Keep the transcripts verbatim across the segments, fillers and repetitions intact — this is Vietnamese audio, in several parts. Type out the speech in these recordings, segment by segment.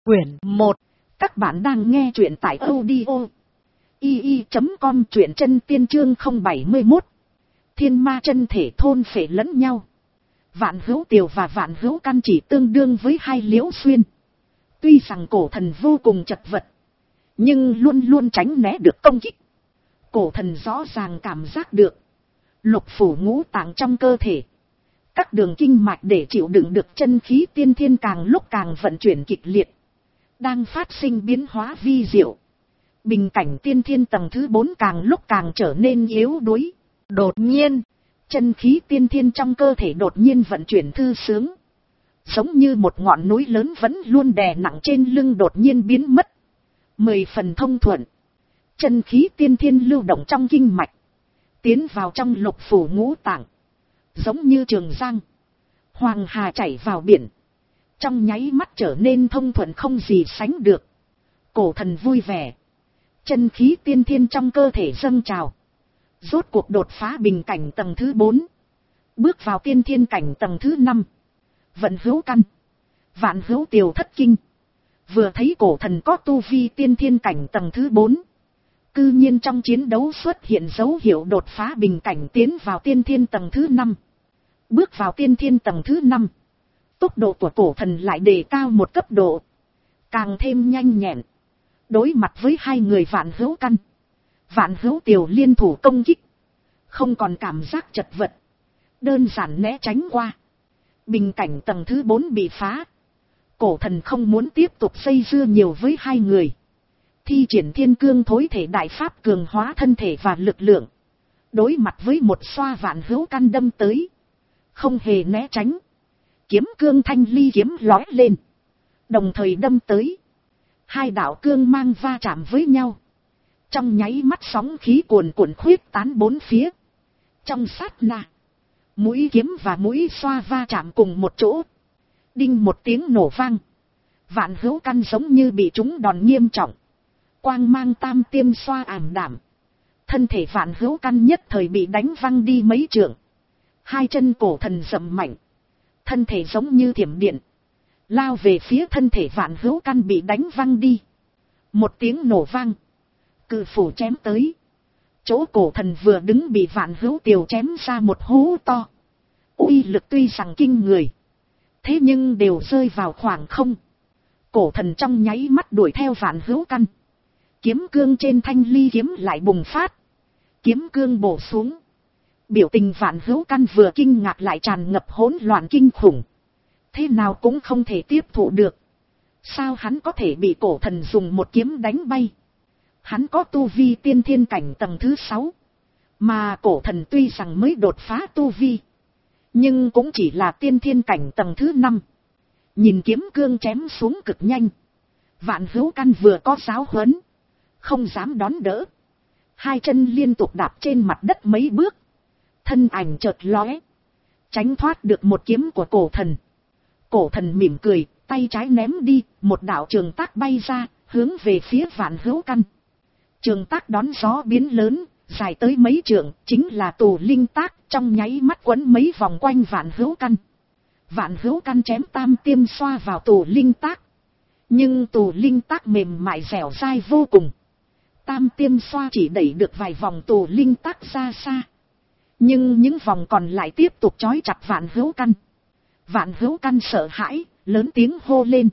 Quyển một. Các bạn đang nghe truyện tại audio i i chấm com, truyện chân tiên chương không bảy mốt. Thiên ma chân thể thôn phệ lẫn nhau. Vạn Hữu Tiều và Vạn Hữu Căn chỉ tương đương với hai Liễu Xuyên. Tuy rằng cổ thần vô cùng chật vật, nhưng luôn luôn tránh né được công kích. Cổ thần rõ ràng cảm giác được lục phủ ngũ tạng trong cơ thể, các đường kinh mạch để chịu đựng được chân khí tiên thiên càng lúc càng vận chuyển kịch liệt, đang phát sinh biến hóa vi diệu. Bình cảnh tiên thiên tầng thứ bốn càng lúc càng trở nên yếu đuối. Đột nhiên, chân khí tiên thiên trong cơ thể đột nhiên vận chuyển thư sướng. Giống như một ngọn núi lớn vẫn luôn đè nặng trên lưng đột nhiên biến mất. Mười phần thông thuận. Chân khí tiên thiên lưu động trong kinh mạch, tiến vào trong lục phủ ngũ tạng. Giống như Trường Giang, Hoàng Hà chảy vào biển, trong nháy mắt trở nên thông thuận không gì sánh được. Cổ thần vui vẻ. Chân khí tiên thiên trong cơ thể dâng trào. Rốt cuộc đột phá bình cảnh tầng thứ bốn. Bước vào tiên thiên cảnh tầng thứ năm. Vận Hữu Căn, Vạn Hữu Tiều thất kinh. Vừa thấy cổ thần có tu vi tiên thiên cảnh tầng thứ bốn. Cư nhiên trong chiến đấu xuất hiện dấu hiệu đột phá bình cảnh tiến vào tiên thiên tầng thứ năm. Bước vào tiên thiên tầng thứ năm. Tốc độ của cổ thần lại đề cao một cấp độ. Càng thêm nhanh nhẹn. Đối mặt với hai người Vạn Hữu Căn, Vạn Hữu Tiều liên thủ công kích, không còn cảm giác chật vật, đơn giản né tránh qua. Bình cảnh tầng thứ bốn bị phá. Cổ thần không muốn tiếp tục dây dưa nhiều với hai người. Thi triển Thiên Cương Thối Thể đại pháp cường hóa thân thể và lực lượng. Đối mặt với một xoa Vạn Hữu Căn đâm tới, không hề né tránh. Kiếm cương thanh ly kiếm lói lên, đồng thời đâm tới. Hai đạo cương mang va chạm với nhau. Trong nháy mắt sóng khí cuồn cuộn khuyết tán bốn phía. Trong sát na, mũi kiếm và mũi xoa va chạm cùng một chỗ. Đinh một tiếng nổ vang. Vạn Hữu Căn giống như bị trúng đòn nghiêm trọng. Quang mang tam tiêm xoa ảm đạm. Thân thể Vạn Hữu Căn nhất thời bị đánh văng đi mấy trượng. Hai chân cổ thần dậm mạnh. Thân thể giống như thiểm điện, lao về phía thân thể Vạn Hữu Căn bị đánh văng đi. Một tiếng nổ vang. Cự phủ chém tới. Chỗ cổ thần vừa đứng bị Vạn Hữu Tiều chém ra một hố to. Uy lực tuy rằng kinh người, thế nhưng đều rơi vào khoảng không. Cổ thần trong nháy mắt đuổi theo Vạn Hữu Căn. Kiếm cương trên thanh ly kiếm lại bùng phát. Kiếm cương bổ xuống. Biểu tình Vạn Hữu Căn vừa kinh ngạc lại tràn ngập hỗn loạn kinh khủng. Thế nào cũng không thể tiếp thụ được. Sao hắn có thể bị cổ thần dùng một kiếm đánh bay? Hắn có tu vi tiên thiên cảnh tầng thứ sáu. Mà cổ thần tuy rằng mới đột phá tu vi, nhưng cũng chỉ là tiên thiên cảnh tầng thứ năm. Nhìn kiếm cương chém xuống cực nhanh. Vạn Hữu Căn vừa có giáo huấn, không dám đón đỡ. Hai chân liên tục đạp trên mặt đất mấy bước. Thân ảnh chợt lóe, tránh thoát được một kiếm của cổ thần. Cổ thần mỉm cười, tay trái ném đi, một đạo trường tác bay ra, hướng về phía Vạn Hữu Căn. Trường tác đón gió biến lớn, dài tới mấy trượng, chính là tù linh tác, trong nháy mắt quấn mấy vòng quanh Vạn Hữu Căn. Vạn Hữu Căn chém tam tiêm xoa vào tù linh tác. Nhưng tù linh tác mềm mại dẻo dai vô cùng. Tam tiêm xoa chỉ đẩy được vài vòng tù linh tác ra xa. Nhưng những vòng còn lại tiếp tục trói chặt Vạn Hữu Căn. Vạn Hữu Căn sợ hãi, lớn tiếng hô lên.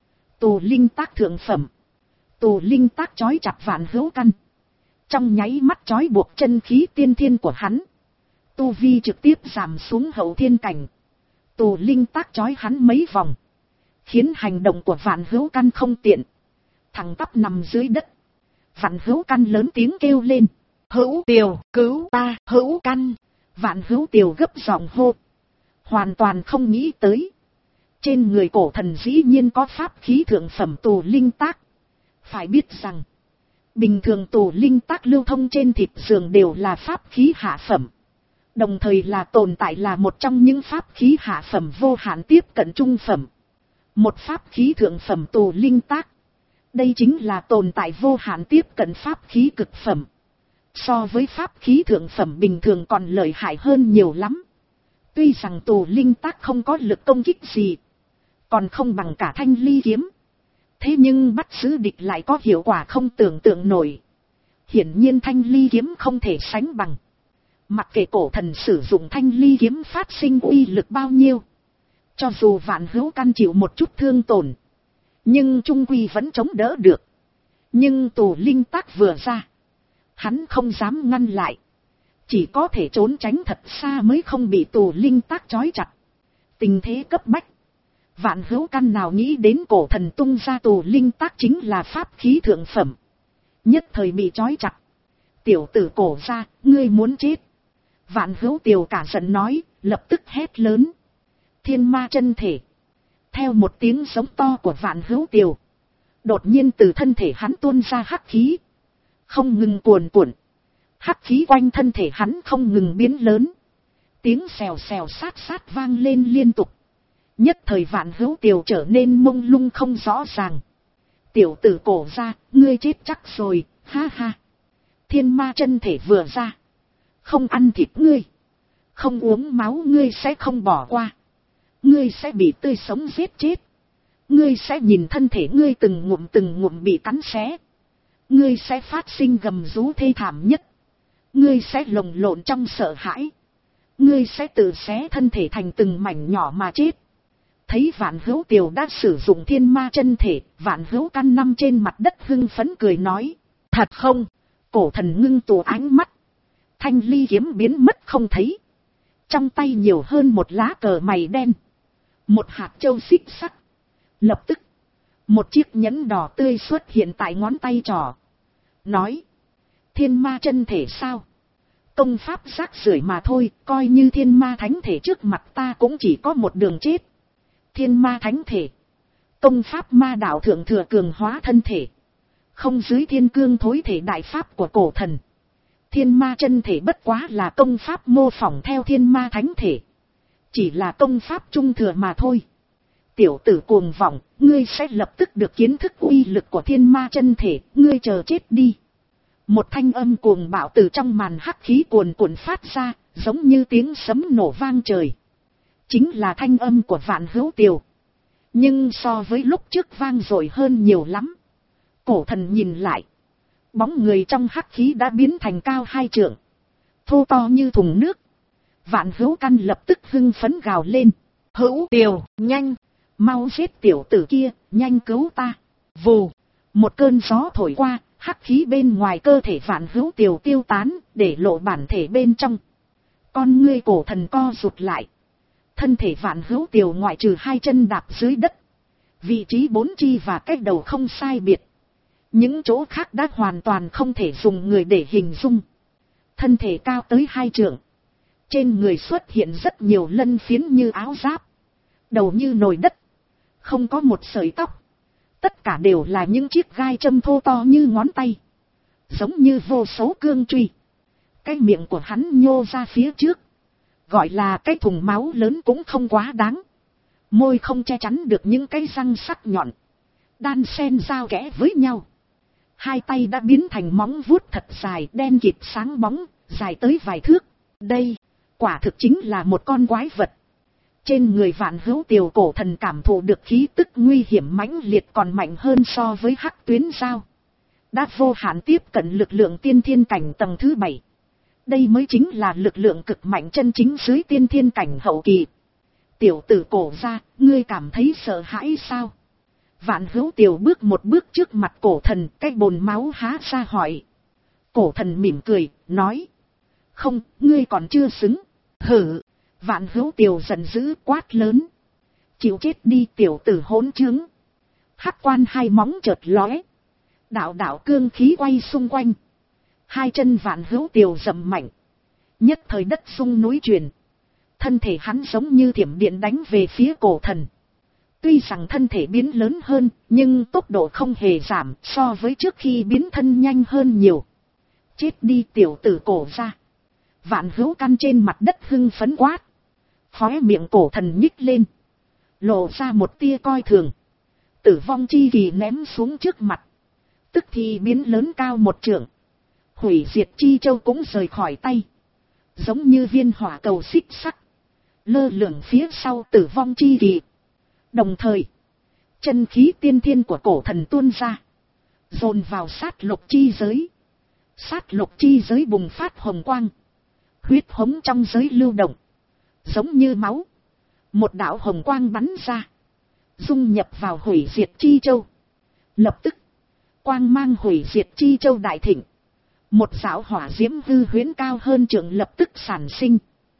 Tù linh tác thượng phẩm. Tù linh tác trói chặt Vạn Hữu Căn. Trong nháy mắt trói buộc chân khí tiên thiên của hắn. Tu vi trực tiếp giảm xuống hậu thiên cảnh. Tù linh tác trói hắn mấy vòng, khiến hành động của Vạn Hữu Căn không tiện, thẳng tắp nằm dưới đất. Vạn Hữu Căn lớn tiếng kêu lên. Hữu Tiều, cứu ta, Hữu Căn. Vạn Hữu Tiều gấp giọng hô. Hoàn toàn không nghĩ tới, trên người cổ thần dĩ nhiên có pháp khí thượng phẩm tù linh tác. Phải biết rằng, bình thường tù linh tác lưu thông trên thịt giường đều là pháp khí hạ phẩm. Đồng thời là tồn tại là một trong những pháp khí hạ phẩm vô hạn tiếp cận trung phẩm. Một pháp khí thượng phẩm tù linh tác, đây chính là tồn tại vô hạn tiếp cận pháp khí cực phẩm. So với pháp khí thượng phẩm bình thường còn lợi hại hơn nhiều lắm. Tuy rằng tù linh tác không có lực công kích gì, còn không bằng cả thanh ly kiếm. Thế nhưng bắt giữ địch lại có hiệu quả không tưởng tượng nổi. Hiển nhiên thanh ly kiếm không thể sánh bằng. Mặc kệ cổ thần sử dụng thanh ly kiếm phát sinh uy lực bao nhiêu, cho dù Vạn Hữu Căn chịu một chút thương tổn, nhưng trung quy vẫn chống đỡ được. Nhưng tù linh tác vừa ra, hắn không dám ngăn lại, chỉ có thể trốn tránh thật xa mới không bị tù linh tác trói chặt. Tình thế cấp bách, Vạn Hữu Căn nào nghĩ đến cổ thần tung ra tù linh tác chính là pháp khí thượng phẩm, nhất thời bị trói chặt. Tiểu tử cổ ra, ngươi muốn chết. Vạn Hữu Tiều cả giận nói, lập tức hét lớn. Thiên ma chân thể. Theo một tiếng giống to của Vạn Hữu Tiều, đột nhiên từ thân thể hắn tuôn ra hắc khí, không ngừng cuồn cuộn. Hắc khí quanh thân thể hắn không ngừng biến lớn, tiếng xèo xèo sát sát vang lên liên tục. Nhất thời Vạn Hữu Tiều trở nên mông lung không rõ ràng. Tiểu tử cổ ra, ngươi chết chắc rồi, ha ha. Thiên ma chân thể vừa ra, không ăn thịt ngươi, không uống máu ngươi sẽ không bỏ qua. Ngươi sẽ bị tươi sống giết chết. Ngươi sẽ nhìn thân thể ngươi từng ngụm từng ngụm bị cắn xé. Ngươi sẽ phát sinh gầm rú thê thảm nhất. Ngươi sẽ lồng lộn trong sợ hãi. Ngươi sẽ tự xé thân thể thành từng mảnh nhỏ mà chết. Thấy Vạn Hữu Tiều đã sử dụng thiên ma chân thể, Vạn Hữu Căn nằm trên mặt đất hưng phấn cười nói. Thật không? Cổ thần ngưng tụ ánh mắt. Thanh ly kiếm biến mất không thấy. Trong tay nhiều hơn một lá cờ mày đen, một hạt châu xích sắt. Lập tức, một chiếc nhẫn đỏ tươi xuất hiện tại ngón tay trỏ. Nói, thiên ma chân thể sao? Công pháp rác rưởi mà thôi, coi như thiên ma thánh thể trước mặt ta cũng chỉ có một đường chết. Thiên ma thánh thể, công pháp ma đạo thượng thừa cường hóa thân thể, không dưới thiên cương thối thể đại pháp của cổ thần. Thiên ma chân thể bất quá là công pháp mô phỏng theo thiên ma thánh thể, chỉ là công pháp trung thừa mà thôi. Tiểu tử cuồng vọng, ngươi sẽ lập tức được kiến thức uy lực của thiên ma chân thể, ngươi chờ chết đi. Một thanh âm cuồng bạo từ trong màn hắc khí cuồn cuộn phát ra, giống như tiếng sấm nổ vang trời. Chính là thanh âm của Vạn Hữu Tiều, nhưng so với lúc trước vang dội hơn nhiều lắm. Cổ thần nhìn lại, bóng người trong hắc khí đã biến thành cao hai trượng, thô to như thùng nước. Vạn Hữu Căn lập tức hưng phấn gào lên. Hữu Tiều, nhanh, mau giết tiểu tử kia, nhanh cứu ta. Vù, một cơn gió thổi qua, hắc khí bên ngoài cơ thể Vạn Hữu Tiều tiêu tán, để lộ bản thể bên trong. Con ngươi cổ thần co rụt lại. Thân thể Vạn Hữu Tiều ngoại trừ hai chân đạp dưới đất, vị trí bốn chi và cái đầu không sai biệt, những chỗ khác đã hoàn toàn không thể dùng người để hình dung. Thân thể cao tới hai trượng, trên người xuất hiện rất nhiều lân phiến như áo giáp, đầu như nồi đất, không có một sợi tóc, tất cả đều là những chiếc gai châm thô to như ngón tay, giống như vô số cương truy. Cái miệng của hắn nhô ra phía trước, gọi là cái thùng máu lớn cũng không quá đáng. Môi không che chắn được những cái răng sắc nhọn, đan xen giao kẽ với nhau. Hai tay đã biến thành móng vuốt thật dài, đen kịt sáng bóng, dài tới vài thước. Đây, quả thực chính là một con quái vật. Trên người Vạn Hữu Tiều cổ thần cảm thụ được khí tức nguy hiểm mãnh liệt còn mạnh hơn so với hắc tuyến dao. Đã vô hạn tiếp cận lực lượng tiên thiên cảnh tầng thứ bảy. Đây mới chính là lực lượng cực mạnh chân chính dưới tiên thiên cảnh hậu kỳ. Tiểu tử cổ ra, ngươi cảm thấy sợ hãi sao? Vạn Hữu Tiều bước một bước trước mặt cổ thần, cái bồn máu há ra hỏi. Cổ thần mỉm cười, nói. Không, ngươi còn chưa xứng. Hử! Vạn Hữu Tiều giận dữ quát lớn. Chịu chết đi tiểu tử hỗn trướng. Hắc quan hai móng chợt lóe. Đạo đạo cương khí quay xung quanh. Hai chân Vạn Hữu Tiều dậm mạnh. Nhất thời đất sung núi chuyển. Thân thể hắn giống như thiểm điện đánh về phía cổ thần. Tuy rằng thân thể biến lớn hơn, nhưng tốc độ không hề giảm, so với trước khi biến thân nhanh hơn nhiều. Chết đi tiểu tử cổ ra. Vạn Hữu Căn trên mặt đất hưng phấn quát. Khóe miệng cổ thần nhích lên, lộ ra một tia coi thường. Tử vong chi kỳ ném xuống trước mặt, tức thì biến lớn cao một trượng. Hủy diệt chi châu cũng rời khỏi tay, giống như viên hỏa cầu xích sắt, lơ lửng phía sau tử vong chi kỳ. Đồng thời, Chân khí tiên thiên của cổ thần tuôn ra, dồn vào sát lục chi giới. Sát lục chi giới bùng phát hồng quang, huyết hống trong giới lưu động, giống như máu. Một đạo hồng quang bắn ra, dung nhập vào hủy diệt chi châu. Lập tức, quang mang hủy diệt chi châu đại thịnh. Một dạo hỏa diễm hư huyễn cao hơn trượng lập tức sản sinh.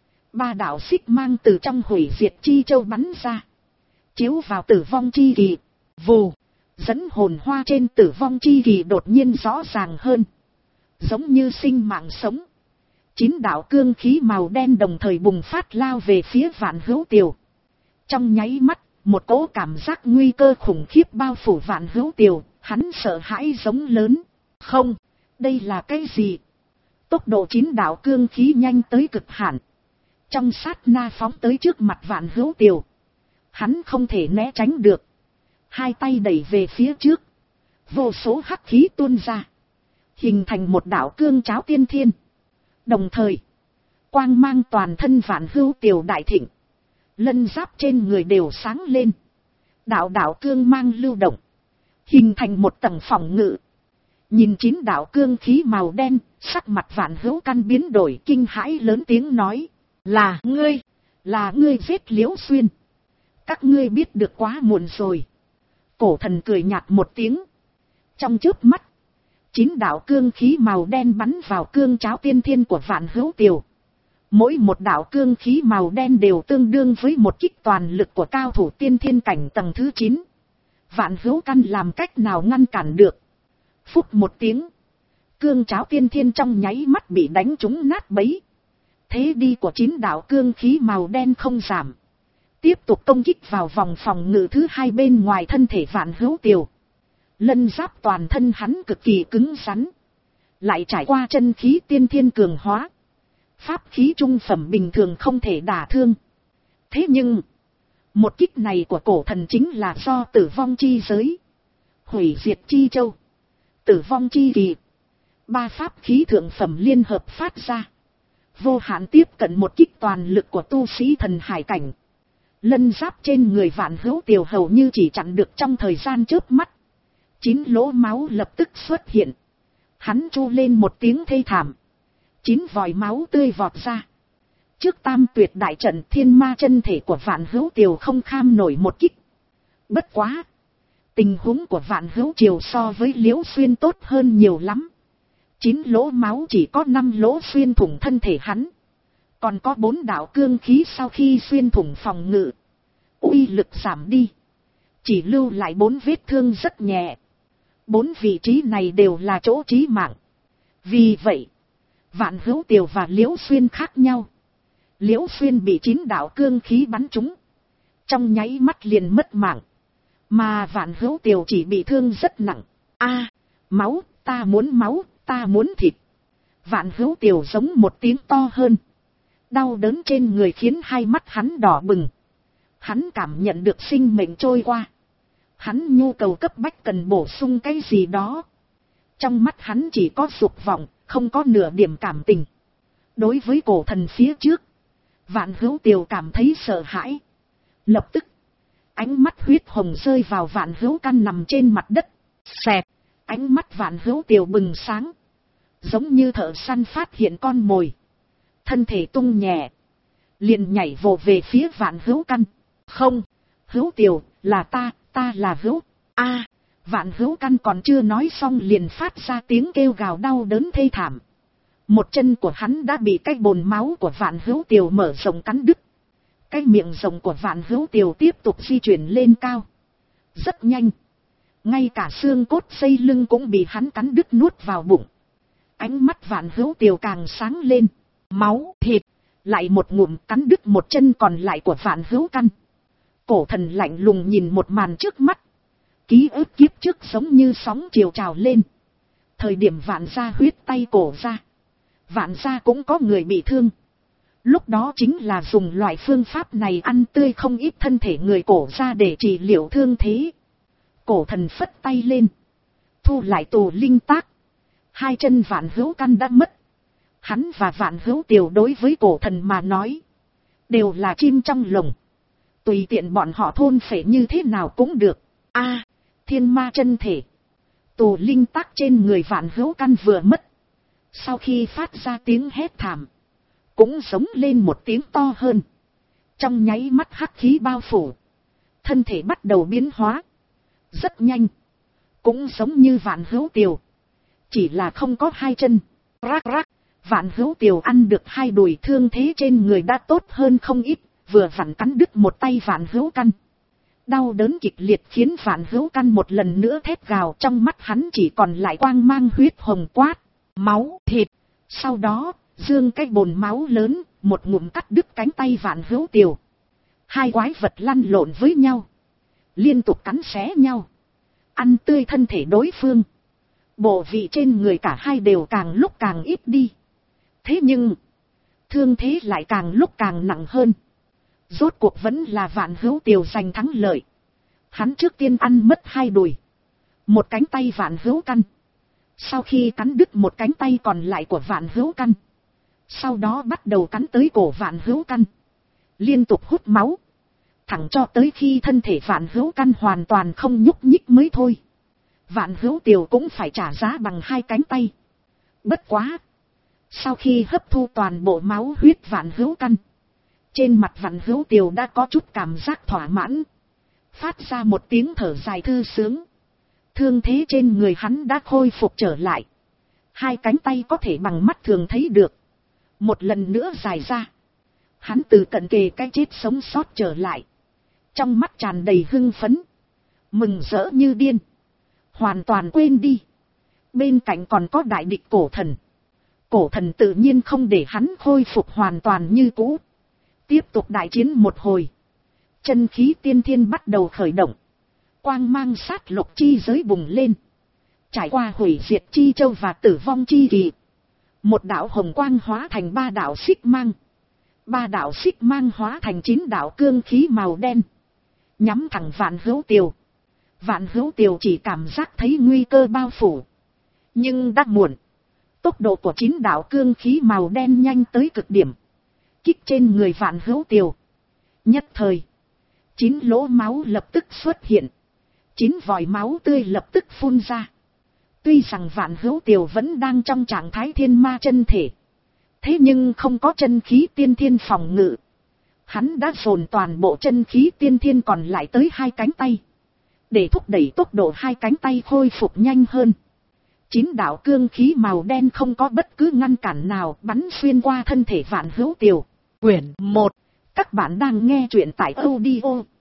Ba đạo xích mang từ trong hủy diệt chi châu bắn ra, chiếu vào tử vong chi kỳ. Vù, dẫn hồn hoa trên tử vong chi kỳ đột nhiên rõ ràng hơn, giống như sinh mạng sống. Chín đạo cương khí màu đen đồng thời bùng phát lao về phía Vạn Hữu Tiều. Trong nháy mắt, một cỗ cảm giác nguy cơ khủng khiếp bao phủ Vạn Hữu Tiều, hắn sợ hãi giống lớn. Không, đây là cái gì? Tốc độ chín đạo cương khí nhanh tới cực hạn, trong sát na phóng tới trước mặt Vạn Hữu Tiều. Hắn không thể né tránh được, hai tay đẩy về phía trước, vô số hắc khí tuôn ra, hình thành một đạo cương cháo tiên thiên. Đồng thời, quang mang toàn thân Vạn Hữu Tiều đại thịnh, lân giáp trên người đều sáng lên, đạo đạo cương mang lưu động, hình thành một tầng phòng ngự. Nhìn chín đạo cương khí màu đen, sắc mặt Vạn Hữu Căn biến đổi, kinh hãi lớn tiếng nói: là ngươi, là ngươi giết Liễu Xuyên. Các ngươi biết được quá muộn rồi. Cổ thần cười nhạt một tiếng. Trong chớp mắt, chín đạo cương khí màu đen bắn vào cương cháo tiên thiên của Vạn Hữu Tiều. Mỗi một đạo cương khí màu đen đều tương đương với một kích toàn lực của cao thủ tiên thiên cảnh tầng thứ chín. Vạn Hữu Căn làm cách nào ngăn cản được? Phúc một tiếng, cương cháo tiên thiên trong nháy mắt bị đánh trúng nát bấy. Thế đi của chín đạo cương khí màu đen không giảm, tiếp tục công kích vào vòng phòng ngự thứ hai bên ngoài thân thể Vạn Hữu Tiều. Lân giáp toàn thân hắn cực kỳ cứng rắn, lại trải qua chân khí tiên thiên cường hóa, pháp khí trung phẩm bình thường không thể đả thương. Thế nhưng, một kích này của cổ thần chính là do tử vong chi giới, hủy diệt chi châu, tử vong chi kỳ, ba pháp khí thượng phẩm liên hợp phát ra, vô hạn tiếp cận một kích toàn lực của tu sĩ thần hải cảnh. Lân giáp trên người Vạn Hữu Tiều hầu như chỉ chặn được trong thời gian chớp mắt. Chín lỗ máu lập tức xuất hiện. Hắn chu lên một tiếng thê thảm. Chín vòi máu tươi vọt ra. Trước tam tuyệt đại trận thiên ma chân thể của Vạn Hữu Tiều không kham nổi một kích. Bất quá, tình huống của Vạn Hữu Tiều so với Liễu Xuyên tốt hơn nhiều lắm. Chín lỗ máu chỉ có năm lỗ xuyên thủng thân thể hắn. Còn có bốn đạo cương khí sau khi xuyên thủng phòng ngự, uy lực giảm đi, chỉ lưu lại bốn vết thương rất nhẹ. Bốn vị trí này đều là chỗ chí mạng. Vì vậy, Vạn Hữu Tiều và Liễu Xuyên khác nhau. Liễu Xuyên bị chín đạo cương khí bắn trúng, trong nháy mắt liền mất mạng. Mà Vạn Hữu Tiều chỉ bị thương rất nặng. A, máu, ta muốn máu, ta muốn thịt. Vạn Hữu Tiều giống một tiếng to hơn. Đau đớn trên người khiến hai mắt hắn đỏ bừng. Hắn cảm nhận được sinh mệnh trôi qua. Hắn nhu cầu cấp bách cần bổ sung cái gì đó. Trong mắt hắn chỉ có dục vọng, không có nửa điểm cảm tình. Đối với cổ thần phía trước, Vạn Hữu Tiều cảm thấy sợ hãi. Lập tức, ánh mắt huyết hồng rơi vào Vạn Hữu Căn nằm trên mặt đất. Xẹt, ánh mắt Vạn Hữu Tiều bừng sáng, giống như thợ săn phát hiện con mồi. Thân thể tung nhẹ, liền nhảy vồ về phía Vạn Hữu Căn. Không, Hữu Tiều, là ta, ta là Hữu. A, Vạn Hữu Căn còn chưa nói xong liền phát ra tiếng kêu gào đau đớn thê thảm. Một chân của hắn đã bị cái bồn máu của Vạn Hữu Tiều mở rộng cắn đứt. Cái miệng rộng của Vạn Hữu Tiều tiếp tục di chuyển lên cao. Rất nhanh, ngay cả xương cốt xây lưng cũng bị hắn cắn đứt nuốt vào bụng. Ánh mắt Vạn Hữu Tiều càng sáng lên. Máu, thịt, lại một ngụm cắn đứt một chân còn lại của Vạn Hữu Căn. Cổ thần lạnh lùng nhìn một màn trước mắt. Ký ức kiếp trước giống như sóng chiều trào lên. Thời điểm Vạn gia huyết tay cổ ra, Vạn gia cũng có người bị thương. Lúc đó chính là dùng loại phương pháp này ăn tươi không ít thân thể người cổ ra để trị liệu thương thế. Cổ thần phất tay lên, thu lại tù linh tác. Hai chân Vạn Hữu Căn đã mất. Hắn và Vạn Hữu Tiều đối với cổ thần mà nói, đều là chim trong lồng. Tùy tiện bọn họ thôn phệ như thế nào cũng được. A, thiên ma chân thể. Tù linh tác trên người Vạn Hữu Căn vừa mất. Sau khi phát ra tiếng hét thảm. Cũng giống lên một tiếng to hơn. Trong nháy mắt hắc khí bao phủ. Thân thể bắt đầu biến hóa. Rất nhanh. Cũng giống như Vạn Hữu Tiều. Chỉ là không có hai chân. Rắc rắc. Vạn Hữu Tiều ăn được hai đùi, thương thế trên người đã tốt hơn không ít. Vừa vặn cắn đứt một tay Vạn Hữu Căn. Đau đớn kịch liệt khiến Vạn Hữu Căn một lần nữa thét gào, trong mắt hắn chỉ còn lại quang mang huyết hồng quát. Máu, thịt. Sau đó, dương cái bồn máu lớn, một ngụm cắt đứt cánh tay Vạn Hữu Tiều. Hai quái vật lăn lộn với nhau. Liên tục cắn xé nhau. Ăn tươi thân thể đối phương. Bộ vị trên người cả hai đều càng lúc càng ít đi. Thế nhưng, thương thế lại càng lúc càng nặng hơn. Rốt cuộc vẫn là Vạn Hữu Tiều giành thắng lợi. Hắn trước tiên ăn mất hai đùi. Một cánh tay Vạn Hữu Căn. Sau khi cắn đứt một cánh tay còn lại của Vạn Hữu Căn. Sau đó bắt đầu cắn tới cổ Vạn Hữu Căn. Liên tục hút máu. Thẳng cho tới khi thân thể Vạn Hữu Căn hoàn toàn không nhúc nhích mới thôi. Vạn Hữu Tiều cũng phải trả giá bằng hai cánh tay. Bất quá. Sau khi hấp thu toàn bộ máu huyết Vạn Hữu Căn. Trên mặt Vạn Hữu Tiều đã có chút cảm giác thỏa mãn. Phát ra một tiếng thở dài thư sướng. Thương thế trên người hắn đã khôi phục trở lại. Hai cánh tay có thể bằng mắt thường thấy được. Một lần nữa dài ra. Hắn từ cận kề cái chết sống sót trở lại. Trong mắt tràn đầy hưng phấn. Mừng rỡ như điên. Hoàn toàn quên đi. Bên cạnh còn có đại địch Cổ Thần. Cổ Thần tự nhiên không để hắn khôi phục hoàn toàn như cũ. Tiếp tục đại chiến một hồi. Chân khí tiên thiên bắt đầu khởi động. Quang mang sát lục chi giới bùng lên. Trải qua hủy diệt chi châu và tử vong chi kỳ. Một đạo hồng quang hóa thành ba đạo xích mang. Ba đạo xích mang hóa thành chín đạo cương khí màu đen. Nhắm thẳng Vạn Hữu Tiều. Vạn Hữu Tiều chỉ cảm giác thấy nguy cơ bao phủ. Nhưng đã muộn. Tốc độ của chín đạo cương khí màu đen nhanh tới cực điểm. Kích trên người Vạn Hữu Tiều. Nhất thời. Chín lỗ máu lập tức xuất hiện. Chín vòi máu tươi lập tức phun ra. Tuy rằng Vạn Hữu Tiều vẫn đang trong trạng thái thiên ma chân thể. Thế nhưng không có chân khí tiên thiên phòng ngự. Hắn đã dồn toàn bộ chân khí tiên thiên còn lại tới hai cánh tay. Để thúc đẩy tốc độ hai cánh tay khôi phục nhanh hơn. Chín đạo cương khí màu đen không có bất cứ ngăn cản nào bắn xuyên qua thân thể Vạn Hữu Tiều. Quyển một. Các bạn đang nghe truyện tại audio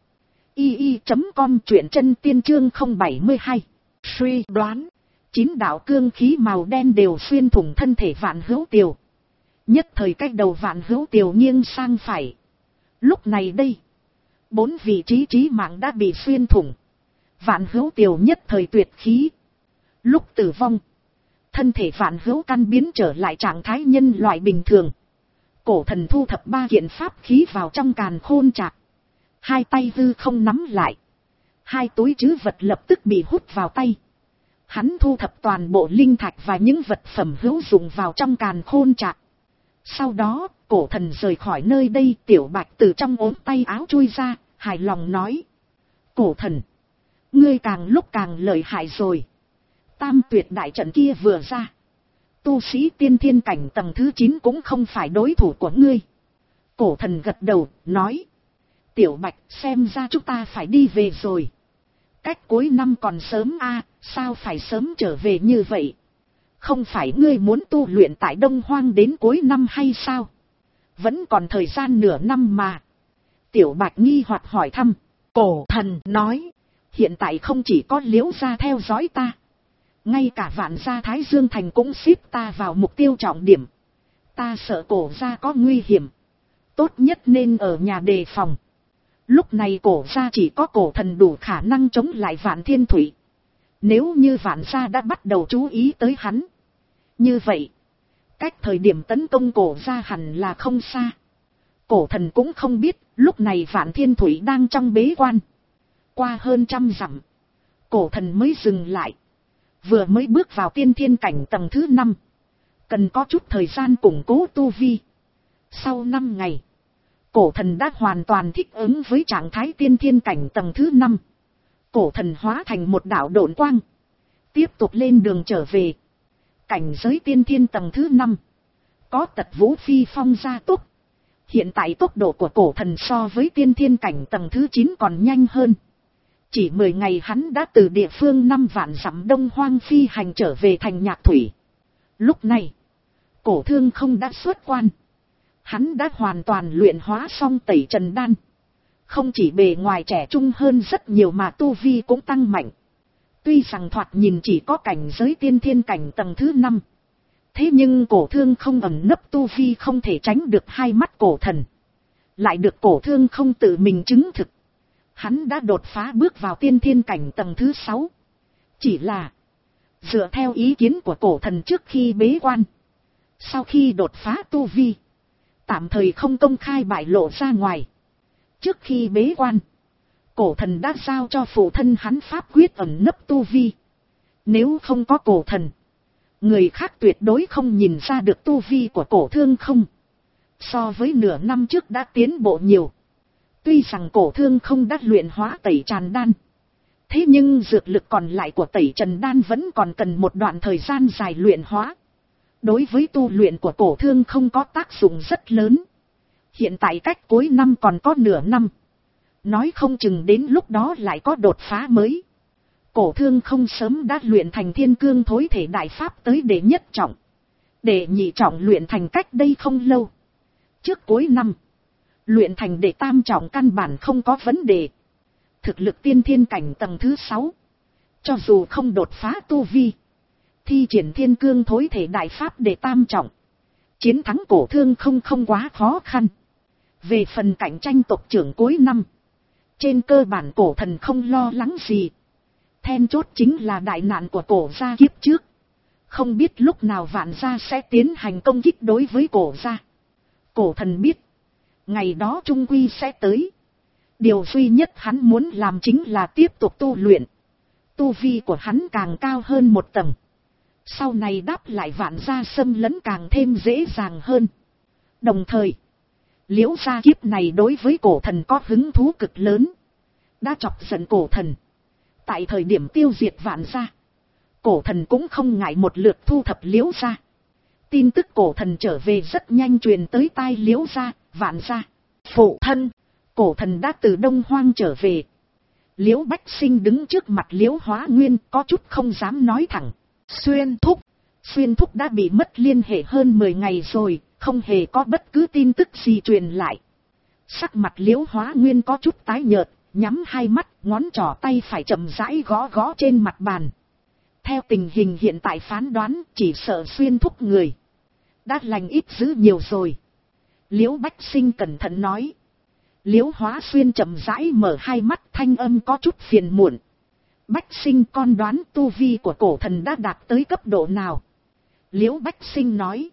i i chấm com, truyện chân tiên chương không bảy hai. Suy đoán. Chín đạo cương khí màu đen đều xuyên thủng thân thể Vạn Hữu Tiều. Nhất thời cách đầu Vạn Hữu Tiều nghiêng sang phải. Lúc này đây. Bốn vị trí trí mạng đã bị xuyên thủng. Vạn Hữu Tiều nhất thời tuyệt khí. Lúc tử vong. Thân thể Vạn Hữu Căn biến trở lại trạng thái nhân loại bình thường. Cổ Thần thu thập ba kiện pháp khí vào trong càn khôn trạc. Hai tay hư không nắm lại. Hai túi trữ vật lập tức bị hút vào tay. Hắn thu thập toàn bộ linh thạch và những vật phẩm hữu dụng vào trong càn khôn trạc. Sau đó, Cổ Thần rời khỏi nơi đây. Tiểu Bạch từ trong ốm tay áo chui ra, hài lòng nói. Cổ Thần, ngươi càng lúc càng lợi hại rồi. Tam tuyệt đại trận kia vừa ra. Tu sĩ tiên thiên cảnh tầng thứ chín cũng không phải đối thủ của ngươi. Cổ Thần gật đầu, nói. Tiểu Bạch, xem ra chúng ta phải đi về rồi. Cách cuối năm còn sớm a, à, sao phải sớm trở về như vậy? Không phải ngươi muốn tu luyện tại Đông Hoang đến cuối năm hay sao? Vẫn còn thời gian nửa năm mà. Tiểu Bạch nghi hoặc hỏi thăm. Cổ Thần nói. Hiện tại không chỉ có Liễu gia theo dõi ta. Ngay cả Vạn gia Thái Dương Thành cũng xếp ta vào mục tiêu trọng điểm. Ta sợ Cổ gia có nguy hiểm. Tốt nhất nên ở nhà đề phòng. Lúc này Cổ gia chỉ có Cổ Thần đủ khả năng chống lại Vạn Thiên Thủy. Nếu như Vạn gia đã bắt đầu chú ý tới hắn. Như vậy, cách thời điểm tấn công Cổ gia hẳn là không xa. Cổ Thần cũng không biết, lúc này Vạn Thiên Thủy đang trong bế quan. Qua hơn trăm dặm, Cổ Thần mới dừng lại. Vừa mới bước vào tiên thiên cảnh tầng thứ năm. Cần có chút thời gian củng cố tu vi. Sau năm ngày, Cổ Thần đã hoàn toàn thích ứng với trạng thái tiên thiên cảnh tầng thứ năm. Cổ thần hóa thành một đạo độn quang. Tiếp tục lên đường trở về. Cảnh giới tiên thiên tầng thứ năm. Có tật vũ phi phong gia tốc. Hiện tại tốc độ của cổ thần so với tiên thiên cảnh tầng thứ chín còn nhanh hơn. Chỉ mười ngày hắn đã từ địa phương năm vạn dặm đông hoang phi hành trở về thành Nhạc Thủy. Lúc này, Cổ Thương Không đã xuất quan. Hắn đã hoàn toàn luyện hóa xong Tẩy Trần Đan. Không chỉ bề ngoài trẻ trung hơn rất nhiều mà tu vi cũng tăng mạnh. Tuy rằng thoạt nhìn chỉ có cảnh giới tiên thiên cảnh tầng thứ năm. Thế nhưng Cổ Thương Không ẩn nấp tu vi không thể tránh được hai mắt cổ thần. Lại được Cổ Thương Không tự mình chứng thực. Hắn đã đột phá bước vào tiên thiên cảnh tầng thứ sáu. Chỉ là dựa theo ý kiến của cổ thần trước khi bế quan. Sau khi đột phá tu vi, tạm thời không công khai bại lộ ra ngoài. Trước khi bế quan, cổ thần đã giao cho phụ thân hắn pháp quyết ẩn nấp tu vi. Nếu không có cổ thần, người khác tuyệt đối không nhìn ra được tu vi của Cổ Thương Không. So với nửa năm trước đã tiến bộ nhiều. Tuy rằng Cổ Thương Không đã luyện hóa Tẩy Trần Đan. Thế nhưng dược lực còn lại của Tẩy Trần Đan vẫn còn cần một đoạn thời gian dài luyện hóa. Đối với tu luyện của Cổ Thương Không có tác dụng rất lớn. Hiện tại cách cuối năm còn có nửa năm. Nói không chừng đến lúc đó lại có đột phá mới. Cổ Thương Không sớm đã luyện thành Thiên Cương Thối Thể Đại Pháp tới đệ nhất trọng. Đệ nhị trọng luyện thành cách đây không lâu. Trước cuối năm, luyện thành đệ tam trọng căn bản không có vấn đề. Thực lực tiên thiên cảnh tầng thứ sáu. Cho dù không đột phá tu vi, thi triển Thiên Cương Thối Thể Đại Pháp đệ tam trọng, chiến thắng Cổ Thương Không không quá khó khăn. Về phần cạnh tranh tộc trưởng cuối năm, trên cơ bản cổ thần không lo lắng gì. Then chốt chính là đại nạn của cổ gia kiếp trước. Không biết lúc nào Vạn gia sẽ tiến hành công kích đối với cổ gia. Cổ thần biết, ngày đó trung quy sẽ tới. Điều duy nhất hắn muốn làm chính là tiếp tục tu luyện. Tu vi của hắn càng cao hơn một tầng. Sau này đáp lại Vạn gia xâm lấn càng thêm dễ dàng hơn. Đồng thời, Liễu gia kiếp này đối với cổ thần có hứng thú cực lớn. Đã chọc giận cổ thần. Tại thời điểm tiêu diệt Vạn gia, cổ thần cũng không ngại một lượt thu thập Liễu gia. Tin tức cổ thần trở về rất nhanh truyền tới tai Liễu gia, Vạn gia. Phụ thân, cổ thần đã từ Đông Hoang trở về. Liễu Bách Sinh đứng trước mặt Liễu Hóa Nguyên có chút không dám nói thẳng. Xuyên thúc, Xuyên thúc đã bị mất liên hệ hơn mười ngày rồi, không hề có bất cứ tin tức gì truyền lại. Sắc mặt Liễu Hóa Nguyên có chút tái nhợt, nhắm hai mắt, ngón trỏ tay phải chậm rãi gõ gõ trên mặt bàn. Theo tình hình hiện tại phán đoán, chỉ sợ Xuyên thúc người đã lành ít dữ nhiều rồi. Liễu Bách Sinh cẩn thận nói. Liễu Hóa Xuyên chậm rãi mở hai mắt, thanh âm có chút phiền muộn. Bách Sinh, con đoán tu vi của cổ thần đã đạt tới cấp độ nào? Liễu Bách Sinh nói.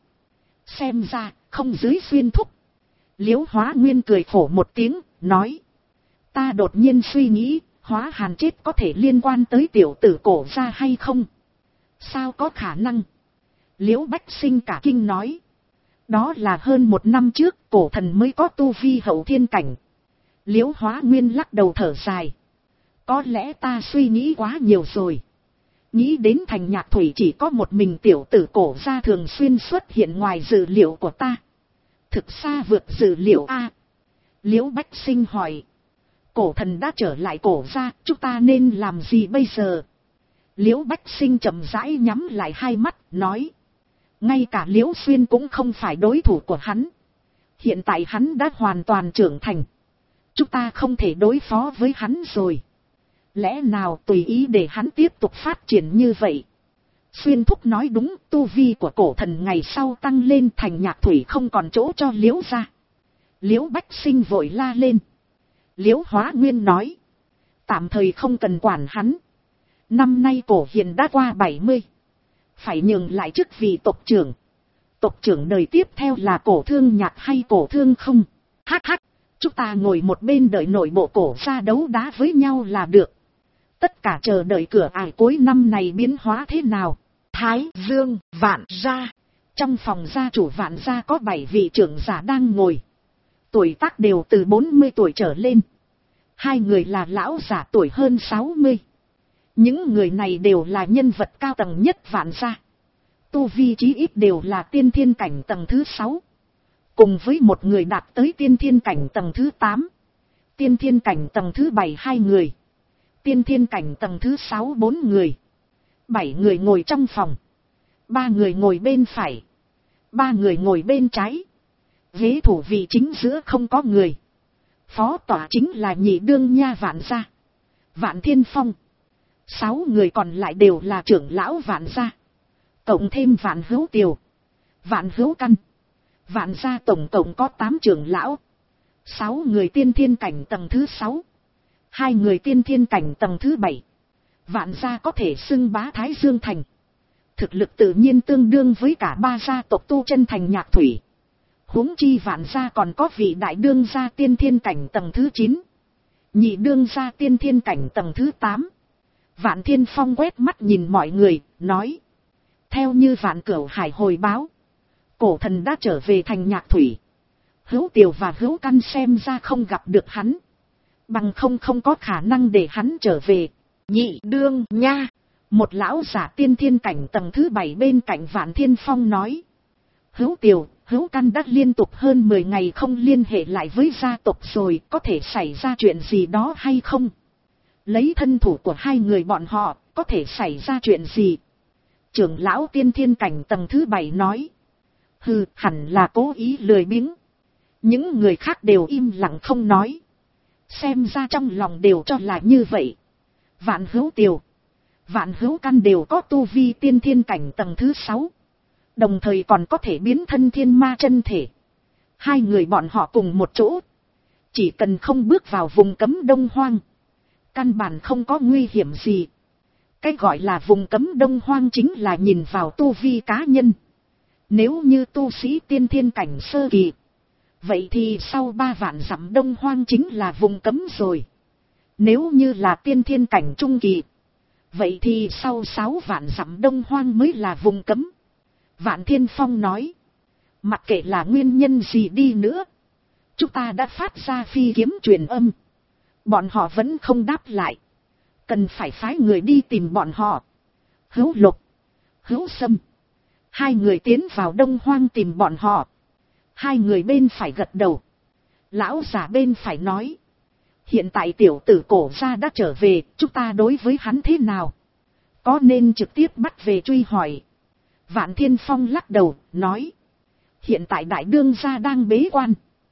Xem ra, không dưới Xuyên thúc. Liễu Hóa Nguyên cười khổ một tiếng, nói. Ta đột nhiên suy nghĩ, Hóa Hàn chết có thể liên quan tới tiểu tử cổ gia hay không? Sao có khả năng? Liễu Bách Sinh cả kinh nói. Đó là hơn một năm trước, cổ thần mới có tu vi hậu thiên cảnh. Liễu Hóa Nguyên lắc đầu thở dài. Có lẽ ta suy nghĩ quá nhiều rồi. Nghĩ đến thành Nhạc Thủy chỉ có một mình tiểu tử cổ gia thường xuyên xuất hiện ngoài dự liệu của ta. Thực xa vượt dự liệu a. Liễu Bách Sinh hỏi. Cổ thần đã trở lại cổ gia, chúng ta nên làm gì bây giờ? Liễu Bách Sinh chậm rãi nhắm lại hai mắt, nói. Ngay cả Liễu Xuyên cũng không phải đối thủ của hắn. Hiện tại hắn đã hoàn toàn trưởng thành. Chúng ta không thể đối phó với hắn rồi. Lẽ nào tùy ý để hắn tiếp tục phát triển như vậy? Xuyên thúc nói đúng, tu vi của cổ thần ngày sau tăng lên, thành Nhạc Thủy không còn chỗ cho Liễu gia. Liễu Bách Sinh vội la lên. Liễu Hóa Nguyên nói. Tạm thời không cần quản hắn. Năm nay cổ hiền đã qua bảy mươi. Phải nhường lại chức vị tộc trưởng. Tộc trưởng đời tiếp theo là Cổ Thương Nhạc hay Cổ Thương Không? Hắc hắc, chúng ta ngồi một bên đợi nội bộ cổ gia đấu đá với nhau là được. Tất cả chờ đợi cửa ải cuối năm này biến hóa thế nào? Thái Dương, Vạn gia. Trong phòng gia chủ Vạn gia có bảy vị trưởng giả đang ngồi. Tuổi tác đều từ bốn mươi tuổi trở lên. Hai người là lão giả tuổi hơn sáu mươi. Những người này đều là nhân vật cao tầng nhất Vạn gia. Tu vi chí ít đều là tiên thiên cảnh tầng thứ sáu. Cùng với một người đạt tới tiên thiên cảnh tầng thứ tám. Tiên thiên cảnh tầng thứ bảy hai người. Tiên thiên cảnh tầng thứ sáu bốn người. Bảy người ngồi trong phòng. Ba người ngồi bên phải. Ba người ngồi bên trái. Ghế thủ vị chính giữa không có người. Phó tọa chính là nhị đương nha Vạn gia. Vạn Thiên Phong. Sáu người còn lại đều là trưởng lão Vạn gia. Cộng thêm Vạn Hữu Tiều. Vạn Hữu Căn. Vạn gia tổng cộng có tám trưởng lão. Sáu người tiên thiên cảnh tầng thứ sáu. Hai người tiên thiên cảnh tầng thứ bảy. Vạn gia có thể xưng bá Thái Dương Thành. Thực lực tự nhiên tương đương với cả ba gia tộc Tu Chân Thành Nhạc Thủy. Huống chi Vạn gia còn có vị đại đương gia tiên thiên cảnh tầng thứ chín. Nhị đương gia tiên thiên cảnh tầng thứ tám. Vạn Thiên Phong quét mắt nhìn mọi người, nói. Theo như Vạn Cửu Hải hồi báo. Cổ thần đã trở về thành Nhạc Thủy. Hữu Tiều và Hữu Căn xem ra không gặp được hắn. Bằng không không có khả năng để hắn trở về. Nhị đương nha. Một lão giả tiên thiên cảnh tầng thứ bảy bên cạnh Vạn Thiên Phong nói. Hữu Tiều, Hữu Căn đã liên tục hơn mười ngày không liên hệ lại với gia tộc rồi, có thể xảy ra chuyện gì đó hay không? Lấy thân thủ của hai người bọn họ, có thể xảy ra chuyện gì? Trưởng lão tiên thiên cảnh tầng thứ bảy nói. Hừ, hẳn là cố ý lười biếng. Những người khác đều im lặng không nói. Xem ra trong lòng đều cho là như vậy. Vạn Hữu Tiều, Vạn Hữu Căn đều có tu vi tiên thiên cảnh tầng thứ sáu. Đồng thời còn có thể biến thân thiên ma chân thể. Hai người bọn họ cùng một chỗ. Chỉ cần không bước vào vùng cấm Đông Hoang. Căn bản không có nguy hiểm gì. Cái gọi là vùng cấm Đông Hoang chính là nhìn vào tu vi cá nhân. Nếu như tu sĩ tiên thiên cảnh sơ kỳ. Vậy thì sau ba vạn dặm Đông Hoang chính là vùng cấm rồi. Nếu như là tiên thiên cảnh trung kỳ. Vậy thì sau sáu vạn dặm Đông Hoang mới là vùng cấm. Vạn Thiên Phong nói. Mặc kệ là nguyên nhân gì đi nữa. Chúng ta đã phát ra phi kiếm truyền âm. Bọn họ vẫn không đáp lại. Cần phải phái người đi tìm bọn họ. Hữu Lục, Hữu Sâm. Hai người tiến vào Đông Hoang tìm bọn họ. Hai người bên phải gật đầu. Lão giả bên phải nói. Hiện tại tiểu tử Cổ gia đã trở về, chúng ta đối với hắn thế nào? Có nên trực tiếp bắt về truy hỏi? Vạn Thiên Phong lắc đầu, nói. Hiện tại đại đương gia đang bế quan.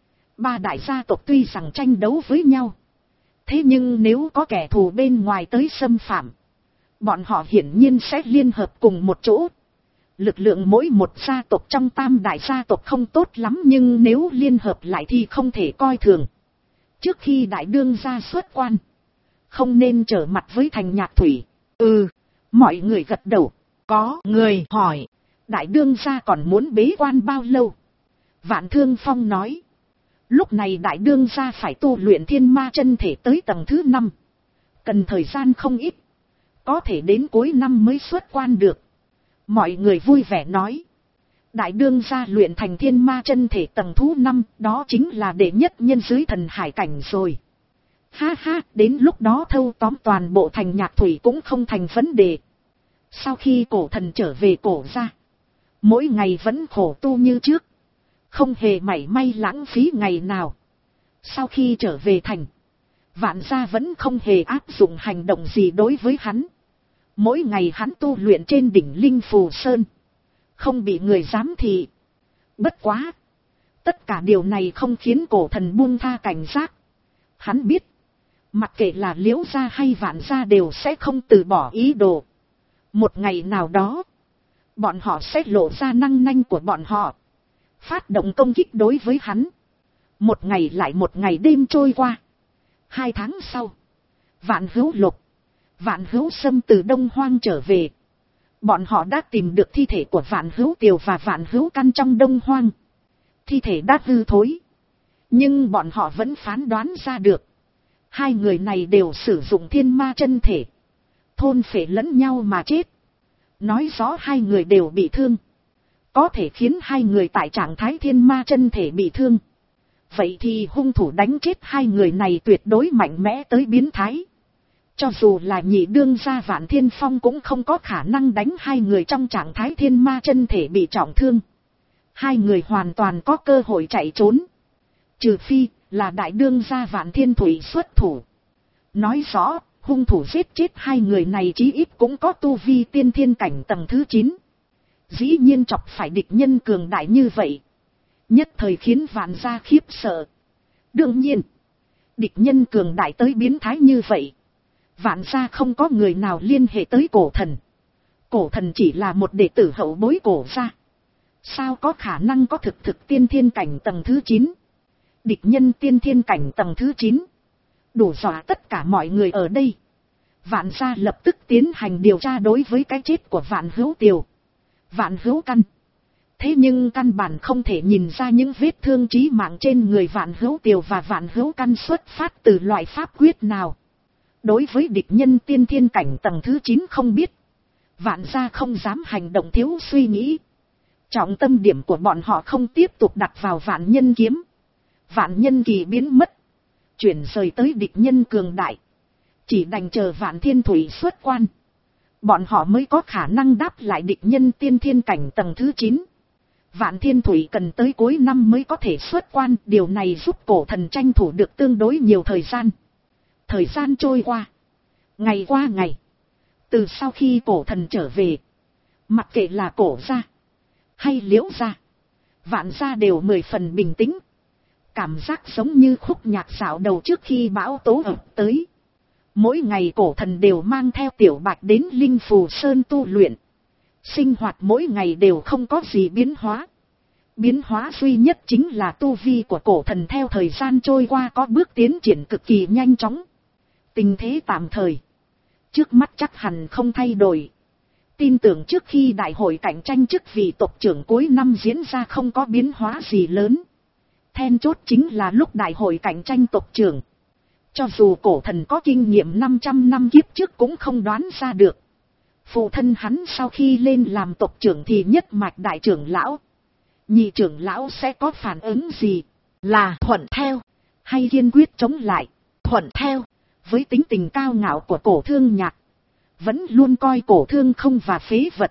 Ba đại gia tộc tuy rằng tranh đấu với nhau. Thế nhưng nếu có kẻ thù bên ngoài tới xâm phạm. Bọn họ hiển nhiên sẽ liên hợp cùng một chỗ. Lực lượng mỗi một gia tộc trong tam đại gia tộc không tốt lắm. Nhưng nếu liên hợp lại thì không thể coi thường. Trước khi đại đương gia xuất quan. Không nên trở mặt với thành Nhạc Thủy. Ừ, mọi người gật đầu. Có người hỏi. Đại đương gia còn muốn bế quan bao lâu? Vạn Thương Phong nói. Lúc này đại đương gia phải tu luyện thiên ma chân thể tới tầng thứ năm. Cần thời gian không ít. Có thể đến cuối năm mới xuất quan được. Mọi người vui vẻ nói. Đại đương gia luyện thành thiên ma chân thể tầng thứ năm. Đó chính là đệ nhất nhân dưới thần hải cảnh rồi. Ha ha, đến lúc đó thâu tóm toàn bộ thành Nhạc Thủy cũng không thành vấn đề. Sau khi cổ thần trở về Cổ gia. Mỗi ngày vẫn khổ tu như trước. Không hề mảy may lãng phí ngày nào. Sau khi trở về thành. Vạn gia vẫn không hề áp dụng hành động gì đối với hắn. Mỗi ngày hắn tu luyện trên đỉnh Linh Phù Sơn. Không bị người giám thị. Bất quá. Tất cả điều này không khiến cổ thần buông tha cảnh giác. Hắn biết. Mặc kệ là Liễu gia hay Vạn gia đều sẽ không từ bỏ ý đồ. Một ngày nào đó. Bọn họ sẽ lộ ra năng nanh của bọn họ. Phát động công kích đối với hắn. Một ngày lại một ngày đêm trôi qua. Hai tháng sau. Vạn Hữu Lục, Vạn Hữu Sâm từ Đông Hoang trở về. Bọn họ đã tìm được thi thể của Vạn Hữu Tiều và Vạn Hữu Căn trong Đông Hoang. Thi thể đã hư thối. Nhưng bọn họ vẫn phán đoán ra được. Hai người này đều sử dụng thiên ma chân thể. Thôn phệ lẫn nhau mà chết. Nói rõ hai người đều bị thương. Có thể khiến hai người tại trạng thái thiên ma chân thể bị thương. Vậy thì hung thủ đánh chết hai người này tuyệt đối mạnh mẽ tới biến thái. Cho dù là nhị đương gia Vạn Thiên Phong cũng không có khả năng đánh hai người trong trạng thái thiên ma chân thể bị trọng thương. Hai người hoàn toàn có cơ hội chạy trốn. Trừ phi là đại đương gia Vạn Thiên Thủy xuất thủ. Nói rõ, hung thủ giết chết hai người này chí ít cũng có tu vi tiên thiên cảnh tầng thứ chín. Dĩ nhiên chọc phải địch nhân cường đại như vậy. Nhất thời khiến Vạn gia khiếp sợ. Đương nhiên, địch nhân cường đại tới biến thái như vậy. Vạn gia không có người nào liên hệ tới cổ thần. Cổ thần chỉ là một đệ tử hậu bối cổ gia. Sao có khả năng có thực thực tiên thiên cảnh tầng thứ chín. Địch nhân tiên thiên cảnh tầng thứ chín. Đủ dọa tất cả mọi người ở đây. Vạn gia lập tức tiến hành điều tra đối với cái chết của Vạn Hữu Tiều, Vạn Hữu Căn. Thế nhưng căn bản không thể nhìn ra những vết thương chí mạng trên người Vạn Hữu Tiều và Vạn Hữu Căn xuất phát từ loại pháp quyết nào. Đối với địch nhân tiên thiên cảnh tầng thứ chín không biết, Vạn gia không dám hành động thiếu suy nghĩ. Trọng tâm điểm của bọn họ không tiếp tục đặt vào Vạn Nhân Kiếm. Vạn Nhân Kỳ biến mất, chuyển rời tới địch nhân cường đại. Chỉ đành chờ Vạn Thiên Thủy xuất quan, bọn họ mới có khả năng đáp lại địch nhân tiên thiên cảnh tầng thứ chín. Vạn Thiên Thủy cần tới cuối năm mới có thể xuất quan, điều này giúp cổ thần tranh thủ được tương đối nhiều thời gian. Thời gian trôi qua, ngày qua ngày. Từ sau khi cổ thần trở về, mặc kệ là cổ gia hay Liễu gia, Vạn gia đều mười phần bình tĩnh. Cảm giác giống như khúc nhạc dạo đầu trước khi bão tố ập tới. Mỗi ngày cổ thần đều mang theo Tiểu Bạch đến Linh Phù Sơn tu luyện. Sinh hoạt mỗi ngày đều không có gì biến hóa. Biến hóa duy nhất chính là tu vi của cổ thần theo thời gian trôi qua có bước tiến triển cực kỳ nhanh chóng. Tình thế tạm thời, trước mắt chắc hẳn không thay đổi. Tin tưởng trước khi đại hội cạnh tranh chức vị tộc trưởng cuối năm diễn ra không có biến hóa gì lớn. Then chốt chính là lúc đại hội cạnh tranh tộc trưởng. Cho dù cổ thần có kinh nghiệm năm trăm năm kiếp trước cũng không đoán ra được. Phụ thân hắn sau khi lên làm tộc trưởng thì nhất mạch đại trưởng lão, nhị trưởng lão sẽ có phản ứng gì? Là thuận theo, hay kiên quyết chống lại? Thuận theo. Với tính tình cao ngạo của Cổ Thương Nhạc, vẫn luôn coi Cổ Thương không và phế vật.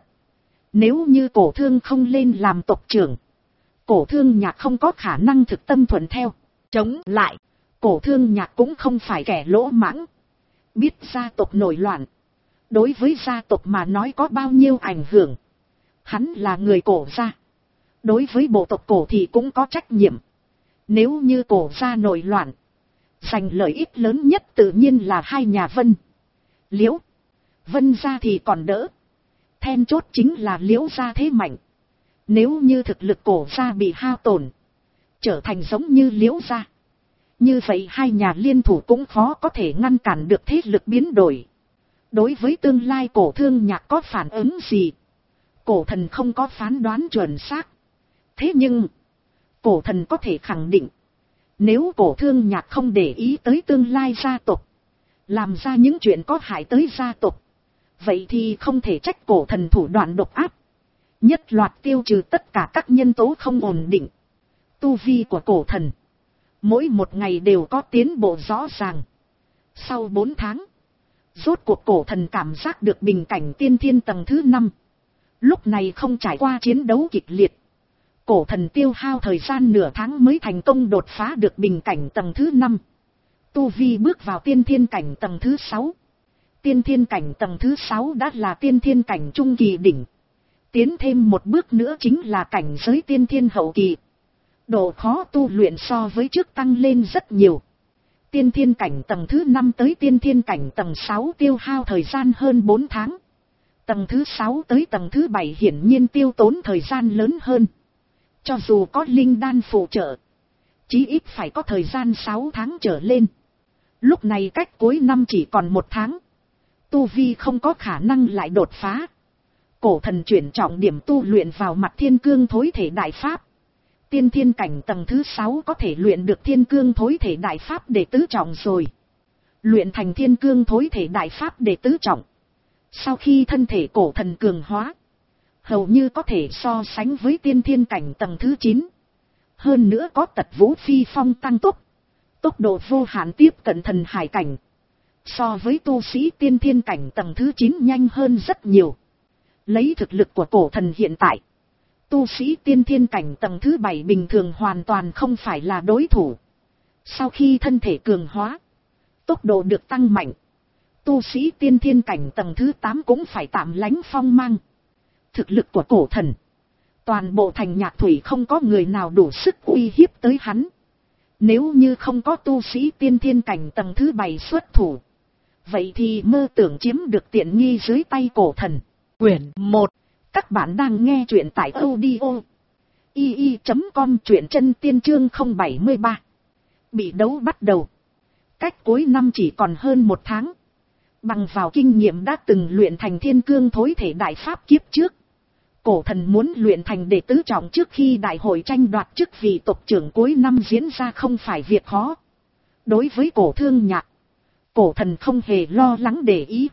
Nếu như Cổ Thương không lên làm tộc trưởng, Cổ Thương Nhạc không có khả năng thực tâm thuận theo. Chống lại, Cổ Thương Nhạc cũng không phải kẻ lỗ mãng. Biết gia tộc nổi loạn, đối với gia tộc mà nói có bao nhiêu ảnh hưởng. Hắn là người Cổ gia, đối với bộ tộc Cổ thì cũng có trách nhiệm. Nếu như Cổ gia nổi loạn, giành lợi ích lớn nhất tự nhiên là hai nhà Vân, Liễu. Vân gia thì còn đỡ. Then chốt chính là Liễu gia thế mạnh. Nếu như thực lực Cổ gia bị hao tổn, trở thành giống như Liễu gia, như vậy hai nhà liên thủ cũng khó có thể ngăn cản được thế lực biến đổi. Đối với tương lai Cổ Thương Nhạc có phản ứng gì, cổ thần không có phán đoán chuẩn xác. Thế nhưng, cổ thần có thể khẳng định, nếu Cổ Thương Nhạc không để ý tới tương lai gia tộc, làm ra những chuyện có hại tới gia tộc, vậy thì không thể trách cổ thần thủ đoạn độc ác, nhất loạt tiêu trừ tất cả các nhân tố không ổn định. Tu vi của cổ thần, mỗi một ngày đều có tiến bộ rõ ràng. Sau bốn tháng, rốt cuộc cổ thần cảm giác được bình cảnh tiên thiên tầng thứ năm. Lúc này không trải qua chiến đấu kịch liệt, cổ thần tiêu hao thời gian nửa tháng mới thành công đột phá được bình cảnh tầng thứ năm. Tu vi bước vào tiên thiên cảnh tầng thứ sáu. Tiên thiên cảnh tầng thứ sáu đã là tiên thiên cảnh trung kỳ đỉnh. Tiến thêm một bước nữa chính là cảnh giới tiên thiên hậu kỳ. Độ khó tu luyện so với trước tăng lên rất nhiều. Tiên thiên cảnh tầng thứ năm tới tiên thiên cảnh tầng sáu tiêu hao thời gian hơn bốn tháng. Tầng thứ sáu tới tầng thứ bảy hiển nhiên tiêu tốn thời gian lớn hơn. Cho dù có linh đan phụ trợ, chí ít phải có thời gian sáu tháng trở lên. Lúc này cách cuối năm chỉ còn một tháng. Tu vi không có khả năng lại đột phá. Cổ thần chuyển trọng điểm tu luyện vào mặt thiên cương thối thể đại pháp. Tiên thiên cảnh tầng thứ sáu có thể luyện được thiên cương thối thể đại pháp đệ tứ trọng rồi. Luyện thành thiên cương thối thể đại pháp đệ tứ trọng. Sau khi thân thể cổ thần cường hóa, hầu như có thể so sánh với tiên thiên cảnh tầng thứ chín. Hơn nữa có tật vũ phi phong tăng tốc. Tốc độ vô hạn tiếp cận thần hải cảnh. So với tu sĩ tiên thiên cảnh tầng thứ chín nhanh hơn rất nhiều. Lấy thực lực của cổ thần hiện tại, tu sĩ tiên thiên cảnh tầng thứ bảy bình thường hoàn toàn không phải là đối thủ. Sau khi thân thể cường hóa, tốc độ được tăng mạnh, tu sĩ tiên thiên cảnh tầng thứ tám cũng phải tạm lánh phong mang. Thực lực của cổ thần, toàn bộ thành Nhạc Thủy không có người nào đủ sức uy hiếp tới hắn. Nếu như không có tu sĩ tiên thiên cảnh tầng thứ bảy xuất thủ, vậy thì mơ tưởng chiếm được tiện nghi dưới tay cổ thần. Quyển một. Các bạn đang nghe truyện tại audio i i chấm com, truyện chân tiên chương không bảy ba. Bị đấu bắt đầu. Cách cuối năm chỉ còn hơn một tháng. Bằng vào kinh nghiệm đã từng luyện thành thiên cương thối thể đại pháp kiếp trước, cổ thần muốn luyện thành đệ tứ trọng trước khi đại hội tranh đoạt chức vị tộc trưởng cuối năm diễn ra không phải việc khó. Đối với cổ Thương Nhạc, cổ thần không hề lo lắng để ý.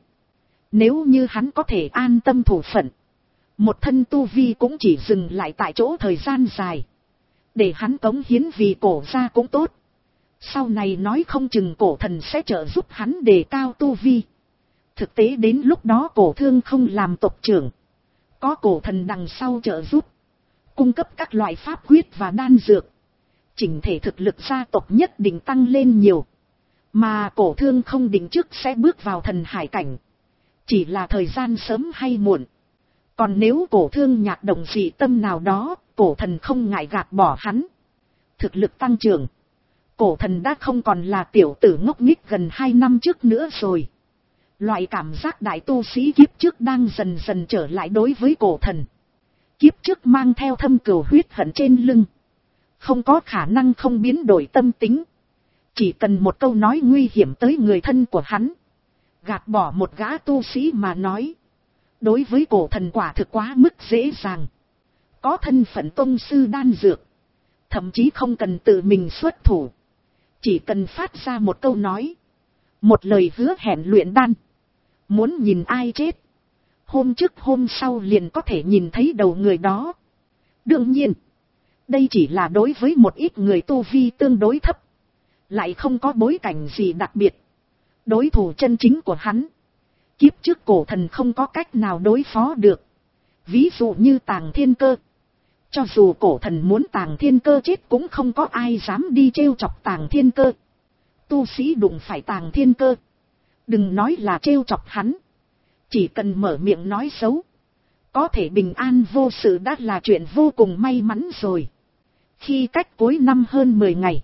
Nếu như hắn có thể an tâm thủ phận, một thân tu vi cũng chỉ dừng lại tại chỗ thời gian dài. Để hắn cống hiến vì cổ gia cũng tốt. Sau này nói không chừng cổ thần sẽ trợ giúp hắn đề cao tu vi. Thực tế đến lúc đó cổ thương không làm tộc trưởng, có cổ thần đằng sau trợ giúp, cung cấp các loại pháp quyết và đan dược, chỉnh thể thực lực gia tộc nhất định tăng lên nhiều. Mà cổ thương không định trước sẽ bước vào thần hải cảnh, chỉ là thời gian sớm hay muộn. Còn nếu cổ Thương Nhạc đồng dị tâm nào đó, cổ thần không ngại gạt bỏ hắn. Thực lực tăng trưởng, cổ thần đã không còn là tiểu tử ngốc nghếch gần hai năm trước nữa rồi. Loại cảm giác đại tu sĩ kiếp trước đang dần dần trở lại đối với cổ thần. Kiếp trước mang theo thâm cừu huyết hận trên lưng, không có khả năng không biến đổi tâm tính. Chỉ cần một câu nói nguy hiểm tới người thân của hắn, gạt bỏ một gã tu sĩ mà nói, đối với cổ thần quả thực quá mức dễ dàng. Có thân phận tông sư đan dược, thậm chí không cần tự mình xuất thủ, chỉ cần phát ra một câu nói, một lời hứa hẹn luyện đan, muốn nhìn ai chết, hôm trước hôm sau liền có thể nhìn thấy đầu người đó. Đương nhiên, đây chỉ là đối với một ít người tu vi tương đối thấp, lại không có bối cảnh gì đặc biệt. Đối thủ chân chính của hắn, kiếp trước cổ thần không có cách nào đối phó được. Ví dụ như Tàng Thiên Cơ. Cho dù cổ thần muốn Tàng Thiên Cơ chết cũng không có ai dám đi trêu chọc Tàng Thiên Cơ. Tu sĩ đụng phải Tàng Thiên Cơ, đừng nói là trêu chọc hắn, chỉ cần mở miệng nói xấu, có thể bình an vô sự đã là chuyện vô cùng may mắn rồi. Khi cách cuối năm hơn mười ngày,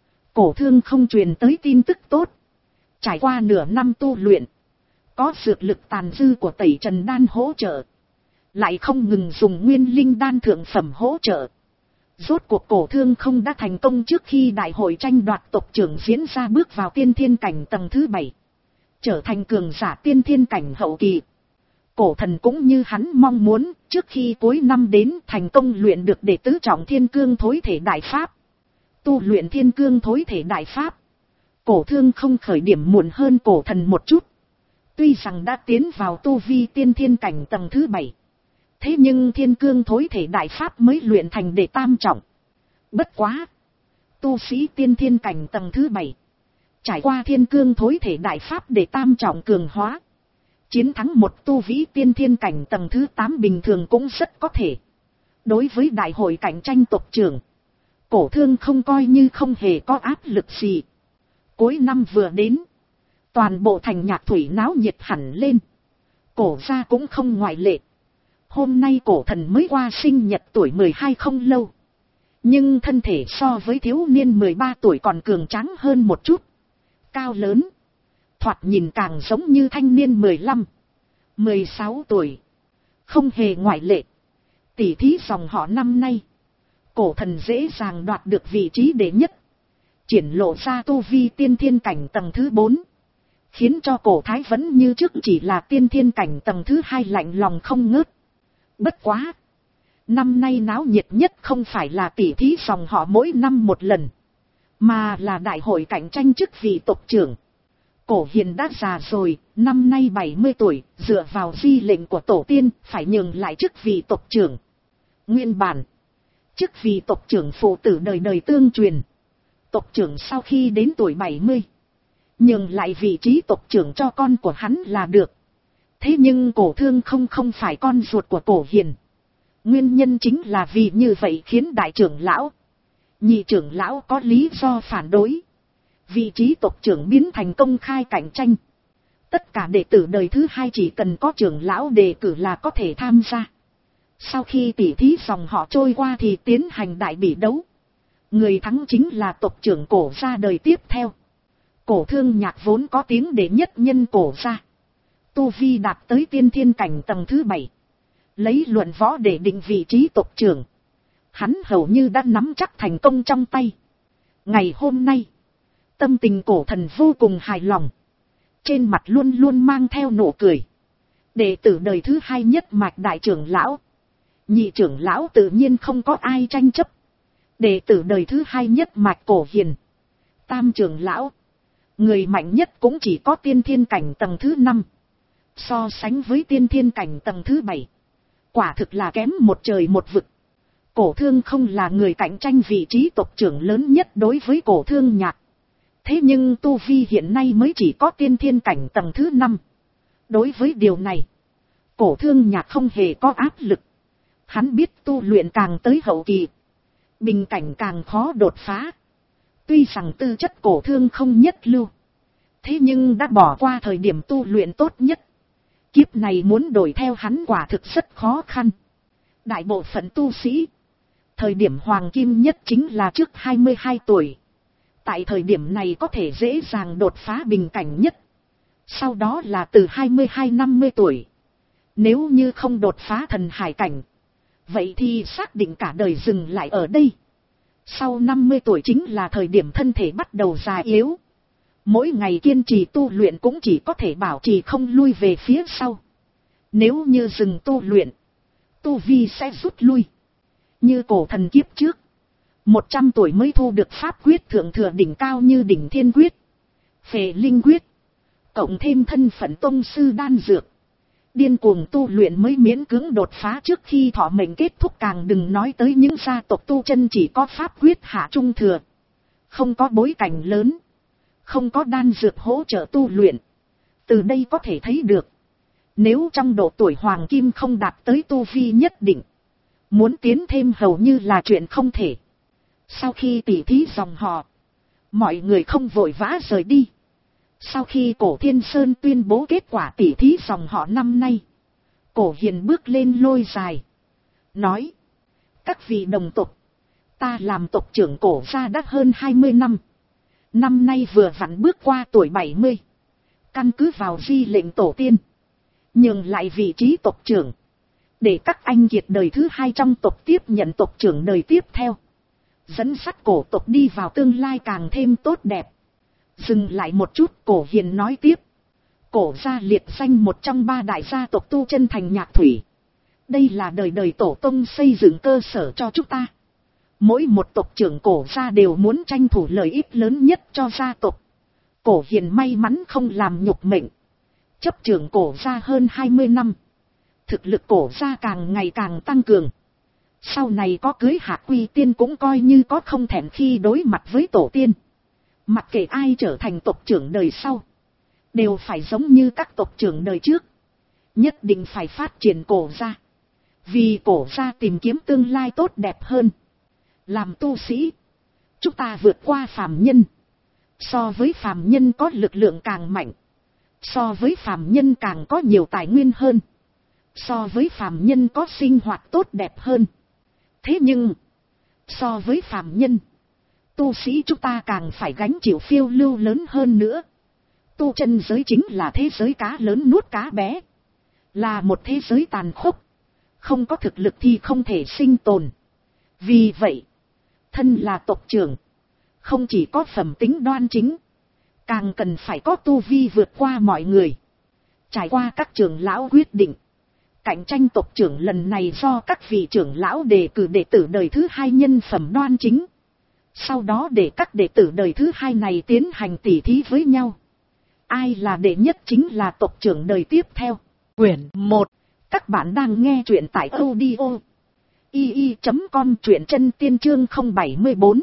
cổ thương không truyền tới tin tức tốt. Trải qua nửa năm tu luyện, có dược lực tàn dư của tẩy trần đan hỗ trợ, lại không ngừng dùng nguyên linh đan thượng phẩm hỗ trợ. Rốt cuộc cổ thương không đã thành công trước khi đại hội tranh đoạt tộc trưởng diễn ra bước vào tiên thiên cảnh tầng thứ bảy, trở thành cường giả tiên thiên cảnh hậu kỳ. Cổ thần cũng như hắn mong muốn, trước khi cuối năm đến thành công luyện được đệ tứ trọng thiên cương thối thể đại pháp. Tu luyện thiên cương thối thể đại pháp, cổ thương không khởi điểm muộn hơn cổ thần một chút. Tuy rằng đã tiến vào tu vi tiên thiên cảnh tầng thứ bảy, thế nhưng thiên cương thối thể đại pháp mới luyện thành đệ tam trọng. Bất quá, tu sĩ tiên thiên cảnh tầng thứ bảy, trải qua thiên cương thối thể đại pháp đệ tam trọng cường hóa, chiến thắng một tu vĩ tiên thiên cảnh tầng thứ tám bình thường cũng rất có thể. Đối với đại hội cạnh tranh tộc trưởng, cổ thương không coi như không hề có áp lực gì. Cuối năm vừa đến, toàn bộ thành Nhạc Thủy náo nhiệt hẳn lên. Cổ gia cũng không ngoại lệ. Hôm nay cổ thần mới qua sinh nhật tuổi mười hai không lâu, nhưng thân thể so với thiếu niên mười ba tuổi còn cường tráng hơn một chút. Cao lớn, thoạt nhìn càng giống như thanh niên mười lăm, mười sáu tuổi. Không hề ngoại lệ. Tỷ thí dòng họ năm nay, cổ thần dễ dàng đoạt được vị trí đệ nhất, triển lộ ra tu vi tiên thiên cảnh tầng thứ bốn, khiến cho cổ thái vẫn như trước chỉ là tiên thiên cảnh tầng thứ hai lạnh lòng không ngớt. Bất quá, năm nay náo nhiệt nhất không phải là tỷ thí dòng họ mỗi năm một lần, mà là đại hội cạnh tranh chức vị tộc trưởng. Cổ hiền đã già rồi, năm nay bảy mươi tuổi, dựa vào di lệnh của tổ tiên phải nhường lại chức vị tộc trưởng. Nguyên bản, chức vì tộc trưởng phụ tử đời đời tương truyền. Tộc trưởng sau khi đến tuổi bảy mươi, nhường lại vị trí tộc trưởng cho con của hắn là được. Thế nhưng Cổ Thương không không phải con ruột của Cổ Hiền. Nguyên nhân chính là vì như vậy khiến đại trưởng lão, nhị trưởng lão có lý do phản đối. Vị trí tộc trưởng biến thành công khai cạnh tranh. Tất cả đệ tử đời thứ hai chỉ cần có trưởng lão đề cử là có thể tham gia. Sau khi tỉ thí dòng họ trôi qua thì tiến hành đại bỉ đấu. Người thắng chính là tộc trưởng Cổ gia đời tiếp theo. Cổ Thương Nhạc vốn có tiếng đệ nhất nhân Cổ gia. Tu vi đạt tới tiên thiên cảnh tầng thứ bảy. Lấy luận võ để định vị trí tộc trưởng. Hắn hầu như đã nắm chắc thành công trong tay. Ngày hôm nay, tâm tình Cổ Thần vô cùng hài lòng. Trên mặt luôn luôn mang theo nụ cười. Đệ tử đời thứ hai nhất mạch đại trưởng lão, nhị trưởng lão tự nhiên không có ai tranh chấp. Đệ tử đời thứ hai nhất mạch Cổ Hiền, tam trưởng lão, người mạnh nhất cũng chỉ có tiên thiên cảnh tầng thứ năm. So sánh với tiên thiên cảnh tầng thứ bảy, quả thực là kém một trời một vực. Cổ Thương không là người cạnh tranh vị trí tộc trưởng lớn nhất đối với Cổ Thương Nhạc. Thế nhưng tu vi hiện nay mới chỉ có tiên thiên cảnh tầng thứ năm. Đối với điều này, Cổ Thương Nhạc không hề có áp lực. Hắn biết tu luyện càng tới hậu kỳ, bình cảnh càng khó đột phá. Tuy rằng tư chất Cổ Thương không nhất lưu, thế nhưng đã bỏ qua thời điểm tu luyện tốt nhất. Kiếp này muốn đổi theo hắn quả thực rất khó khăn. Đại bộ phận tu sĩ, thời điểm hoàng kim nhất chính là trước hai mươi hai tuổi. Tại thời điểm này có thể dễ dàng đột phá bình cảnh nhất. Sau đó là từ hai mươi hai đến năm mươi tuổi. Nếu như không đột phá thần hải cảnh, vậy thì xác định cả đời dừng lại ở đây. Sau năm mươi tuổi chính là thời điểm thân thể bắt đầu già yếu. Mỗi ngày kiên trì tu luyện cũng chỉ có thể bảo trì không lui về phía sau. Nếu như dừng tu luyện, tu vi sẽ rút lui. Như Cổ Thần kiếp trước, một trăm tuổi mới thu được pháp quyết thượng thừa đỉnh cao như đỉnh thiên quyết, phệ linh quyết, cộng thêm thân phận tông sư đan dược. Điên cuồng tu luyện mới miễn cưỡng đột phá trước khi thọ mệnh kết thúc, càng đừng nói tới những gia tộc tu chân chỉ có pháp quyết hạ trung thừa. Không có bối cảnh lớn, không có đan dược hỗ trợ tu luyện. Từ đây có thể thấy được, nếu trong độ tuổi hoàng kim không đạt tới tu vi nhất định, muốn tiến thêm hầu như là chuyện không thể. Sau khi tỉ thí dòng họ, mọi người không vội vã rời đi. Sau khi Cổ Thiên Sơn tuyên bố kết quả tỉ thí dòng họ năm nay, Cổ Hiền bước lên lôi dài, nói: các vị đồng tộc, ta làm tộc trưởng Cổ gia đã hơn hai mươi năm. Năm nay vừa vặn bước qua tuổi bảy mươi. Căn cứ vào di lệnh tổ tiên, nhường lại vị trí tộc trưởng, để các anh kiệt đời thứ hai trong tộc tiếp nhận tộc trưởng đời tiếp theo, dẫn dắt cổ tộc đi vào tương lai càng thêm tốt đẹp. Dừng lại một chút, Cổ Hiền nói tiếp: Cổ gia liệt danh một trong ba đại gia tộc tu chân thành Nhạc Thủy. Đây là đời đời tổ tông xây dựng cơ sở cho chúng ta. Mỗi một tộc trưởng Cổ gia đều muốn tranh thủ lợi ích lớn nhất cho gia tộc. Cổ Hiền may mắn không làm nhục mệnh, chấp trưởng Cổ gia hơn hai mươi năm. Thực lực Cổ gia càng ngày càng tăng cường. Sau này có cưới Hạ Quy Tiên cũng coi như có không thẹn khi đối mặt với tổ tiên. Mặc kệ ai trở thành tộc trưởng đời sau, đều phải giống như các tộc trưởng đời trước, nhất định phải phát triển Cổ gia, vì Cổ gia tìm kiếm tương lai tốt đẹp hơn. Làm tu sĩ, chúng ta vượt qua phàm nhân. So với phàm nhân có lực lượng càng mạnh, so với phàm nhân càng có nhiều tài nguyên hơn, so với phàm nhân có sinh hoạt tốt đẹp hơn. Thế nhưng, so với phàm nhân, tu sĩ chúng ta càng phải gánh chịu phiêu lưu lớn hơn nữa. Tu chân giới chính là thế giới cá lớn nuốt cá bé, là một thế giới tàn khốc, không có thực lực thì không thể sinh tồn. Vì vậy, thân là tộc trưởng, không chỉ có phẩm tính đoan chính, càng cần phải có tu vi vượt qua mọi người. Trải qua các trưởng lão quyết định, cạnh tranh tộc trưởng lần này do các vị trưởng lão đề cử đệ tử đời thứ hai nhân phẩm đoan chính. Sau đó để các đệ tử đời thứ hai này tiến hành tỉ thí với nhau. Ai là đệ nhất chính là tộc trưởng đời tiếp theo. Quyển một. Các bạn đang nghe truyện tại audio y y chấm com truyện chân tiên chương không bảy mươi bốn.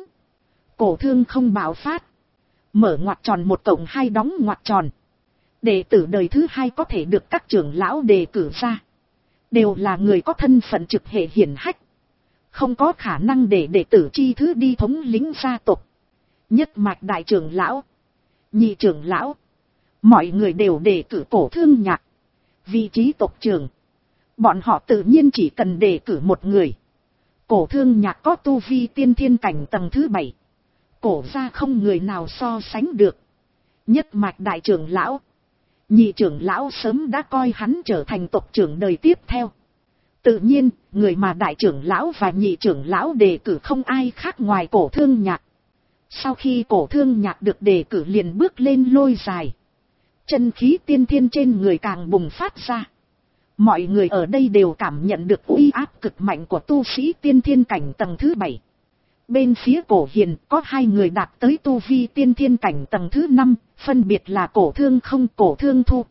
Cổ thương không bạo phát. Mở ngoặc tròn một cộng hai đóng ngoặc tròn. Đệ tử đời thứ hai có thể được các trưởng lão đề cử ra. Đều là người có thân phận trực hệ hiển hách. Không có khả năng để đệ tử chi thứ đi thống lĩnh gia tộc. Nhất mạch đại trưởng lão, nhị trưởng lão, mọi người đều đề cử Cổ Thương Nhạc. Vị trí tộc trưởng, bọn họ tự nhiên chỉ cần đề cử một người. Cổ Thương Nhạc có tu vi tiên thiên cảnh tầng thứ bảy. Cổ gia không người nào so sánh được. Nhất mạch đại trưởng lão, nhị trưởng lão sớm đã coi hắn trở thành tộc trưởng đời tiếp theo. Tự nhiên, người mà đại trưởng lão và nhị trưởng lão đề cử không ai khác ngoài Cổ Thương Nhạc. Sau khi Cổ Thương Nhạc được đề cử liền bước lên lôi dài. Chân khí tiên thiên trên người càng bùng phát ra. Mọi người ở đây đều cảm nhận được uy áp cực mạnh của tu sĩ tiên thiên cảnh tầng thứ bảy. Bên phía Cổ Hiền có hai người đạt tới tu vi tiên thiên cảnh tầng thứ năm, phân biệt là Cổ Thương Không, Cổ Thương Thu.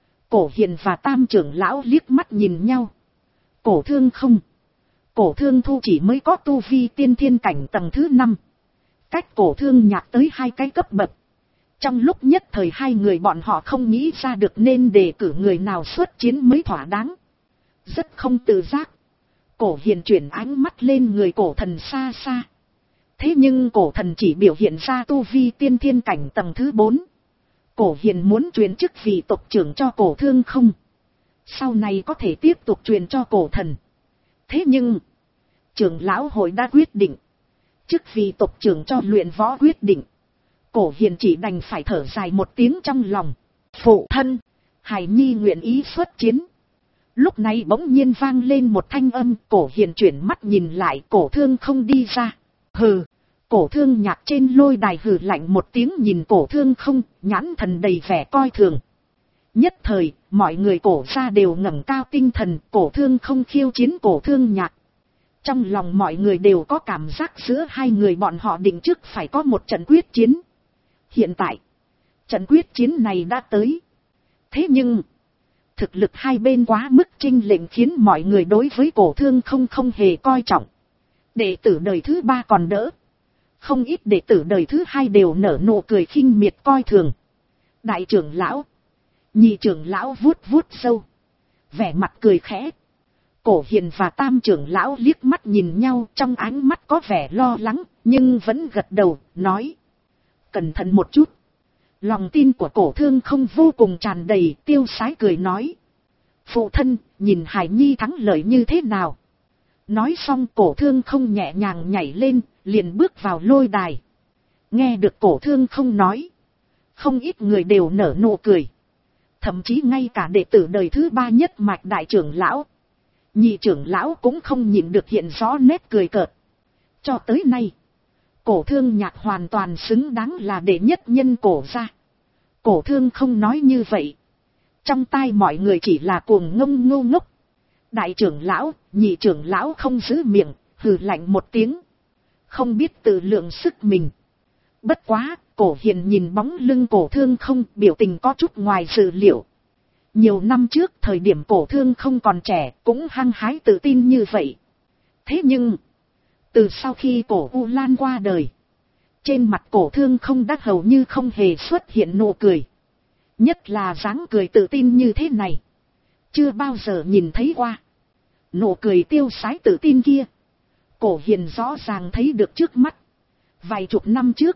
Cổ Hiền và Tam trưởng lão liếc mắt nhìn nhau. Cổ Thương Không, Cổ Thương Thu chỉ mới có tu vi tiên thiên cảnh tầng thứ năm. Cách Cổ Thương Nhạc tới hai cái cấp bậc. Trong lúc nhất thời hai người bọn họ không nghĩ ra được nên đề cử người nào xuất chiến mới thỏa đáng. Rất không tự giác. Cổ Hiền chuyển ánh mắt lên người Cổ Thần xa xa. Thế nhưng Cổ Thần chỉ biểu hiện ra tu vi tiên thiên cảnh tầng thứ bốn. Cổ Hiền muốn truyền chức vị tộc trưởng cho Cổ Thương Không. Sau này có thể tiếp tục truyền cho Cổ Thần. Thế nhưng, trưởng lão hội đã quyết định. Chức vị tộc trưởng cho Luyện Võ quyết định. Cổ Hiền chỉ đành phải thở dài một tiếng trong lòng. Phụ thân, Hải Nhi nguyện ý xuất chiến. Lúc này bỗng nhiên vang lên một thanh âm. Cổ Hiền chuyển mắt nhìn lại, Cổ Thương Không đi ra. Hừ, Cổ Thương Nhạc trên lôi đài hừ lạnh một tiếng nhìn Cổ Thương Không, nhãn thần đầy vẻ coi thường. Nhất thời, mọi người Cổ gia đều ngẩng cao tinh thần. Cổ Thương Không khiêu chiến Cổ Thương Nhạc. Trong lòng mọi người đều có cảm giác giữa hai người bọn họ định trước phải có một trận quyết chiến. Hiện tại, trận quyết chiến này đã tới. Thế nhưng, thực lực hai bên quá mức chênh lệch khiến mọi người đối với Cổ Thương Không không hề coi trọng. Đệ tử đời thứ ba còn đỡ. Không ít đệ tử đời thứ hai đều nở nụ cười khinh miệt coi thường. Đại trưởng lão, nhị trưởng lão vuốt vuốt râu, vẻ mặt cười khẽ. Cổ Hiền và Tam trưởng lão liếc mắt nhìn nhau, trong ánh mắt có vẻ lo lắng, nhưng vẫn gật đầu, nói. Cẩn thận một chút. Lòng tin của Cổ Thương Không vô cùng tràn đầy, tiêu sái cười nói. Phụ thân, nhìn Hải Nhi thắng lợi như thế nào? Nói xong Cổ Thương Không nhẹ nhàng nhảy lên, liền bước vào lôi đài. Nghe được Cổ Thương Không nói. Không ít người đều nở nụ cười. Thậm chí ngay cả đệ tử đời thứ ba nhất mạch đại trưởng lão, nhị trưởng lão cũng không nhịn được hiện rõ nét cười cợt. Cho tới nay, Cổ Thương Nhạc hoàn toàn xứng đáng là đệ nhất nhân Cổ gia. Cổ Thương Không nói như vậy, trong tai mọi người chỉ là cuồng ngông ngô ngốc. Đại trưởng lão, nhị trưởng lão không giữ miệng, hừ lạnh một tiếng. Không biết tự lượng sức mình. Bất quá, Cổ Hiền nhìn bóng lưng Cổ Thương Không, biểu tình có chút ngoài dự liệu. Nhiều năm trước, thời điểm Cổ Thương Không còn trẻ, cũng hăng hái tự tin như vậy. Thế nhưng, từ sau khi Cổ U Lan qua đời, trên mặt Cổ Thương Không đã hầu như không hề xuất hiện nụ cười. Nhất là dáng cười tự tin như thế này, chưa bao giờ nhìn thấy qua. Nụ cười tiêu sái tự tin kia, Cổ Hiền rõ ràng thấy được trước mắt. Vài chục năm trước,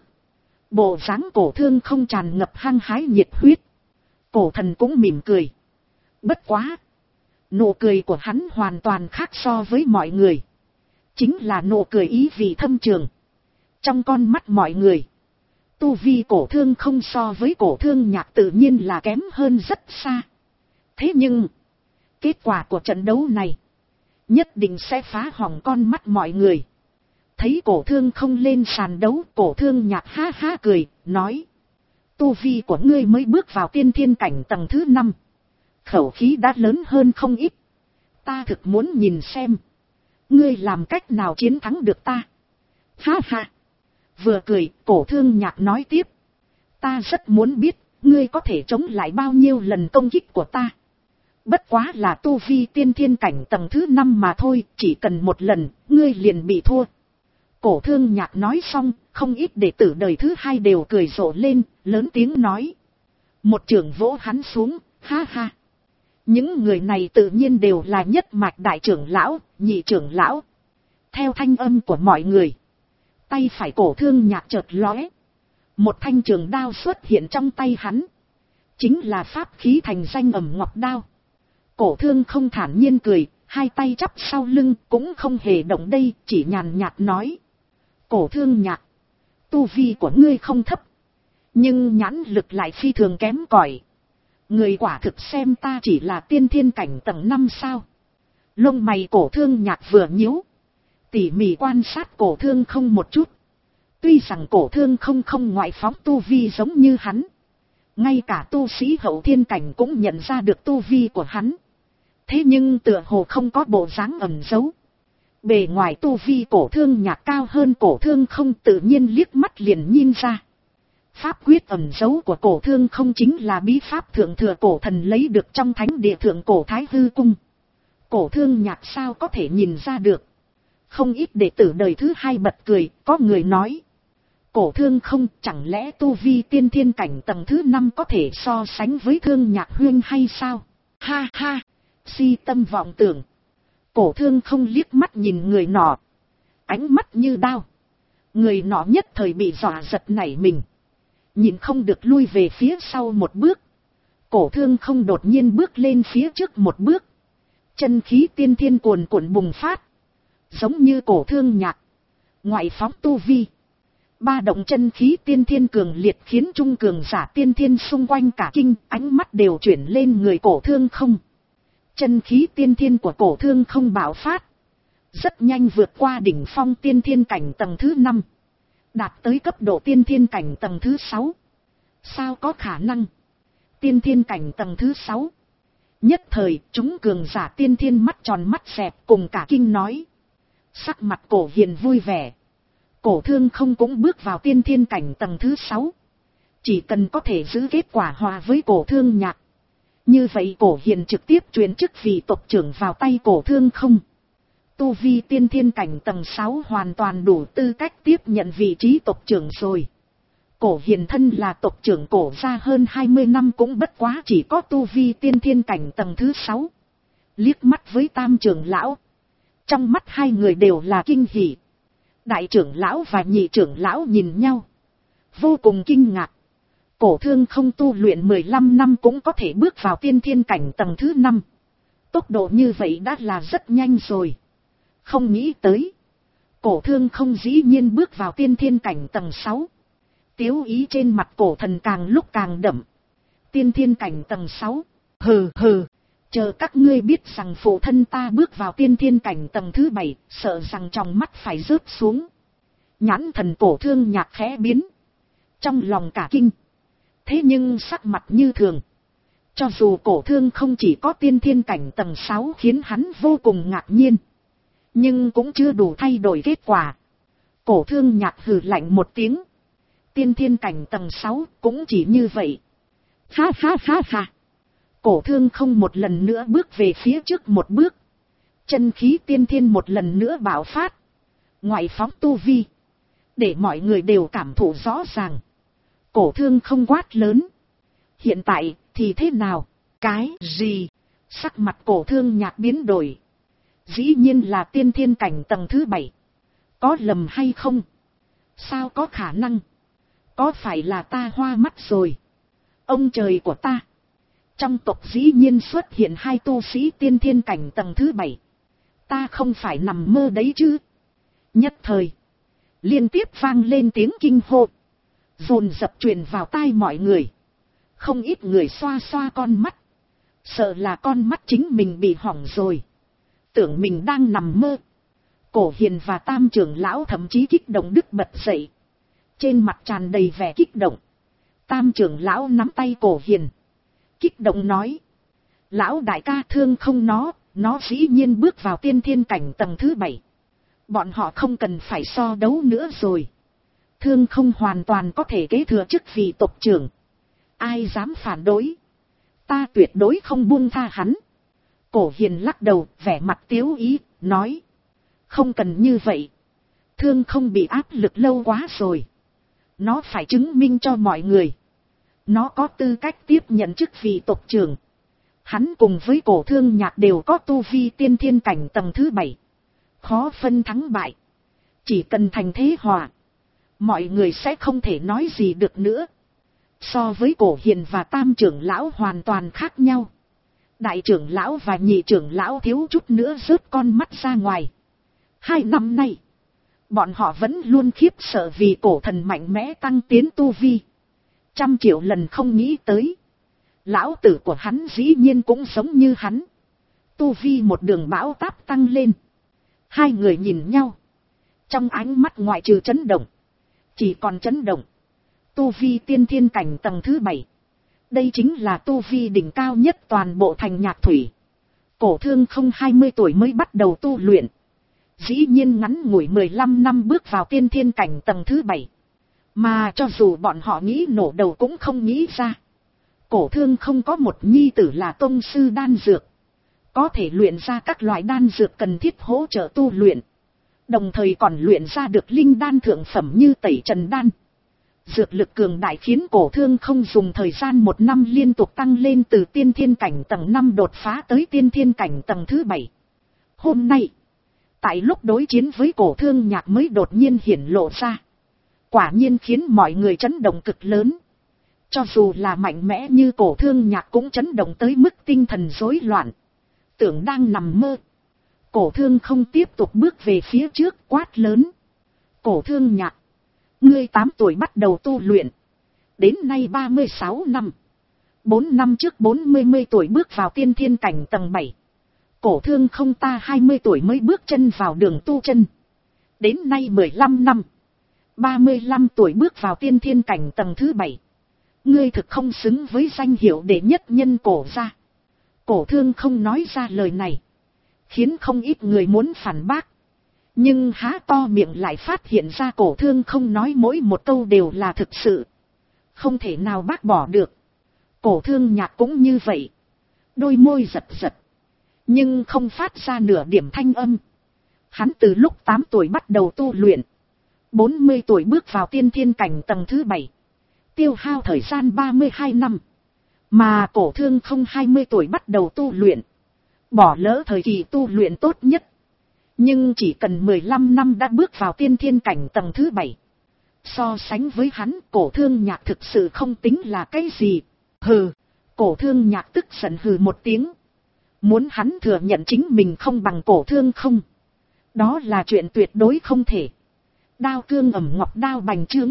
bộ dáng Cổ Thương Không tràn ngập hăng hái nhiệt huyết. Cổ Thần cũng mỉm cười. Bất quá, nụ cười của hắn hoàn toàn khác so với mọi người. Chính là nụ cười ý vị thâm trường. Trong con mắt mọi người, tu vi Cổ Thương Không so với Cổ Thương Nhạc tự nhiên là kém hơn rất xa. Thế nhưng, kết quả của trận đấu này nhất định sẽ phá hỏng con mắt mọi người. Thấy Cổ Thương Không lên sàn đấu, Cổ Thương Nhạc ha ha cười, nói. Tu vi của ngươi mới bước vào tiên thiên cảnh tầng thứ năm. Khẩu khí đã lớn hơn không ít. Ta thực muốn nhìn xem, ngươi làm cách nào chiến thắng được ta. Ha ha. Vừa cười, Cổ Thương Nhạc nói tiếp. Ta rất muốn biết, ngươi có thể chống lại bao nhiêu lần công kích của ta. Bất quá là tu vi tiên thiên cảnh tầng thứ năm mà thôi, chỉ cần một lần, ngươi liền bị thua. Cổ Thương Nhạc nói xong, không ít đệ tử đời thứ hai đều cười rộ lên, lớn tiếng nói. Một trưởng vỗ hắn xuống, ha ha. Những người này tự nhiên đều là nhất mạch đại trưởng lão, nhị trưởng lão. Theo thanh âm của mọi người, tay phải Cổ Thương Nhạc chợt lóe. Một thanh trường đao xuất hiện trong tay hắn. Chính là pháp khí thành danh ẩm ngọc đao. Cổ Thương không thản nhiên cười, hai tay chắp sau lưng cũng không hề động đây, chỉ nhàn nhạt nói. Cổ Thương Nhạc, tu vi của ngươi không thấp, nhưng nhãn lực lại phi thường kém cỏi. Người quả thực xem ta chỉ là tiên thiên cảnh tầng năm sao. Lông mày Cổ Thương Nhạc vừa nhíu, tỉ mỉ quan sát Cổ Thương không một chút. Tuy rằng Cổ Thương không không ngoại phóng tu vi giống như hắn, ngay cả tu sĩ hậu thiên cảnh cũng nhận ra được tu vi của hắn. Thế nhưng tựa hồ không có bộ dáng ẩn giấu. Bề ngoài tu vi Cổ Thương Nhạc cao hơn Cổ Thương không, tự nhiên liếc mắt liền nhìn ra. Pháp quyết ẩn giấu của Cổ Thương không chính là bí pháp thượng thừa cổ thần lấy được trong thánh địa thượng cổ Thái Hư Cung. Cổ Thương Nhạc sao có thể nhìn ra được. Không ít đệ tử đời thứ hai bật cười, có người nói. Cổ Thương không, chẳng lẽ tu vi tiên thiên cảnh tầng thứ năm có thể so sánh với Thương Nhạc huynh hay sao? Ha ha, si tâm vọng tưởng. Cổ Thương không liếc mắt nhìn người nọ, ánh mắt như đao. Người nọ nhất thời bị dọa giật nảy mình, nhìn không được lui về phía sau một bước. Cổ Thương không đột nhiên bước lên phía trước một bước, chân khí tiên thiên cuồn cuộn bùng phát, giống như Cổ Thương Nhạc ngoại phóng tu vi. Ba động chân khí tiên thiên cường liệt khiến trung cường giả tiên thiên xung quanh cả kinh, ánh mắt đều chuyển lên người Cổ Thương không. Chân khí tiên thiên của Cổ Thương không bạo phát, rất nhanh vượt qua đỉnh phong tiên thiên cảnh tầng thứ năm, đạt tới cấp độ tiên thiên cảnh tầng thứ sáu. Sao có khả năng? Tiên thiên cảnh tầng thứ sáu. Nhất thời, chúng cường giả tiên thiên mắt tròn mắt xẹp cùng cả kinh nói. Sắc mặt Cổ Hiền vui vẻ. Cổ Thương không cũng bước vào tiên thiên cảnh tầng thứ sáu. Chỉ cần có thể giữ kết quả hòa với Cổ Thương Nhạc, như vậy Cổ Hiền trực tiếp chuyển chức vị tộc trưởng vào tay Cổ Thương không. Tu vi tiên thiên cảnh tầng sáu hoàn toàn đủ tư cách tiếp nhận vị trí tộc trưởng rồi. Cổ Hiền thân là tộc trưởng Cổ gia hơn hai mươi năm cũng bất quá chỉ có tu vi tiên thiên cảnh tầng thứ sáu. Liếc mắt với tam trưởng lão, trong mắt hai người đều là kinh hỉ. Đại trưởng lão và nhị trưởng lão nhìn nhau, vô cùng kinh ngạc. Cổ Thương không tu luyện mười lăm năm cũng có thể bước vào tiên thiên cảnh tầng thứ năm. Tốc độ như vậy đã là rất nhanh rồi. Không nghĩ tới, Cổ Thương không dĩ nhiên bước vào tiên thiên cảnh tầng sáu. Tiếu ý trên mặt Cổ Thần càng lúc càng đậm. Tiên thiên cảnh tầng sáu, hừ hừ, chờ các ngươi biết rằng phụ thân ta bước vào tiên thiên cảnh tầng thứ bảy, sợ rằng trong mắt phải rớt xuống. Nhãn thần Cổ Thương Nhạc khẽ biến, trong lòng cả kinh. Thế nhưng sắc mặt như thường. Cho dù Cổ Thương không chỉ có tiên thiên cảnh tầng sáu khiến hắn vô cùng ngạc nhiên, nhưng cũng chưa đủ thay đổi kết quả. Cổ Thương Nhạc hừ lạnh một tiếng. Tiên thiên cảnh tầng sáu cũng chỉ như vậy. Ha ha ha ha. Cổ Thương không một lần nữa bước về phía trước một bước. Chân khí tiên thiên một lần nữa bạo phát. Ngoại phóng tu vi, để mọi người đều cảm thụ rõ ràng. Cổ Thương không quát lớn. Hiện tại thì thế nào? Cái gì? Sắc mặt Cổ Thương Nhạc biến đổi. Dĩ nhiên là tiên thiên cảnh tầng thứ bảy. Có lầm hay không? Sao có khả năng? Có phải là ta hoa mắt rồi? Ông trời của ta! Trong tộc dĩ nhiên xuất hiện hai tu sĩ tiên thiên cảnh tầng thứ bảy. Ta không phải nằm mơ đấy chứ? Nhất thời, liên tiếp vang lên tiếng kinh hô, dồn dập truyền vào tai mọi người. Không ít người xoa xoa con mắt, sợ là con mắt chính mình bị hỏng rồi, tưởng mình đang nằm mơ. Cổ Hiền và tam trưởng lão thậm chí kích động đứt bật dậy, trên mặt tràn đầy vẻ kích động. Tam trưởng lão nắm tay Cổ Hiền, kích động nói: Lão đại ca, thương không nó, nó dĩ nhiên bước vào tiên thiên cảnh tầng thứ bảy. Bọn họ không cần phải so đấu nữa rồi. Thương không hoàn toàn có thể kế thừa chức vị tộc trưởng. Ai dám phản đối? Ta tuyệt đối không buông tha hắn. Cổ Hiền lắc đầu, vẻ mặt tiếu ý, nói. Không cần như vậy. Thương không bị áp lực lâu quá rồi. Nó phải chứng minh cho mọi người. Nó có tư cách tiếp nhận chức vị tộc trưởng. Hắn cùng với Cổ Thương Nhạc đều có tu vi tiên thiên cảnh tầng thứ bảy. Khó phân thắng bại. Chỉ cần thành thế hòa. Mọi người sẽ không thể nói gì được nữa. So với Cổ Hiền và Tam trưởng lão hoàn toàn khác nhau. Đại trưởng lão và nhị trưởng lão thiếu chút nữa rớt con mắt ra ngoài. Hai năm nay, bọn họ vẫn luôn khiếp sợ vì cổ thần mạnh mẽ tăng tiến tu vi. Trăm triệu lần không nghĩ tới. Lão tử của hắn dĩ nhiên cũng giống như hắn. Tu vi một đường bão táp tăng lên. Hai người nhìn nhau. Trong ánh mắt ngoại trừ chấn động. Chỉ còn chấn động. Tu vi tiên thiên cảnh tầng thứ bảy. Đây chính là tu vi đỉnh cao nhất toàn bộ thành Nhạc Thủy. Cổ Thương không hai mươi tuổi mới bắt đầu tu luyện. Dĩ nhiên ngắn ngủi mười lăm năm bước vào tiên thiên cảnh tầng thứ bảy. Mà cho dù bọn họ nghĩ nổ đầu cũng không nghĩ ra. Cổ Thương không có một nhi tử là tông sư đan dược. Có thể luyện ra các loại đan dược cần thiết hỗ trợ tu luyện. Đồng thời còn luyện ra được linh đan thượng phẩm như tẩy trần đan. Dược lực cường đại khiến Cổ Thương không dùng thời gian một năm liên tục tăng lên từ tiên thiên cảnh tầng năm đột phá tới tiên thiên cảnh tầng thứ bảy. Hôm nay, tại lúc đối chiến với Cổ Thương Nhạc mới đột nhiên hiển lộ ra. Quả nhiên khiến mọi người chấn động cực lớn. Cho dù là mạnh mẽ như Cổ Thương Nhạc cũng chấn động tới mức tinh thần rối loạn. Tưởng đang nằm mơ. Cổ Thương không tiếp tục bước về phía trước quát lớn. Cổ Thương Nhạc. Ngươi tám tuổi bắt đầu tu luyện. Đến nay ba mươi sáu năm. bốn năm trước bốn mươi, mươi tuổi bước vào tiên thiên cảnh tầng bảy. Cổ Thương không ta hai mươi tuổi mới bước chân vào đường tu chân. Đến nay mười lăm năm. ba mươi lăm tuổi bước vào tiên thiên cảnh tầng thứ bảy. Ngươi thực không xứng với danh hiệu đệ nhất nhân Cổ gia. Cổ Thương không nói ra lời này. Khiến không ít người muốn phản bác. Nhưng há to miệng lại phát hiện ra Cổ Thương không nói mỗi một câu đều là thực sự. Không thể nào bác bỏ được. Cổ Thương Nhạc cũng như vậy. Đôi môi giật giật. Nhưng không phát ra nửa điểm thanh âm. Hắn từ lúc tám tuổi bắt đầu tu luyện. bốn mươi tuổi bước vào tiên thiên cảnh tầng thứ bảy. Tiêu hao thời gian ba mươi hai năm. Mà Cổ Thương không hai mươi tuổi bắt đầu tu luyện. Bỏ lỡ thời kỳ tu luyện tốt nhất. Nhưng chỉ cần mười lăm năm đã bước vào tiên thiên cảnh tầng thứ bảy. So sánh với hắn, Cổ Thương Nhạc thực sự không tính là cái gì. Hừ, Cổ Thương Nhạc tức giận hừ một tiếng. Muốn hắn thừa nhận chính mình không bằng Cổ Thương không. Đó là chuyện tuyệt đối không thể. Đao cương ẩm ngọc đao bành trướng.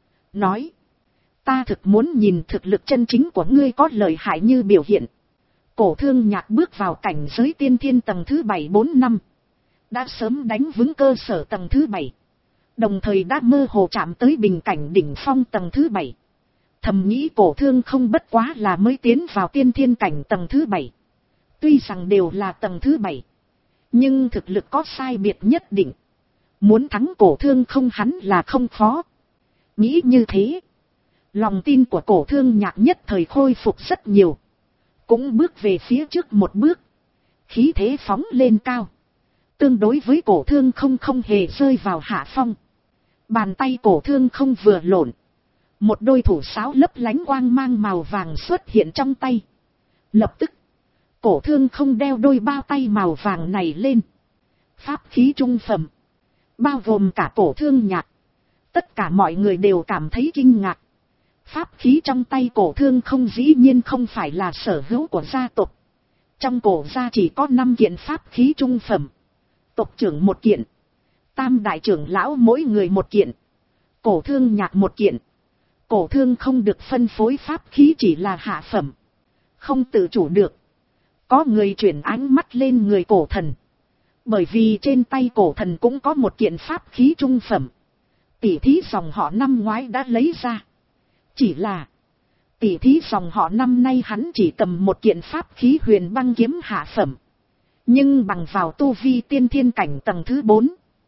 Nói. Ta thực muốn nhìn thực lực chân chính của ngươi có lợi hại như biểu hiện. Cổ Thương Nhạc bước vào cảnh giới tiên thiên tầng thứ bảy bốn năm. Đã sớm đánh vững cơ sở tầng thứ bảy. Đồng thời đã mơ hồ chạm tới bình cảnh đỉnh phong tầng thứ bảy. Thầm nghĩ Cổ Thương không bất quá là mới tiến vào tiên thiên cảnh tầng thứ bảy. Tuy rằng đều là tầng thứ bảy. Nhưng thực lực có sai biệt nhất định. Muốn thắng Cổ Thương không hắn là không khó. Nghĩ như thế. Lòng tin của Cổ Thương Nhạc nhất thời khôi phục rất nhiều. Cũng bước về phía trước một bước. Khí thế phóng lên cao. Tương đối với Cổ Thương không không hề rơi vào hạ phong. Bàn tay Cổ Thương không vừa lộn. Một đôi thủ sáo lấp lánh quang mang màu vàng xuất hiện trong tay. Lập tức. Cổ Thương không đeo đôi bao tay màu vàng này lên. Pháp khí trung phẩm. Bao gồm cả Cổ Thương Nhạc. Tất cả mọi người đều cảm thấy kinh ngạc. Pháp khí trong tay Cổ Thương không dĩ nhiên không phải là sở hữu của gia tộc. Trong Cổ gia chỉ có năm kiện pháp khí trung phẩm. Tộc trưởng một kiện. Tam đại trưởng lão mỗi người một kiện. Cổ Thương Nhạc một kiện. Cổ Thương không được phân phối pháp khí chỉ là hạ phẩm. Không tự chủ được. Có người chuyển ánh mắt lên người cổ thần. Bởi vì trên tay cổ thần cũng có một kiện pháp khí trung phẩm. Tỷ thí dòng họ năm ngoái đã lấy ra. Chỉ là tỷ thí dòng họ năm nay hắn chỉ cầm một kiện pháp khí huyền băng kiếm hạ phẩm. Nhưng bằng vào tu vi tiên thiên cảnh tầng thứ bốn.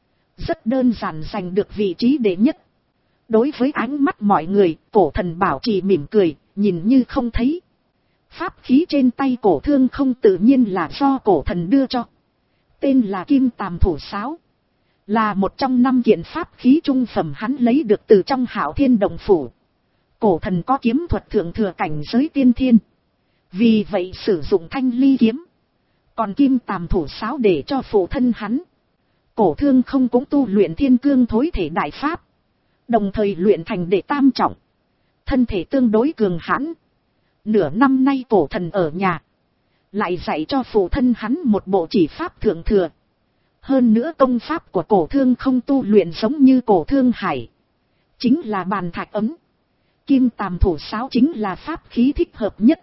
Rất đơn giản giành được vị trí đệ nhất. Đối với ánh mắt mọi người, cổ thần bảo trì mỉm cười, nhìn như không thấy. Pháp khí trên tay Cổ Thương Không tự nhiên là do cổ thần đưa cho. Tên là Kim Tàm Thủ Sáo. Là một trong năm kiện pháp khí trung phẩm hắn lấy được từ trong Hạo Thiên Đồng Phủ. Cổ thần có kiếm thuật thượng thừa cảnh giới tiên thiên. Vì vậy sử dụng thanh ly kiếm. Còn Kim Tàm Thủ Sáo để cho phụ thân hắn. Cổ Thương Không cũng tu luyện Thiên Cương Thối Thể Đại Pháp. Đồng thời luyện thành đệ tam trọng. Thân thể tương đối cường hãn. Nửa năm nay cổ thần ở nhà. Lại dạy cho phụ thân hắn một bộ chỉ pháp thượng thừa. Hơn nữa công pháp của Cổ Thương Không tu luyện giống như Cổ Thương Hải. Chính là bàn thạch ấm. Kim Tàm Thủ Sáo chính là pháp khí thích hợp nhất.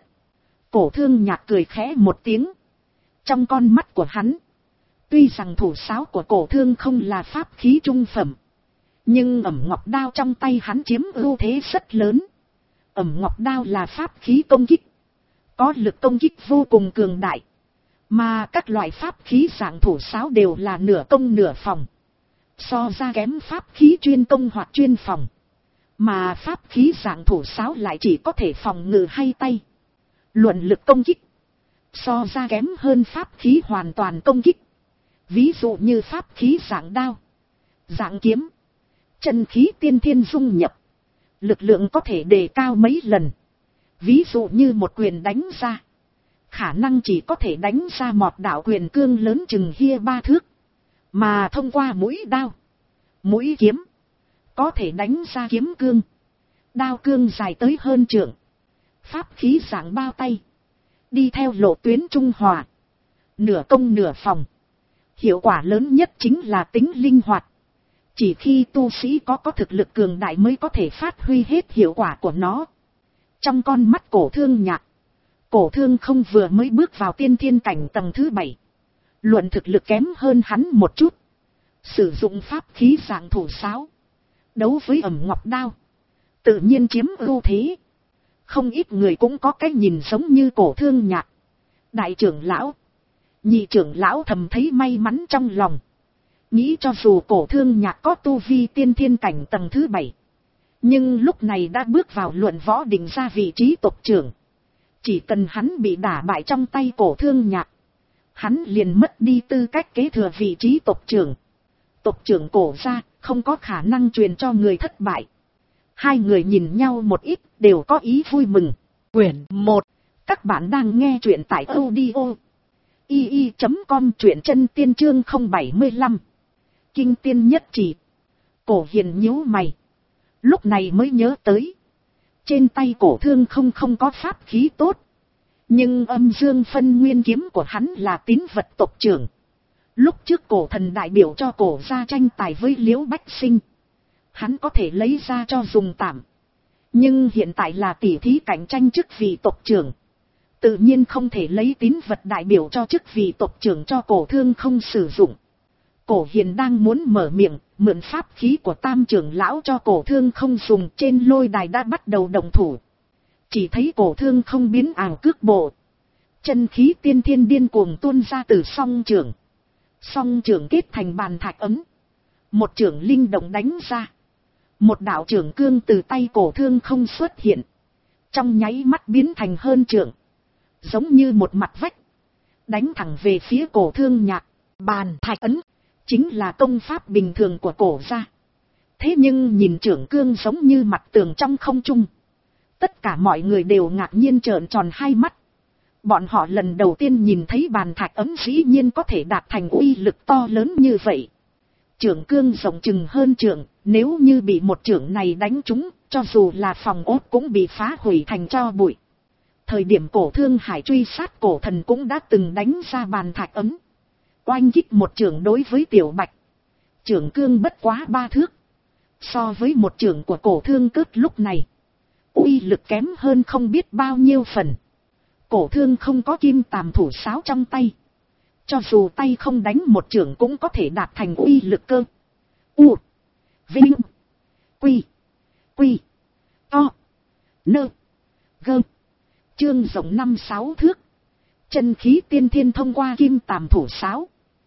Cổ Thương Nhạc cười khẽ một tiếng. Trong con mắt của hắn. Tuy rằng thủ sáo của Cổ Thương Không là pháp khí trung phẩm. Nhưng ẩm ngọc đao trong tay hắn chiếm ưu thế rất lớn. Ẩm ngọc đao là pháp khí công kích. Có lực công kích vô cùng cường đại. Mà các loại pháp khí dạng thủ sáo đều là nửa công nửa phòng. So ra kém pháp khí chuyên công hoặc chuyên phòng. Mà pháp khí dạng thủ sáo lại chỉ có thể phòng ngự hay tay. Luận lực công kích. So ra kém hơn pháp khí hoàn toàn công kích. Ví dụ như pháp khí dạng đao. Dạng kiếm. Chân khí tiên thiên dung nhập. Lực lượng có thể đề cao mấy lần. Ví dụ như một quyền đánh ra. Khả năng chỉ có thể đánh ra một đạo quyền cương lớn chừng hia ba thước. Mà thông qua mũi đao. Mũi kiếm. Có thể đánh ra kiếm cương. Đao cương dài tới hơn trượng. Pháp khí dạng bao tay. Đi theo lộ tuyến trung hòa. Nửa công nửa phòng. Hiệu quả lớn nhất chính là tính linh hoạt. Chỉ khi tu sĩ có có thực lực cường đại mới có thể phát huy hết hiệu quả của nó. Trong con mắt Cổ Thương Nhạc. Cổ Thương Không vừa mới bước vào tiên thiên cảnh tầng thứ bảy. Luận thực lực kém hơn hắn một chút. Sử dụng pháp khí dạng thủ sáo. Đấu với ẩm ngọc đao. Tự nhiên chiếm ưu thế. Không ít người cũng có cái nhìn giống như Cổ Thương Nhạc. Đại trưởng lão. Nhị trưởng lão thầm thấy may mắn trong lòng. Nghĩ cho dù Cổ Thương Nhạc có tu vi tiên thiên cảnh tầng thứ bảy. Nhưng lúc này đã bước vào luận võ định ra vị trí tộc trưởng. Chỉ cần hắn bị đả bại trong tay Cổ Thương Nhạc. Hắn liền mất đi tư cách kế thừa vị trí tộc trưởng. Tộc trưởng Cổ gia không có khả năng truyền cho người thất bại. Hai người nhìn nhau một ít đều có ý vui mừng. Quyển một. Các bạn đang nghe truyện tại audio i i chấm com truyện chân tiên chương không bảy lăm. Kinh tiên nhất chỉ. Cổ Hiền nhíu mày. Lúc này mới nhớ tới. Trên tay Cổ Thương Không không có pháp khí tốt. Nhưng âm dương phân nguyên kiếm của hắn là tín vật tộc trưởng. Lúc trước cổ thần đại biểu cho cổ gia tranh tài với Liễu Bách Sinh. Hắn có thể lấy ra cho dùng tạm. Nhưng hiện tại là tỉ thí cạnh tranh chức vị tộc trưởng. Tự nhiên không thể lấy tín vật đại biểu cho chức vị tộc trưởng cho Cổ Thương Không sử dụng. Cổ Hiền đang muốn mở miệng, mượn pháp khí của tam trưởng lão cho Cổ Thương Không dùng, trên lôi đài đã bắt đầu động thủ. Chỉ thấy Cổ Thương Không biến ảo cước bộ. Chân khí tiên thiên điên cuồng tuôn ra từ song trưởng. Song trưởng kết thành bàn thạch ấm. Một trưởng linh động đánh ra. Một đạo trưởng cương từ tay Cổ Thương Không xuất hiện. Trong nháy mắt biến thành hơn trưởng. Giống như một mặt vách. Đánh thẳng về phía Cổ Thương Nhạc. Bàn thạch ấn. Chính là công pháp bình thường của cổ gia. Thế nhưng nhìn trưởng cương giống như mặt tường trong không trung. Tất cả mọi người đều ngạc nhiên trợn tròn hai mắt. Bọn họ lần đầu tiên nhìn thấy bàn thạch ấm dĩ nhiên có thể đạt thành uy lực to lớn như vậy. Trưởng cương rộng chừng hơn trưởng, nếu như bị một trưởng này đánh trúng, cho dù là phòng ốt cũng bị phá hủy thành tro bụi. Thời điểm Cổ Thương Hải truy sát cổ thần cũng đã từng đánh ra bàn thạch ấm. Oanh kích một trưởng đối với Tiểu Bạch. Trưởng cương bất quá ba thước. So với một trưởng của Cổ Thương Cớt lúc này, uy lực kém hơn không biết bao nhiêu phần. Cổ Thương không có kim tàm thủ sáo trong tay. Cho dù tay không đánh một trưởng cũng có thể đạt thành uy lực cơ. U. Vinh. Quy. Quy. To. Nơ. Gơ. Chương rộng năm sáu thước. Chân khí tiên thiên thông qua kim tàm thủ sáo.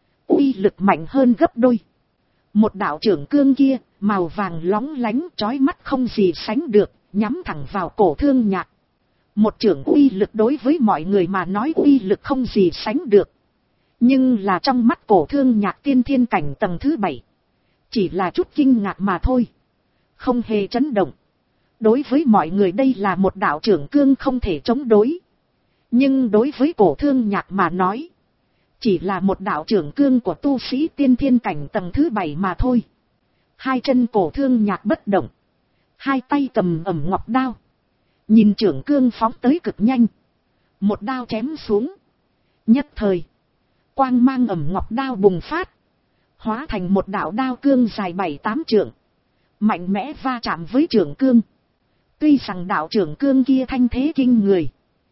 Uy lực mạnh hơn gấp đôi. Một đạo trưởng cương kia, màu vàng lóng lánh chói mắt không gì sánh được, nhắm thẳng vào Cổ Thương Nhạc. Một trưởng uy lực đối với mọi người mà nói uy lực không gì sánh được. Nhưng là trong mắt Cổ Thương Nhạc tiên thiên cảnh tầng thứ bảy. Chỉ là chút kinh ngạc mà thôi. Không hề chấn động. Đối với mọi người đây là một đạo trưởng cương không thể chống đối. Nhưng đối với Cổ Thương Nhạc mà nói. Chỉ là một đạo trưởng cương của tu sĩ tiên thiên cảnh tầng thứ bảy mà thôi. Hai chân Cổ Thương Nhạc bất động. Hai tay cầm ẩm ngọc đao. Nhìn trưởng cương phóng tới cực nhanh. Một đao chém xuống. Nhất thời. Quang mang ẩm ngọc đao bùng phát. Hóa thành một đạo đao cương dài bảy tám trượng. Mạnh mẽ va chạm với trưởng cương. Tuy rằng đạo trưởng cương kia thanh thế kinh người.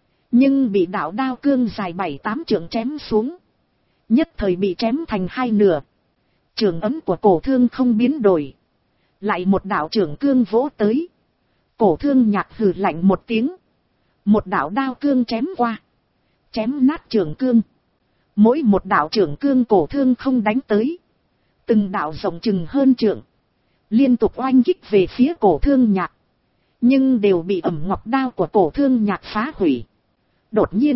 Nhưng bị đạo đao cương dài bảy tám trượng chém xuống. Nhất thời bị chém thành hai nửa. Trường ấm của Cổ Thương không biến đổi. Lại một đạo trưởng cương vỗ tới. Cổ Thương Nhạc hừ lạnh một tiếng. Một đạo đao cương chém qua. Chém nát trưởng cương. Mỗi một đạo trưởng cương Cổ Thương không đánh tới. Từng đạo rộng chừng hơn trượng. Liên tục oanh kích về phía Cổ Thương Nhạc. Nhưng đều bị ẩm ngọc đao của Cổ Thương Nhạc phá hủy. Đột nhiên.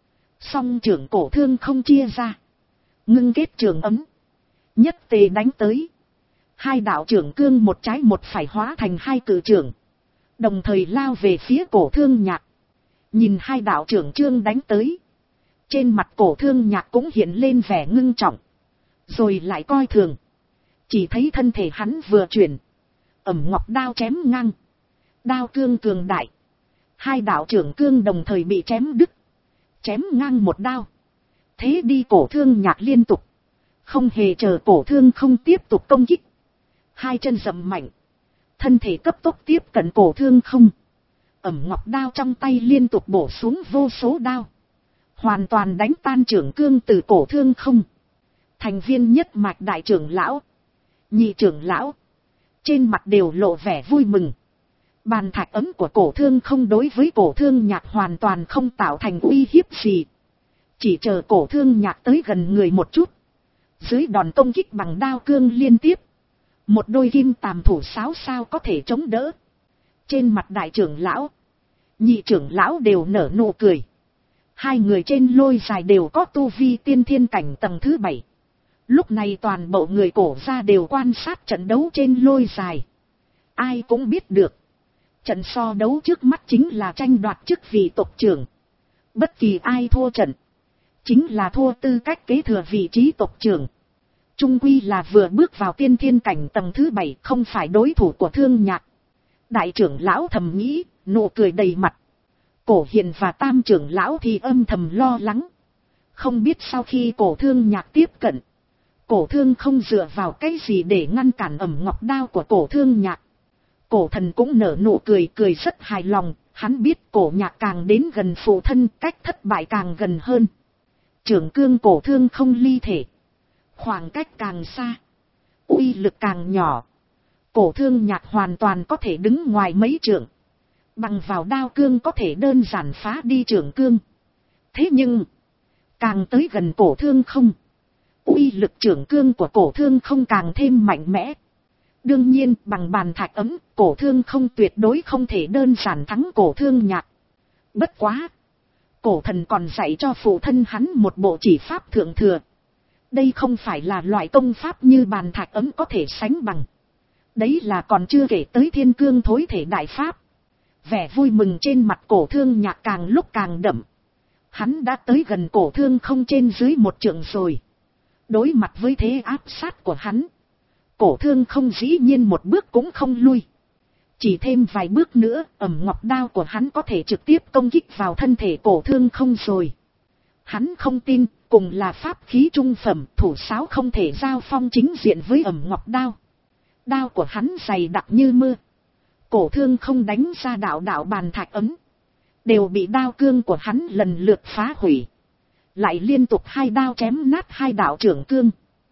Song trưởng Cổ Thương không chia ra. Ngưng kết trường ấm. Nhất tề đánh tới. Hai đạo trưởng cương một trái một phải hóa thành hai cự trưởng. Đồng thời lao về phía Cổ Thương Nhạc. Nhìn hai đạo trưởng trương đánh tới. Trên mặt Cổ Thương Nhạc cũng hiện lên vẻ ngưng trọng. Rồi lại coi thường. Chỉ thấy thân thể hắn vừa chuyển. Ẩm ngọc đao chém ngang. Đao cương cường đại. Hai đạo trưởng cương đồng thời bị chém đứt. Chém ngang một đao. Thế đi Cổ Thương Nhạc liên tục. Không hề chờ Cổ Thương không tiếp tục công kích. Hai chân dậm mạnh. Thân thể cấp tốc tiếp cận Cổ Thương không. Ẩm ngọc đao trong tay liên tục bổ xuống vô số đao. Hoàn toàn đánh tan trưởng cương từ Cổ Thương không. Thành viên nhất mạch đại trưởng lão. Nhị trưởng lão. Trên mặt đều lộ vẻ vui mừng. Bàn thạch ấm của Cổ Thương không đối với Cổ Thương Nhạc hoàn toàn không tạo thành uy hiếp gì. Chỉ chờ Cổ Thương Nhạc tới gần người một chút. Dưới đòn công kích bằng đao cương liên tiếp. Một đôi kim tàm thủ sáo sao có thể chống đỡ. Trên mặt đại trưởng lão. Nhị trưởng lão đều nở nụ cười. Hai người trên lôi dài đều có tu vi tiên thiên cảnh tầng thứ bảy. Lúc này toàn bộ người Cổ gia đều quan sát trận đấu trên lôi dài. Ai cũng biết được. Trận so đấu trước mắt chính là tranh đoạt chức vị tộc trưởng. Bất kỳ ai thua trận. Chính là thua tư cách kế thừa vị trí tộc trưởng. Trung quy là vừa bước vào tiên thiên cảnh tầng thứ bảy, không phải đối thủ của Thương Nhạc. Đại trưởng lão thầm nghĩ, nụ cười đầy mặt. Cổ Hiền và Tam trưởng lão thì âm thầm lo lắng. Không biết sau khi Cổ Thương Nhạc tiếp cận, Cổ Thương không dựa vào cái gì để ngăn cản ẩm ngọc đao của Cổ Thương Nhạc. Cổ Thần cũng nở nụ cười, cười rất hài lòng. Hắn biết Cổ Nhạc càng đến gần phụ thân, cách thất bại càng gần hơn. Trưởng cương Cổ Thương không ly thể. Khoảng cách càng xa, uy lực càng nhỏ. Cổ Thương Nhạc hoàn toàn có thể đứng ngoài mấy trượng. Bằng vào đao cương có thể đơn giản phá đi trưởng cương. Thế nhưng, càng tới gần Cổ Thương không, uy lực trưởng cương của Cổ Thương không càng thêm mạnh mẽ. Đương nhiên, bằng bàn thạch ấm, Cổ Thương không tuyệt đối không thể đơn giản thắng Cổ Thương Nhạc. Bất quá, Cổ Thần còn dạy cho phụ thân hắn một bộ chỉ pháp thượng thừa. Đây không phải là loại công pháp như bàn thạch ấm có thể sánh bằng. Đấy là còn chưa kể tới thiên cương thối thể đại pháp. Vẻ vui mừng trên mặt Cổ Thương Nhạc càng lúc càng đậm. Hắn đã tới gần Cổ Thương không trên dưới một trượng rồi. Đối mặt với thế áp sát của hắn, Cổ Thương không dĩ nhiên một bước cũng không lui. Chỉ thêm vài bước nữa, ẩm ngọc đao của hắn có thể trực tiếp công kích vào thân thể Cổ Thương không rồi. Hắn không tin, cùng là pháp khí trung phẩm, thủ sáo không thể giao phong chính diện với ẩm ngọc đao. Đao của hắn dày đặc như mưa. Cổ Thương không đánh ra đạo đạo bàn thạch ấm, đều bị đao cương của hắn lần lượt phá hủy. Lại liên tục hai đao chém nát hai đạo trưởng cương.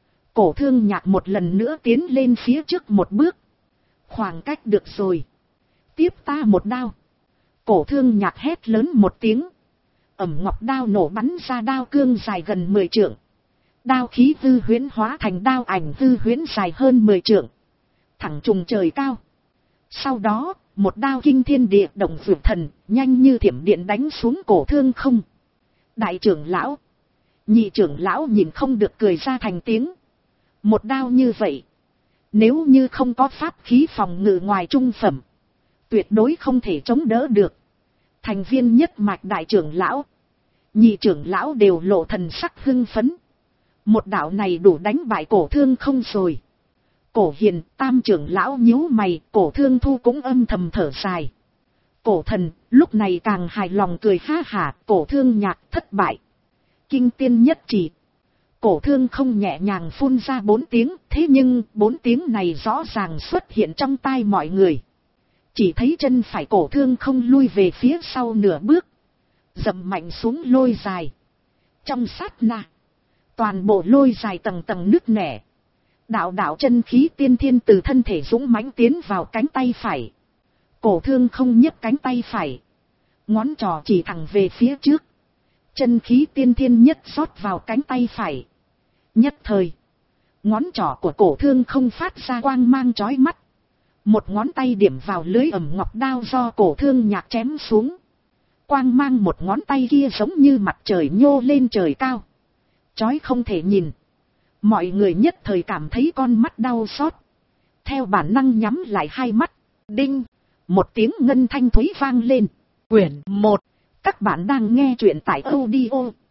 Cổ Thương Nhạc một lần nữa tiến lên phía trước một bước. Khoảng cách được rồi. Tiếp ta một đao. Cổ Thương Nhạc hét lớn một tiếng. Ẩm ngọc đao nổ bắn ra đao cương dài gần mười trượng. Đao khí hư huyễn hóa thành đao ảnh hư huyễn dài hơn mười trượng. Thẳng trùng trời cao. Sau đó, một đao kinh thiên địa động vượt thần, nhanh như thiểm điện đánh xuống cổ thương không. Đại trưởng lão, nhị trưởng lão nhìn không được cười ra thành tiếng. Một đao như vậy, nếu như không có pháp khí phòng ngự ngoài trung phẩm, tuyệt đối không thể chống đỡ được. Thành viên nhất mạch đại trưởng lão, nhị trưởng lão đều lộ thần sắc hưng phấn. Một đạo này đủ đánh bại cổ thương không rồi. Cổ hiền, tam trưởng lão nhíu mày, cổ thương thu cũng âm thầm thở dài. Cổ thần, lúc này càng hài lòng cười ha hả, cổ thương nhạc thất bại. Kinh tiên nhất chỉ. Cổ thương không nhẹ nhàng phun ra bốn tiếng, thế nhưng bốn tiếng này rõ ràng xuất hiện trong tai mọi người. Chỉ thấy chân phải cổ thương không lui về phía sau nửa bước, dậm mạnh xuống lôi dài. Trong sát na, toàn bộ lôi dài tầng tầng nứt nẻ. Đạo đạo chân khí tiên thiên từ thân thể dũng mãnh tiến vào cánh tay phải. Cổ thương không nhấc cánh tay phải, ngón trỏ chỉ thẳng về phía trước. Chân khí tiên thiên nhất rót vào cánh tay phải. Nhất thời, ngón trỏ của cổ thương không phát ra quang mang chói mắt. Một ngón tay điểm vào lưới ẩm ngọc đao do cổ thương nhạc chém xuống. Quang mang một ngón tay kia giống như mặt trời nhô lên trời cao, chói không thể nhìn. Mọi người nhất thời cảm thấy con mắt đau xót, theo bản năng nhắm lại hai mắt. Đinh, một tiếng ngân thanh thúy vang lên. Quyển một, các bạn đang nghe truyện tại audio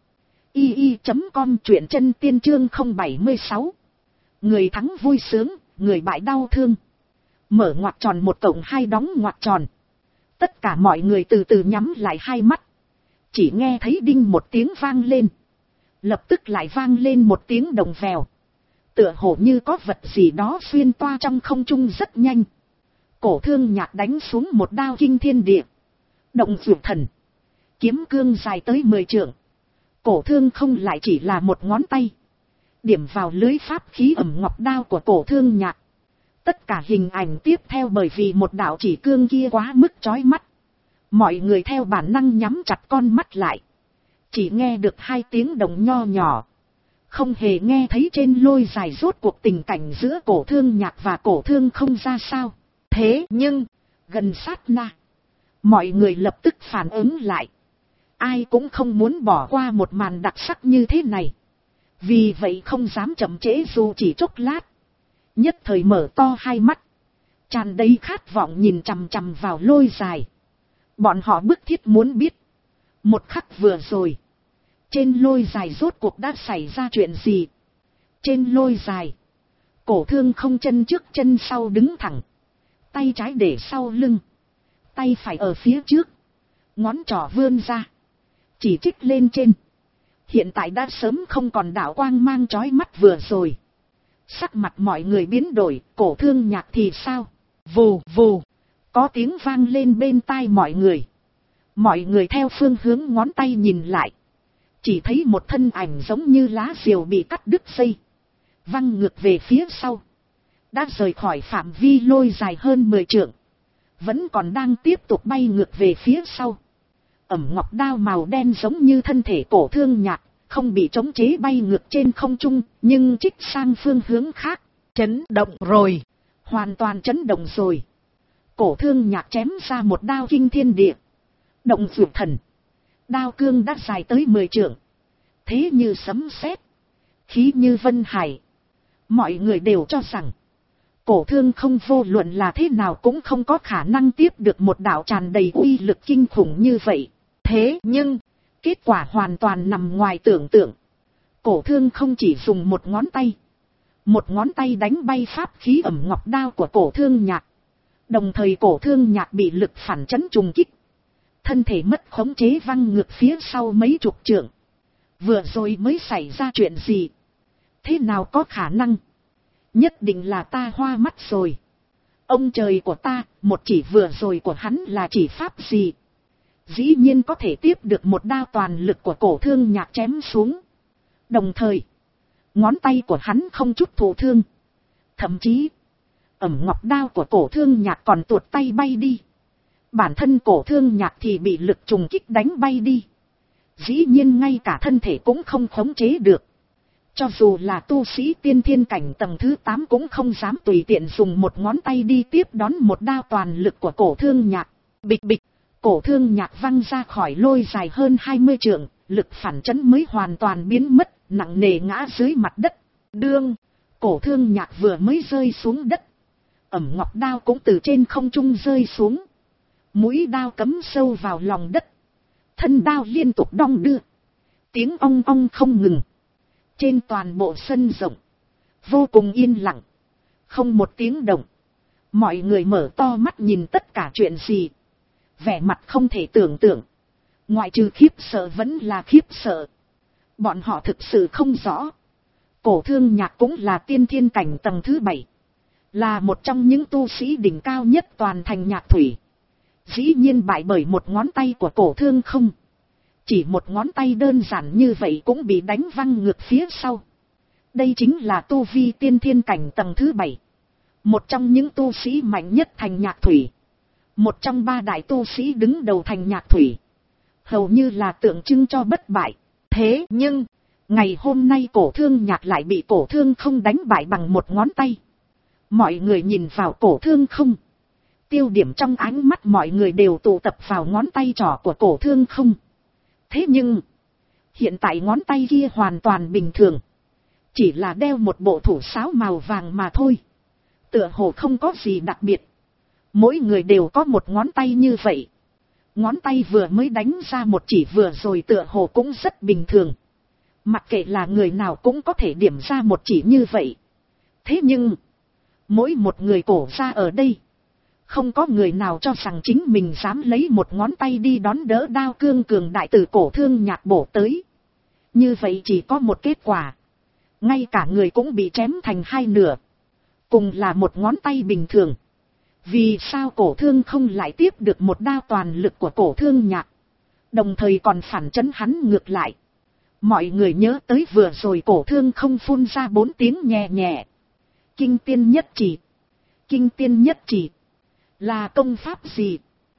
i i chấm com, truyện chân tiên chương không bảy sáu. Người thắng vui sướng, người bại đau thương. Mở ngoặc tròn một cộng hai đóng ngoặc tròn. Tất cả mọi người từ từ nhắm lại hai mắt. Chỉ nghe thấy đinh một tiếng vang lên. Lập tức lại vang lên một tiếng đồng vèo. Tựa hồ như có vật gì đó xuyên toa trong không trung rất nhanh. Cổ thương nhạc đánh xuống một đao kinh thiên địa. Động vượt thần. Kiếm cương dài tới mười trượng. Cổ thương không lại chỉ là một ngón tay. Điểm vào lưới pháp khí ẩm ngọc đao của cổ thương nhạc. Tất cả hình ảnh tiếp theo bởi vì một đạo chỉ cương kia quá mức chói mắt. Mọi người theo bản năng nhắm chặt con mắt lại. Chỉ nghe được hai tiếng đồng nho nhỏ. Không hề nghe thấy trên lôi dài rốt cuộc tình cảnh giữa cổ thương nhạc và cổ thương không ra sao. Thế nhưng, gần sát na, mọi người lập tức phản ứng lại. Ai cũng không muốn bỏ qua một màn đặc sắc như thế này. Vì vậy không dám chậm trễ dù chỉ chốc lát. Nhất thời mở to hai mắt, tràn đầy khát vọng nhìn chằm chằm vào lôi dài. Bọn họ bức thiết muốn biết, một khắc vừa rồi, trên lôi dài rốt cuộc đã xảy ra chuyện gì. Trên lôi dài, cổ thương không chân trước chân sau đứng thẳng, tay trái để sau lưng, tay phải ở phía trước, ngón trỏ vươn ra, chỉ trích lên trên. Hiện tại đã sớm không còn đạo quang mang chói mắt vừa rồi. Sắc mặt mọi người biến đổi, cổ thương nhạc thì sao? Vù vù, có tiếng vang lên bên tai mọi người. Mọi người theo phương hướng ngón tay nhìn lại. Chỉ thấy một thân ảnh giống như lá diều bị cắt đứt dây, văng ngược về phía sau. Đã rời khỏi phạm vi lôi dài hơn mười trượng. Vẫn còn đang tiếp tục bay ngược về phía sau. Ẩm ngọc đao màu đen giống như thân thể cổ thương nhạc. Không bị chống chế bay ngược trên không trung, nhưng trích sang phương hướng khác. Chấn động rồi. Hoàn toàn chấn động rồi. Cổ thương nhạc chém ra một đao kinh thiên địa. Động vượt thần. Đao cương đã dài tới mười trượng. Thế như sấm sét, khí như vân hải. Mọi người đều cho rằng cổ thương không vô luận là thế nào cũng không có khả năng tiếp được một đạo tràn đầy uy lực kinh khủng như vậy. Thế nhưng kết quả hoàn toàn nằm ngoài tưởng tượng. Cổ thương không chỉ dùng một ngón tay. Một ngón tay đánh bay pháp khí ẩm ngọc đao của cổ thương nhạc. Đồng thời cổ thương nhạc bị lực phản chấn trùng kích. Thân thể mất khống chế văng ngược phía sau mấy chục trượng. Vừa rồi mới xảy ra chuyện gì? Thế nào có khả năng? Nhất định là ta hoa mắt rồi. Ông trời của ta, một chỉ vừa rồi của hắn là chỉ pháp gì? Dĩ nhiên có thể tiếp được một đao toàn lực của cổ thương nhạc chém xuống. Đồng thời, ngón tay của hắn không chút thụ thương. Thậm chí, ẩm ngọc đao của cổ thương nhạc còn tuột tay bay đi. Bản thân cổ thương nhạc thì bị lực trùng kích đánh bay đi. Dĩ nhiên ngay cả thân thể cũng không khống chế được. Cho dù là tu sĩ tiên thiên cảnh tầng thứ tám cũng không dám tùy tiện dùng một ngón tay đi tiếp đón một đao toàn lực của Cổ Thương Nhạc. Bịch bịch, Cổ Thương Nhạc văng ra khỏi lôi dài hơn hai mươi trượng, lực phản chấn mới hoàn toàn biến mất, nặng nề ngã dưới mặt đất. Đương, Cổ Thương Nhạc vừa mới rơi xuống đất, ẩm ngọc đao cũng từ trên không trung rơi xuống. Mũi đao cắm sâu vào lòng đất, thân đao liên tục đong đưa, tiếng ong ong không ngừng. Trên toàn bộ sân rộng, vô cùng yên lặng, không một tiếng động. Mọi người mở to mắt nhìn tất cả chuyện gì, vẻ mặt không thể tưởng tượng. Ngoại trừ khiếp sợ vẫn là khiếp sợ. Bọn họ thực sự không rõ. Cổ Thương Nhạc cũng là tiên thiên cảnh tầng thứ bảy, là một trong những tu sĩ đỉnh cao nhất toàn thành Nhạc Thủy. Dĩ nhiên bại bởi một ngón tay của Cổ Thương không. Chỉ một ngón tay đơn giản như vậy cũng bị đánh văng ngược phía sau. Đây chính là tu vi tiên thiên cảnh tầng thứ bảy. Một trong những tu sĩ mạnh nhất thành Nhạc Thủy. Một trong ba đại tu sĩ đứng đầu thành Nhạc Thủy. Hầu như là tượng trưng cho bất bại. Thế nhưng, ngày hôm nay Cổ Thương Nhạc lại bị Cổ Thương không đánh bại bằng một ngón tay. Mọi người nhìn vào Cổ Thương không. Tiêu điểm trong ánh mắt mọi người đều tụ tập vào ngón tay trỏ của Cổ Thương không. Thế nhưng, hiện tại ngón tay kia hoàn toàn bình thường. Chỉ là đeo một bộ thủ sáo màu vàng mà thôi. Tựa hồ không có gì đặc biệt. Mỗi người đều có một ngón tay như vậy. Ngón tay vừa mới đánh ra một chỉ vừa rồi tựa hồ cũng rất bình thường. Mặc kệ là người nào cũng có thể điểm ra một chỉ như vậy. Thế nhưng, mỗi một người cổ ra ở đây, không có người nào cho rằng chính mình dám lấy một ngón tay đi đón đỡ đao cương cường đại từ Cổ Thương Nhạc bổ tới. Như vậy chỉ có một kết quả. Ngay cả người cũng bị chém thành hai nửa. Cùng là một ngón tay bình thường. Vì sao Cổ Thương không lại tiếp được một đao toàn lực của Cổ Thương Nhạc, đồng thời còn phản chấn hắn ngược lại. Mọi người nhớ tới vừa rồi Cổ Thương không phun ra bốn tiếng nhẹ nhẹ. Kinh tiên nhất chỉ. Kinh tiên nhất chỉ. Là công pháp gì?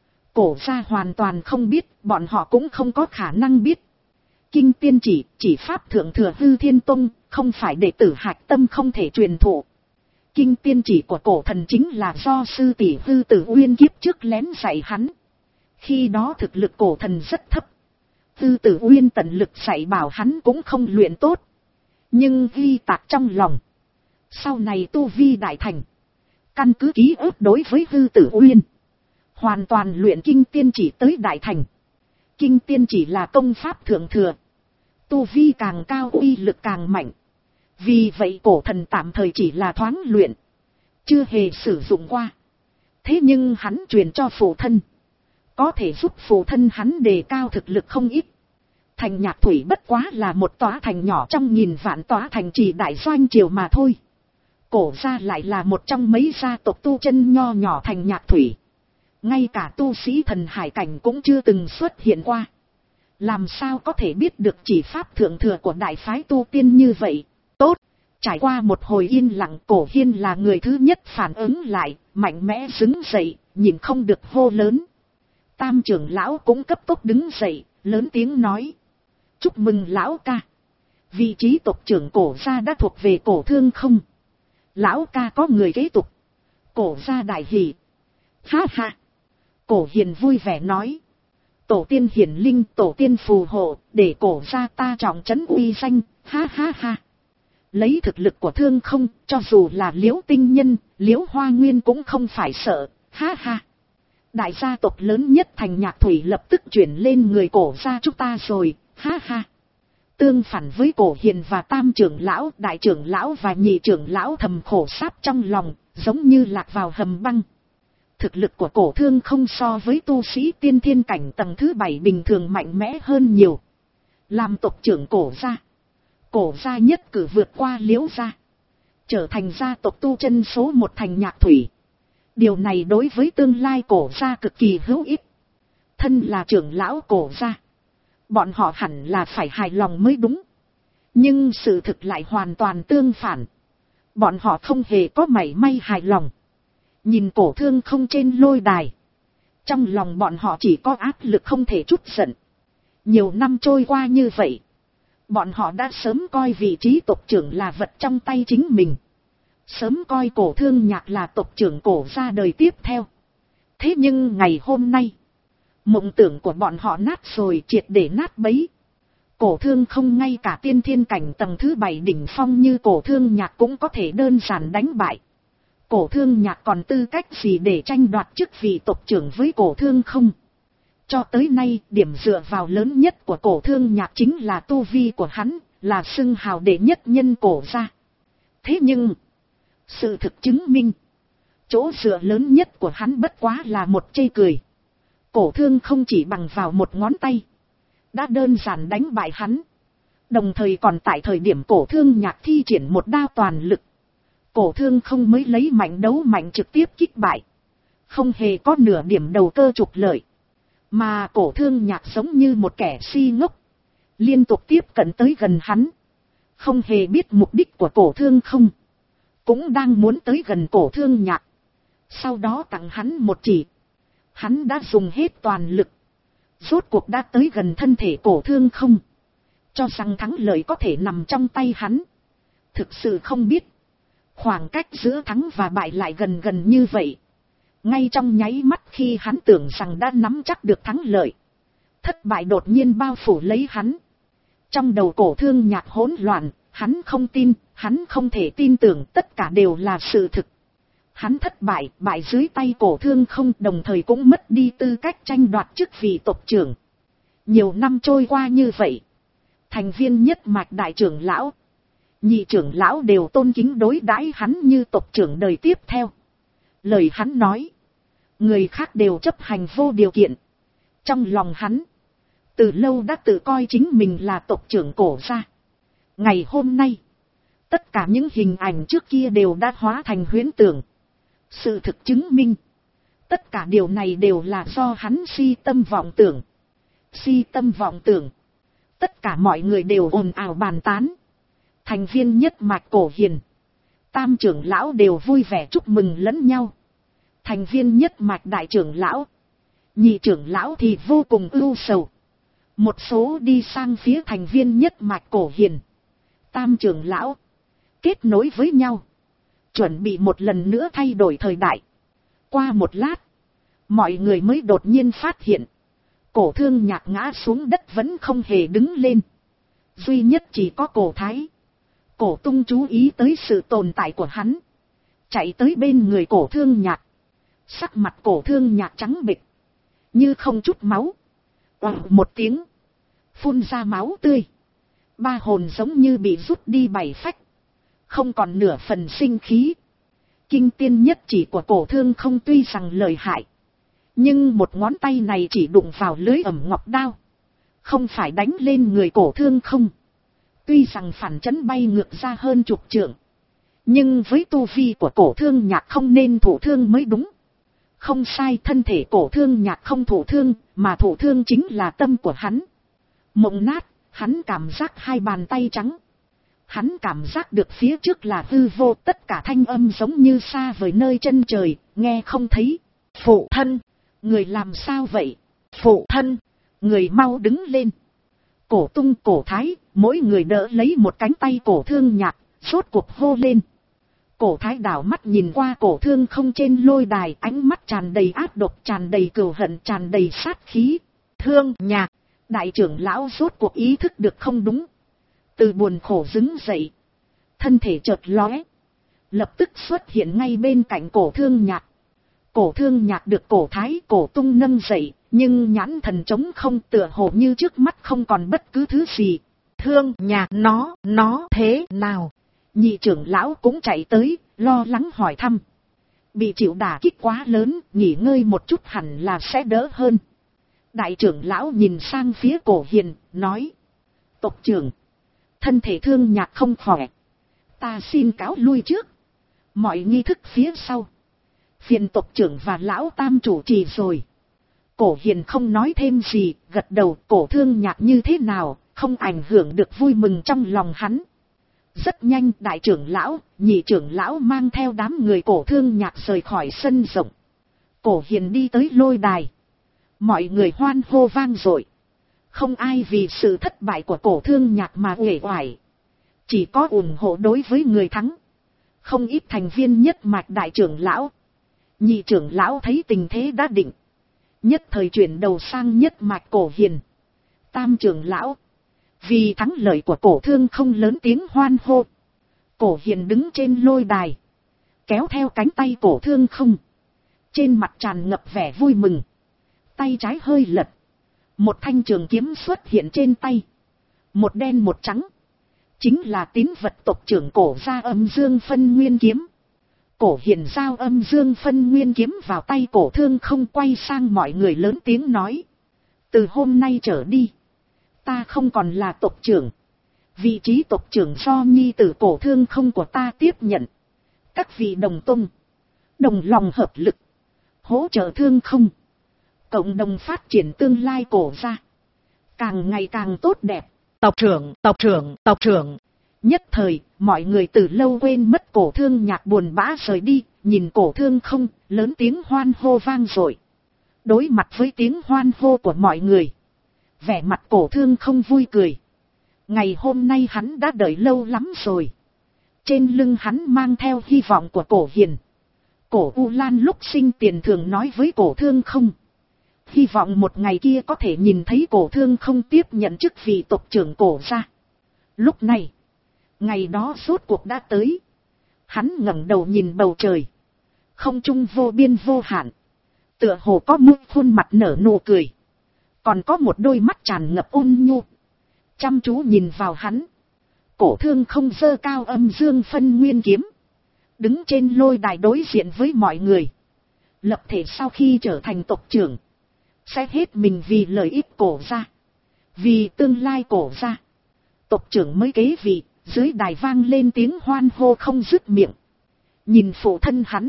Cổ gia hoàn toàn không biết, bọn họ cũng không có khả năng biết. Kinh tiên chỉ, chỉ pháp thượng thừa Hư Thiên Tông, không phải đệ tử hạch tâm không thể truyền thụ. Kinh tiên chỉ của cổ thần chính là do sư tỷ Hư Tử Uyên kiếp trước lén dạy hắn. Khi đó thực lực cổ thần rất thấp. Hư Tử Uyên tận lực dạy bảo hắn cũng không luyện tốt. Nhưng ghi tạc trong lòng. Sau này tu vi đại thành. Căn cứ ký ức đối với Hư Tử Uyên. Hoàn toàn luyện kinh tiên chỉ tới đại thành. Kinh tiên chỉ là công pháp thượng thừa. Tu vi càng cao uy lực càng mạnh. Vì vậy cổ thần tạm thời chỉ là thoáng luyện. Chưa hề sử dụng qua. Thế nhưng hắn truyền cho phụ thân. Có thể giúp phụ thân hắn đề cao thực lực không ít. Thành Nhạc Thủy bất quá là một tòa thành nhỏ trong nghìn vạn tòa thành trì đại doanh triều mà thôi. Cổ gia lại là một trong mấy gia tộc tu chân nho nhỏ thành Nhạc Thủy. Ngay cả tu sĩ thần hải cảnh cũng chưa từng xuất hiện qua. Làm sao có thể biết được chỉ pháp thượng thừa của đại phái tu tiên như vậy? Tốt, trải qua một hồi yên lặng, Cổ Hiên là người thứ nhất phản ứng lại, mạnh mẽ đứng dậy, nhìn không được hô lớn. Tam trưởng lão cũng cấp tốc đứng dậy, lớn tiếng nói. Chúc mừng lão ca. Vị trí tộc trưởng cổ gia đã thuộc về Cổ Thương không? Lão ca có người kế tục. Cổ gia đại hỷ. Ha ha. Cổ Hiền vui vẻ nói. Tổ tiên hiển linh, tổ tiên phù hộ, để cổ gia ta trọng trấn uy danh. Ha ha ha. Lấy thực lực của Thương không, cho dù là Liễu Tinh Nhân, Liễu Hoa Nguyên cũng không phải sợ. Ha ha. Đại gia tộc lớn nhất thành Nhạc Thủy lập tức chuyển lên người cổ gia chúng ta rồi. Ha ha. Tương phản với Cổ Hiền và tam trưởng lão, đại trưởng lão và nhị trưởng lão thầm khổ sáp trong lòng, giống như lạc vào hầm băng. Thực lực của Cổ Thương không so với tu sĩ tiên thiên cảnh tầng thứ bảy bình thường mạnh mẽ hơn nhiều. Làm tộc trưởng cổ gia, cổ gia nhất cử vượt qua Liễu gia, trở thành gia tộc tu chân số một thành Nhạc Thủy. Điều này đối với tương lai cổ gia cực kỳ hữu ích. Thân là trưởng lão cổ gia, bọn họ hẳn là phải hài lòng mới đúng. Nhưng sự thực lại hoàn toàn tương phản. Bọn họ không hề có mảy may hài lòng. Nhìn Cổ Thương không trên lôi đài. Trong lòng bọn họ chỉ có áp lực không thể trút giận. Nhiều năm trôi qua như vậy. Bọn họ đã sớm coi vị trí tộc trưởng là vật trong tay chính mình. Sớm coi Cổ Thương Nhạc là tộc trưởng Cổ gia đời tiếp theo. Thế nhưng ngày hôm nay, mộng tưởng của bọn họ nát rồi, triệt để nát bấy. Cổ Thương không ngay cả tiên thiên cảnh tầng thứ bảy đỉnh phong như Cổ Thương Nhạc cũng có thể đơn giản đánh bại. Cổ Thương Nhạc còn tư cách gì để tranh đoạt chức vị tộc trưởng với Cổ Thương không? Cho tới nay, điểm dựa vào lớn nhất của Cổ Thương Nhạc chính là tu vi của hắn, là xưng hào đệ nhất nhân Cổ gia. Thế nhưng, sự thực chứng minh, chỗ dựa lớn nhất của hắn bất quá là một chê cười. Cổ Thương không chỉ bằng vào một ngón tay, đã đơn giản đánh bại hắn. Đồng thời còn tại thời điểm Cổ Thương Nhạc thi triển một đao toàn lực, Cổ Thương không mới lấy mạnh đấu mạnh trực tiếp kích bại. Không hề có nửa điểm đầu cơ trục lợi. Mà Cổ Thương Nhạc giống như một kẻ si ngốc, liên tục tiếp cận tới gần hắn. Không hề biết mục đích của Cổ Thương không. Cũng đang muốn tới gần Cổ Thương Nhạc. Sau đó tặng hắn một chỉ. Hắn đã dùng hết toàn lực. Rốt cuộc đã tới gần thân thể Cổ Thương không. Cho rằng thắng lợi có thể nằm trong tay hắn. Thực sự không biết. Khoảng cách giữa thắng và bại lại gần gần như vậy. Ngay trong nháy mắt khi hắn tưởng rằng đã nắm chắc được thắng lợi, thất bại đột nhiên bao phủ lấy hắn. Trong đầu Cổ Thương Nhạc hỗn loạn, hắn không tin, hắn không thể tin tưởng, tất cả đều là sự thực. Hắn thất bại, bại dưới tay Cổ Thương không, đồng thời cũng mất đi tư cách tranh đoạt chức vị tộc trưởng. Nhiều năm trôi qua như vậy, thành viên nhất mạch đại trưởng lão, nhị trưởng lão đều tôn kính đối đãi hắn như tộc trưởng đời tiếp theo. Lời hắn nói, người khác đều chấp hành vô điều kiện. Trong lòng hắn, từ lâu đã tự coi chính mình là tộc trưởng Cổ gia. Ngày hôm nay, tất cả những hình ảnh trước kia đều đã hóa thành huyễn tưởng. Sự thực chứng minh, tất cả điều này đều là do hắn si tâm vọng tưởng. Si tâm vọng tưởng, tất cả mọi người đều ồn ào bàn tán. Thành viên nhất mạch Cổ Hiền, tam trưởng lão đều vui vẻ chúc mừng lẫn nhau. Thành viên nhất mạch đại trưởng lão, nhị trưởng lão thì vô cùng ưu sầu. Một số đi sang phía thành viên nhất mạch Cổ Hiền, tam trưởng lão, kết nối với nhau, chuẩn bị một lần nữa thay đổi thời đại. Qua một lát, mọi người mới đột nhiên phát hiện, Cổ Thương Nhạc ngã xuống đất vẫn không hề đứng lên. Duy nhất chỉ có Cổ Thái, Cổ Tung chú ý tới sự tồn tại của hắn, chạy tới bên người Cổ Thương Nhạc. Sắc mặt Cổ Thương Nhạc trắng bệch, như không chút máu. Oằng một tiếng, phun ra máu tươi. Ba hồn giống như bị rút đi bảy phách, không còn nửa phần sinh khí. Kinh tiên nhất chỉ của Cổ Thương không tuy rằng lợi hại, nhưng một ngón tay này chỉ đụng vào lưới ẩm ngọc đao, không phải đánh lên người Cổ Thương không. Tuy rằng phản chấn bay ngược ra hơn chục trượng, nhưng với tu vi của Cổ Thương Nhạc không nên thụ thương mới đúng. Không sai, thân thể Cổ Thương Nhạc không thụ thương, mà thụ thương chính là tâm của hắn. Mộng nát, hắn cảm giác hai bàn tay trắng. Hắn cảm giác được phía trước là hư vô, tất cả thanh âm giống như xa vời nơi chân trời, nghe không thấy. Phụ thân, người làm sao vậy? Phụ thân, người mau đứng lên. Cổ Tung, Cổ Thái, mỗi người đỡ lấy một cánh tay Cổ Thương Nhạc, sốt cuộc hô lên. Cổ Thái đảo mắt nhìn qua Cổ Thương không trên lôi đài, ánh mắt tràn đầy ác độc, tràn đầy cừu hận, tràn đầy sát khí. Thương Nhạc, đại trưởng lão rốt cuộc ý thức được không đúng. Từ buồn khổ đứng dậy, thân thể chợt lóe, lập tức xuất hiện ngay bên cạnh Cổ Thương Nhạc. Cổ Thương Nhạc được Cổ Thái, Cổ Tung nâng dậy, nhưng nhãn thần trống không, tựa hồ như trước mắt không còn bất cứ thứ gì. Thương Nhạc, nó, nó thế nào? Nhị trưởng lão cũng chạy tới, lo lắng hỏi thăm. Bị chịu đả kích quá lớn, nghỉ ngơi một chút hẳn là sẽ đỡ hơn. Đại trưởng lão nhìn sang phía Cổ Hiền, nói. Tộc trưởng, thân thể Thương Nhạc không khỏe, ta xin cáo lui trước. Mọi nghi thức phía sau, phiền tộc trưởng và lão tam chủ trì rồi. Cổ Hiền không nói thêm gì, gật đầu. Cổ Thương Nhạc như thế nào, không ảnh hưởng được vui mừng trong lòng hắn. Rất nhanh, đại trưởng lão, nhị trưởng lão mang theo đám người Cổ Thương Nhạc rời khỏi sân rộng. Cổ Hiền đi tới lôi đài, mọi người hoan hô vang dội, Không ai vì sự thất bại của Cổ Thương Nhạc mà uể oải. Chỉ có ủng hộ đối với người thắng. Không ít thành viên nhất mạch đại trưởng lão, nhị trưởng lão thấy tình thế đã định, nhất thời chuyển đầu sang nhất mạch Cổ Hiền. Tam trưởng lão vì thắng lợi của Cổ Thương không lớn tiếng hoan hô. Cổ Hiền đứng trên lôi đài, kéo theo cánh tay Cổ Thương không, trên mặt tràn ngập vẻ vui mừng. Tay trái hơi lật, một thanh trường kiếm xuất hiện trên tay, một đen một trắng, chính là tín vật tộc trưởng Cổ gia Âm Dương Phân Nguyên kiếm. Cổ Hiền giao Âm Dương Phân Nguyên kiếm vào tay Cổ Thương không, quay sang mọi người lớn tiếng nói: từ hôm nay trở đi, ta không còn là tộc trưởng, vị trí tộc trưởng do nhi tử Cổ Thương không của ta tiếp nhận. Các vị đồng tung, đồng lòng hợp lực, hỗ trợ Thương không, cộng đồng phát triển tương lai Cổ gia càng ngày càng tốt đẹp. Tộc trưởng, tộc trưởng, tộc trưởng. Nhất thời, mọi người từ lâu quên mất Cổ Thương Nhạc buồn bã rời đi, nhìn Cổ Thương không, lớn tiếng hoan hô vang dội. Đối mặt với tiếng hoan hô của mọi người, vẻ mặt Cổ Thương không vui cười. Ngày hôm nay hắn đã đợi lâu lắm rồi. Trên lưng hắn mang theo hy vọng của Cổ Hiền. Cổ U Lan lúc sinh tiền thường nói với Cổ Thương không, hy vọng một ngày kia có thể nhìn thấy Cổ Thương không tiếp nhận chức vị tộc trưởng Cổ gia. Lúc này, ngày đó rốt cuộc đã tới. Hắn ngẩng đầu nhìn bầu trời, không trung vô biên vô hạn, tựa hồ có một khuôn mặt nở nụ cười, còn có một đôi mắt tràn ngập ôn nhu, chăm chú nhìn vào hắn. Cổ Thương không giơ cao Âm Dương Phân Nguyên kiếm, đứng trên lôi đài đối diện với mọi người, lập thể sau khi trở thành tộc trưởng, sẽ hết mình vì lợi ích Cổ gia, vì tương lai Cổ gia. Tộc trưởng mới kế vị. Dưới đài vang lên tiếng hoan hô không dứt miệng. Nhìn phụ thân hắn,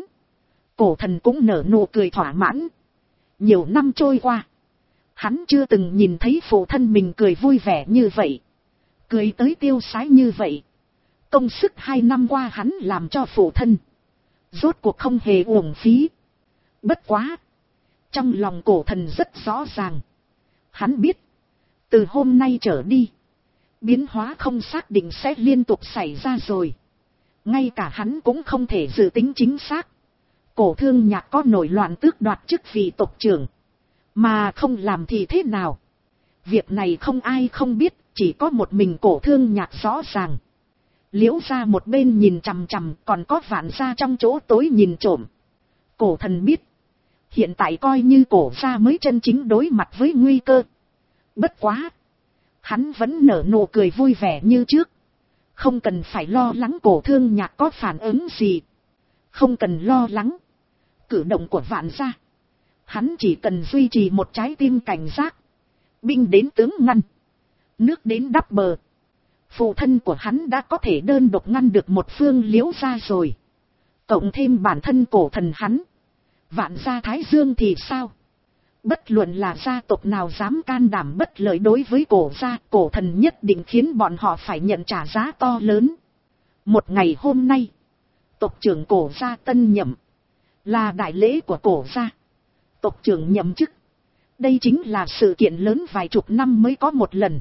Cổ Thần cũng nở nụ cười thỏa mãn. Nhiều năm trôi qua, hắn chưa từng nhìn thấy phụ thân mình cười vui vẻ như vậy, cười tới tiêu sái như vậy. Công sức hai năm qua hắn làm cho phụ thân, rốt cuộc không hề uổng phí. Bất quá, trong lòng Cổ Thần rất rõ ràng. Hắn biết, từ hôm nay trở đi, biến hóa không xác định sẽ liên tục xảy ra rồi. Ngay cả hắn cũng không thể dự tính chính xác. Cổ Thương Nhạc có nổi loạn tước đoạt chức vị tộc trưởng, mà không làm thì thế nào? Việc này không ai không biết, chỉ có một mình Cổ Thương Nhạc rõ ràng. Liễu gia một bên nhìn chằm chằm, còn có Vạn gia trong chỗ tối nhìn trộm. Cổ Thần biết, hiện tại coi như Cổ gia mới chân chính đối mặt với nguy cơ. Bất quá, hắn vẫn nở nụ cười vui vẻ như trước. Không cần phải lo lắng Cổ Thương Nhạc có phản ứng gì. Không cần lo lắng cử động của Vạn gia. Hắn chỉ cần duy trì một trái tim cảnh giác. Binh đến tướng ngăn, nước đến đắp bờ. Phụ thân của hắn đã có thể đơn độc ngăn được một phương Liễu gia rồi. Cộng thêm bản thân Cổ Thần hắn, Vạn gia Thái Dương thì sao? Bất luận là gia tộc nào dám can đảm bất lợi đối với Cổ gia, Cổ Thần nhất định khiến bọn họ phải nhận trả giá to lớn. Một ngày hôm nay, tộc trưởng Cổ gia tân nhậm, là đại lễ của Cổ gia. Tộc trưởng nhậm chức, đây chính là sự kiện lớn vài chục năm mới có một lần.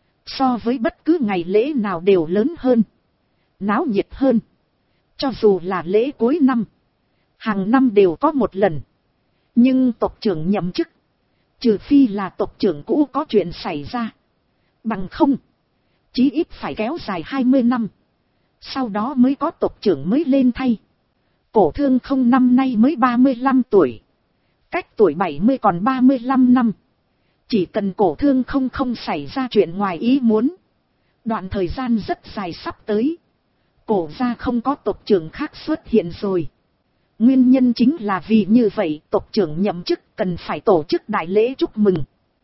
So với bất cứ ngày lễ nào đều lớn hơn, náo nhiệt hơn. Cho dù là lễ cuối năm, hàng năm đều có một lần. Nhưng tộc trưởng nhậm chức, trừ phi là tộc trưởng cũ có chuyện xảy ra, bằng không, chí ít phải kéo dài hai mươi năm. Sau đó mới có tộc trưởng mới lên thay. Cổ Thương không năm nay mới ba mươi lăm tuổi. Cách tuổi bảy mươi còn ba mươi lăm năm. Chỉ cần Cổ Thương không không xảy ra chuyện ngoài ý muốn, đoạn thời gian rất dài sắp tới, Cổ gia không có tộc trưởng khác xuất hiện rồi. Nguyên nhân chính là vì như vậy, tộc trưởng nhậm chức cần phải tổ chức đại lễ chúc mừng.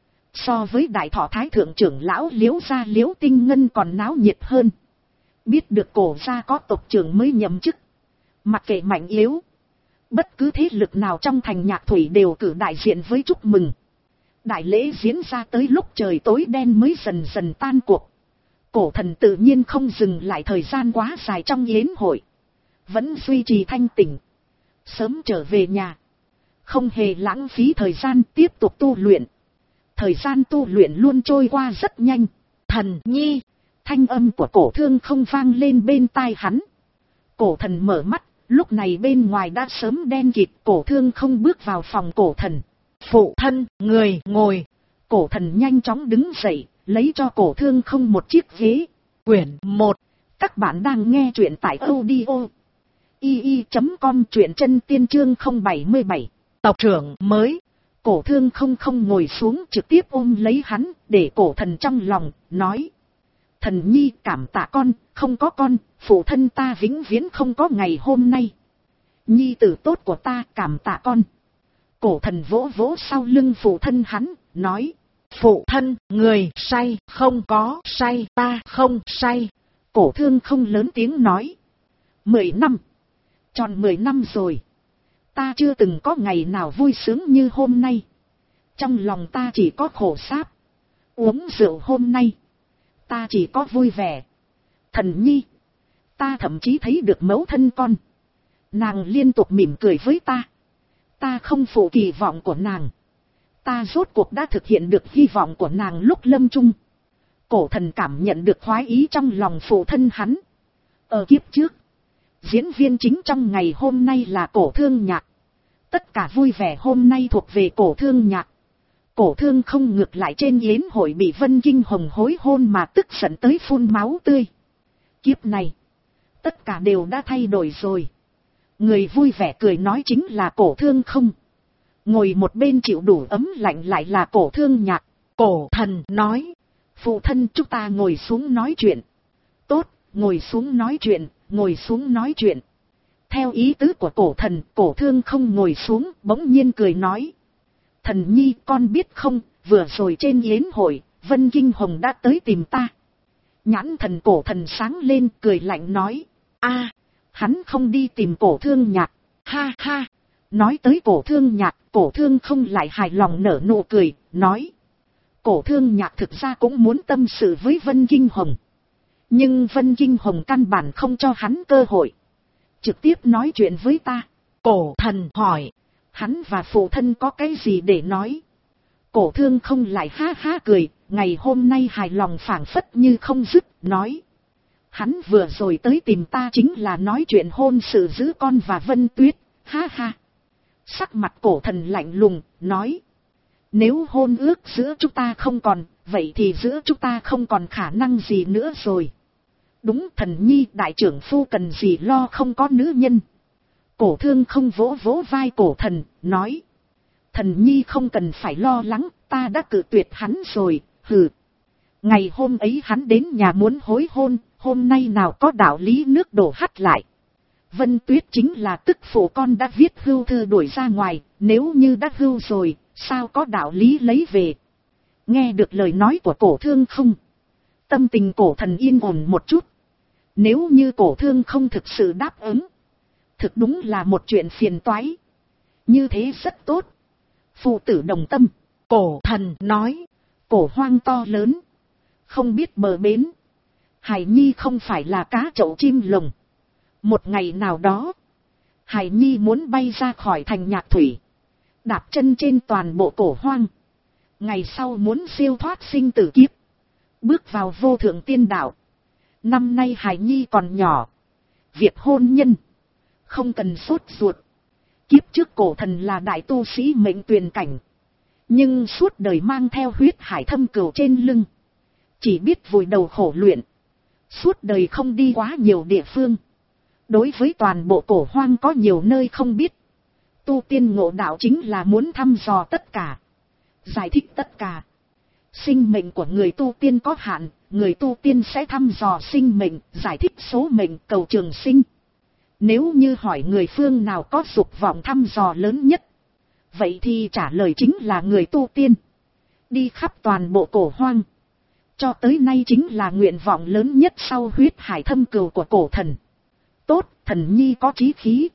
So với đại thọ thái thượng trưởng lão Liễu gia Liễu Tinh Ngân còn náo nhiệt hơn. Biết được Cổ gia có tộc trưởng mới nhậm chức, mặc kệ mạnh yếu, bất cứ thế lực nào trong thành Nhạc Thủy đều cử đại diện với chúc mừng. Đại lễ diễn ra tới lúc trời tối đen mới dần dần tan cuộc. Cổ Thần tự nhiên không dừng lại thời gian quá dài trong yến hội, vẫn duy trì thanh tỉnh, sớm trở về nhà, không hề lãng phí thời gian tiếp tục tu luyện. Thời gian tu luyện luôn trôi qua rất nhanh. Thần nhi, thanh âm của Cổ Thương không vang lên bên tai hắn. Cổ thần mở mắt, lúc này bên ngoài đã sớm đen kịt. Cổ Thương không bước vào phòng cổ thần. Phụ thân, người ngồi. Cổ thần nhanh chóng đứng dậy, lấy cho Cổ Thương không một chiếc ghế. Quyển một. Các bạn đang nghe truyện tại audio i i chấm com, truyện chân tiên chương không bảy mươi bảy. Tộc trưởng mới. Cổ Thương không không ngồi xuống, trực tiếp ôm lấy hắn, để cổ thần trong lòng, nói. Thần nhi cảm tạ con, không có con, phụ thân ta vĩnh viễn không có ngày hôm nay. Nhi tử tốt của ta, cảm tạ con. Cổ thần vỗ vỗ sau lưng phụ thân hắn, nói. Phụ thân, người say, không có say, ta không say. Cổ Thương không lớn tiếng nói. Mười năm. Tròn mười năm rồi. Ta chưa từng có ngày nào vui sướng như hôm nay. Trong lòng ta chỉ có khổ sáp. Uống rượu hôm nay, ta chỉ có vui vẻ. Thần nhi, ta thậm chí thấy được mẫu thân con. Nàng liên tục mỉm cười với ta. Ta không phụ kỳ vọng của nàng. Ta rốt cuộc đã thực hiện được hy vọng của nàng lúc lâm chung. Cổ thần cảm nhận được khoái ý trong lòng phụ thân hắn. Ở kiếp trước, diễn viên chính trong ngày hôm nay là Cổ Thương Nhạc. Tất cả vui vẻ hôm nay thuộc về Cổ Thương Nhạc. Cổ Thương không ngược lại trên yến hội bị Vân Kinh Hồng hối hôn mà tức giận tới phun máu tươi. Kiếp này, tất cả đều đã thay đổi rồi. Người vui vẻ cười nói chính là Cổ Thương không. Ngồi một bên chịu đủ ấm lạnh lại là Cổ Thương Nhạc. Cổ thần nói. Phụ thân, chúng ta ngồi xuống nói chuyện. Tốt, ngồi xuống nói chuyện, ngồi xuống nói chuyện. Theo ý tứ của cổ thần, Cổ Thương không ngồi xuống, bỗng nhiên cười nói. Thần nhi, con biết không, vừa rồi trên yến hội, Vân Kinh Hồng đã tới tìm ta. Nhãn thần cổ thần sáng lên, cười lạnh nói. A, hắn không đi tìm Cổ Thương Nhạc. Ha ha. Nói tới Cổ Thương Nhạc, Cổ Thương không lại hài lòng nở nụ cười, nói. Cổ Thương Nhạc thực ra cũng muốn tâm sự với Vân Kinh Hồng. Nhưng Vân Kinh Hồng căn bản không cho hắn cơ hội. Trực tiếp nói chuyện với ta. Cổ thần hỏi. Hắn và phụ thân có cái gì để nói? Cổ Thương không lại ha ha cười. Ngày hôm nay hài lòng phảng phất như không dứt, nói. Hắn vừa rồi tới tìm ta chính là nói chuyện hôn sự giữ con và Vân Tuyết. Ha ha. Sắc mặt cổ thần lạnh lùng, nói. Nếu hôn ước giữa chúng ta không còn, vậy thì giữa chúng ta không còn khả năng gì nữa rồi. Đúng, thần nhi, đại trưởng phu cần gì lo không có nữ nhân. Cổ Thương không vỗ vỗ vai cổ thần, nói. Thần nhi không cần phải lo lắng, ta đã cự tuyệt hắn rồi, hừ. Ngày hôm ấy hắn đến nhà muốn hối hôn, hôm nay nào có đạo lý nước đổ hắt lại. Vân Tuyết chính là tức phụ con đã viết hưu thư đuổi ra ngoài, nếu như đã hưu rồi, sao có đạo lý lấy về. Nghe được lời nói của Cổ Thương không, tâm tình cổ thần yên ổn một chút. Nếu như Cổ Thương không thực sự đáp ứng, thực đúng là một chuyện phiền toái. Như thế rất tốt. Phụ tử đồng tâm, cổ thần nói. Cổ hoang to lớn, không biết bờ bến. Hải nhi không phải là cá chậu chim lồng. Một ngày nào đó, Hải nhi muốn bay ra khỏi thành Nhạc Thủy, đạp chân trên toàn bộ cổ hoang. Ngày sau muốn siêu thoát sinh tử kiếp, bước vào vô thượng tiên đạo. Năm nay Hải nhi còn nhỏ, việc hôn nhân không cần sốt ruột. Kiếp trước cổ thần là đại tu sĩ mệnh tuyền cảnh, nhưng suốt đời mang theo huyết hải thâm cửu trên lưng, chỉ biết vùi đầu khổ luyện, suốt đời không đi quá nhiều địa phương. Đối với toàn bộ cổ hoang có nhiều nơi không biết. Tu tiên ngộ đạo chính là muốn thăm dò tất cả, giải thích tất cả. Sinh mệnh của người tu tiên có hạn, người tu tiên sẽ thăm dò sinh mệnh, giải thích số mệnh, cầu trường sinh. Nếu như hỏi người phương nào có dục vọng thăm dò lớn nhất, vậy thì trả lời chính là người tu tiên. Đi khắp toàn bộ cổ hoang, cho tới nay chính là nguyện vọng lớn nhất sau huyết hải thâm cừu của cổ thần. Tốt, thần nhi có chí khí.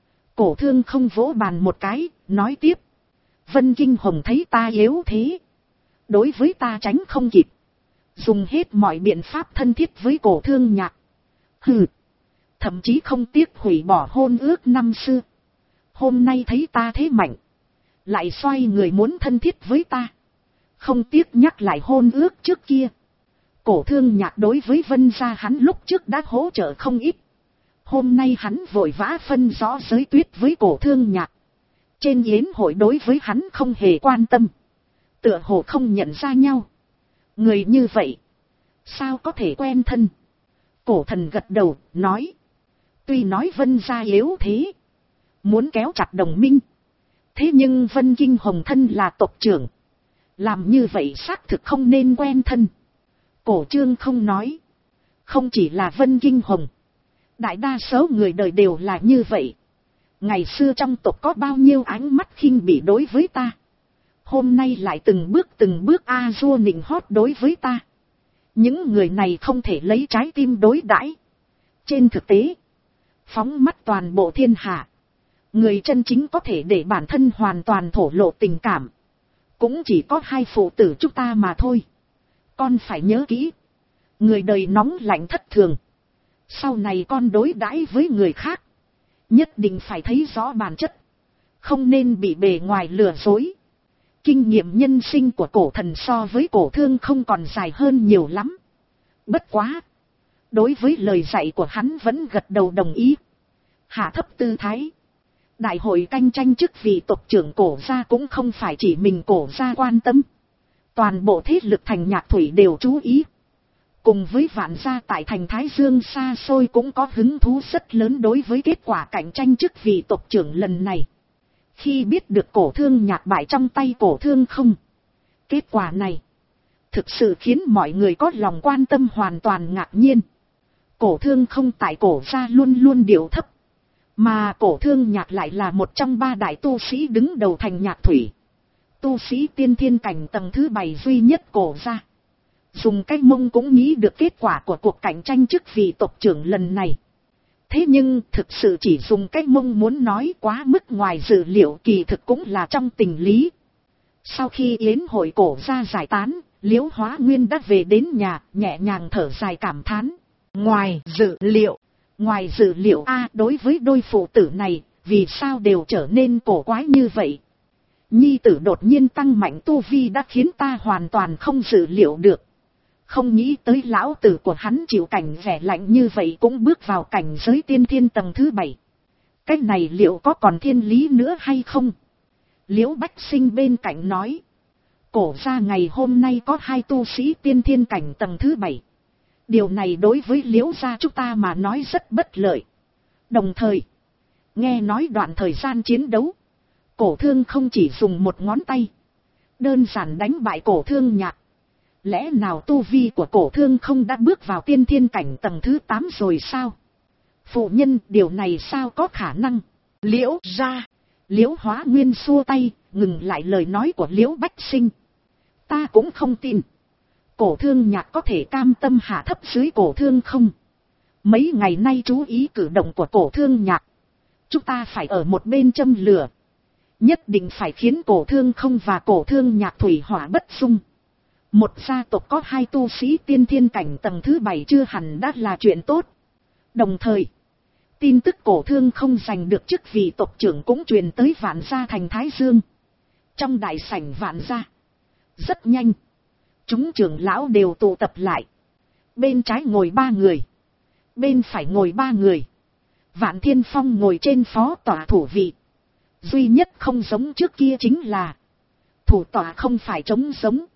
Cổ Thương không vỗ bàn một cái, nói tiếp. Vân Kinh Hồng thấy ta yếu thế, đối với ta tránh không kịp, dùng hết mọi biện pháp thân thiết với Cổ Thương Nhạc. Hừ, thậm chí không tiếc hủy bỏ hôn ước năm xưa. Hôm nay thấy ta thế mạnh, lại xoay người muốn thân thiết với ta. không tiếc nhắc lại hôn ước trước kia. Cổ Thương Nhạc đối với Vân gia hắn lúc trước đã hỗ trợ không ít. Hôm nay hắn vội vã phân rõ giới tuyết với Cổ Thương Nhạc. Trên yến hội đối với hắn không hề quan tâm. Tựa hồ không nhận ra nhau. Người như vậy, sao có thể quen thân? Cổ Thần gật đầu, nói. Tuy nói Vân gia yếu thế, muốn kéo chặt đồng minh. Thế nhưng Vân Kinh Hồng thân là tộc trưởng. Làm như vậy xác thực không nên quen thân. Cổ Trương không nói. Không chỉ là Vân Kinh Hồng. Đại đa số người đời đều là như vậy. Ngày xưa trong tộc có bao nhiêu ánh mắt khinh bỉ đối với ta. Hôm nay lại từng bước từng bước a dua nịnh hót đối với ta. Những người này không thể lấy trái tim đối đãi. Trên thực tế, phóng mắt toàn bộ thiên hạ, người chân chính có thể để bản thân hoàn toàn thổ lộ tình cảm, cũng chỉ có hai phụ tử chúng ta mà thôi. Con phải nhớ kỹ, người đời nóng lạnh thất thường. Sau này con đối đãi với người khác, nhất định phải thấy rõ bản chất, không nên bị bề ngoài lừa dối. Kinh nghiệm nhân sinh của Cổ Thần so với Cổ Thương không còn dài hơn nhiều lắm. Bất quá, đối với lời dạy của hắn vẫn gật đầu đồng ý. Hạ thấp tư thái. Đại hội cạnh tranh chức vị tộc trưởng Cổ gia cũng không phải chỉ mình Cổ gia quan tâm. Toàn bộ thế lực thành Nhạc Thủy đều chú ý. Cùng với Vạn gia tại thành Thái Dương xa xôi cũng có hứng thú rất lớn đối với kết quả cạnh tranh chức vị tộc trưởng lần này. Khi biết được Cổ Thương Nhạc bại trong tay Cổ Thương không, kết quả này thực sự khiến mọi người có lòng quan tâm hoàn toàn ngạc nhiên. Cổ Thương không tại Cổ gia luôn luôn điệu thấp, mà Cổ Thương Nhạc lại là một trong ba đại tu sĩ đứng đầu thành Nhạc Thủy. Tu sĩ tiên thiên cảnh tầng thứ bảy duy nhất Cổ gia. Dùng cách mông cũng nghĩ được kết quả của cuộc cạnh tranh chức vị tộc trưởng lần này. Thế nhưng thực sự chỉ dùng cách mông muốn nói quá mức ngoài dự liệu, kỳ thực cũng là trong tình lý. Sau khi yến hội Cổ gia giải tán, Liễu Hóa Nguyên đã về đến nhà, nhẹ nhàng thở dài cảm thán. Ngoài dự liệu, ngoài dự liệu a đối với đôi phụ tử này, vì sao đều trở nên cổ quái như vậy? Nhi tử đột nhiên tăng mạnh tu vi đã khiến ta hoàn toàn không dự liệu được. Không nghĩ tới lão tử của hắn chịu cảnh vẻ lạnh như vậy cũng bước vào cảnh giới tiên thiên tầng thứ bảy. Cái này liệu có còn thiên lý nữa hay không? Liễu Bách Sinh bên cạnh nói. Cổ gia ngày hôm nay có hai tu sĩ tiên thiên cảnh tầng thứ bảy. Điều này đối với Liễu gia chúng ta mà nói rất bất lợi. Đồng thời, nghe nói đoạn thời gian chiến đấu, Cổ Thương không chỉ dùng một ngón tay, đơn giản đánh bại Cổ Thương Nhạc. Lẽ nào tu vi của Cổ Thương không đã bước vào tiên thiên cảnh tầng thứ tám rồi sao? Phụ nhân, điều này sao có khả năng? Liễu gia. Liễu Hóa Nguyên xua tay, ngừng lại lời nói của Liễu Bách Sinh. Ta cũng không tin. Cổ Thương Nhạc có thể cam tâm hạ thấp dưới Cổ Thương không? Mấy ngày nay chú ý cử động của Cổ Thương Nhạc. Chúng ta phải ở một bên châm lửa. Nhất định phải khiến Cổ Thương không và Cổ Thương Nhạc thủy hỏa bất dung. Một gia tộc có hai tu sĩ tiên thiên cảnh tầng thứ bảy chưa hẳn đã là chuyện tốt. Đồng thời, tin tức Cổ Thương không giành được chức vị tộc trưởng cũng truyền tới Vạn gia thành Thái Dương. Trong đại sảnh Vạn gia, rất nhanh, chúng trưởng lão đều tụ tập lại. Bên trái ngồi ba người, bên phải ngồi ba người. Vạn Thiên Phong ngồi trên phó tọa thủ vị. Duy nhất không giống trước kia chính là thủ tọa không phải trống giống,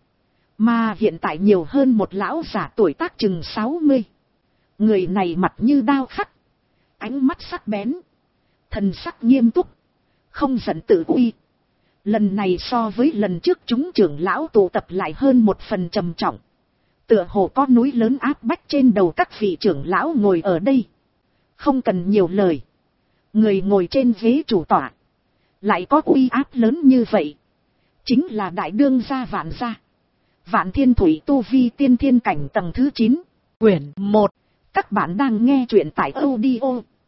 mà hiện tại nhiều hơn một lão giả tuổi tác chừng sáu mươi. Người này mặt như đao khắc, ánh mắt sắc bén, thần sắc nghiêm túc, không giận tự uy. Lần này so với lần trước chúng trưởng lão tụ tập lại hơn một phần trầm trọng. Tựa hồ có núi lớn áp bách trên đầu các vị trưởng lão ngồi ở đây. Không cần nhiều lời, người ngồi trên ghế chủ tọa lại có uy áp lớn như vậy, chính là đại đương gia Vạn gia. Vạn Thiên Thủy tu vi tiên thiên cảnh tầng thứ chín. Quyển một. Các bạn đang nghe truyện tại audio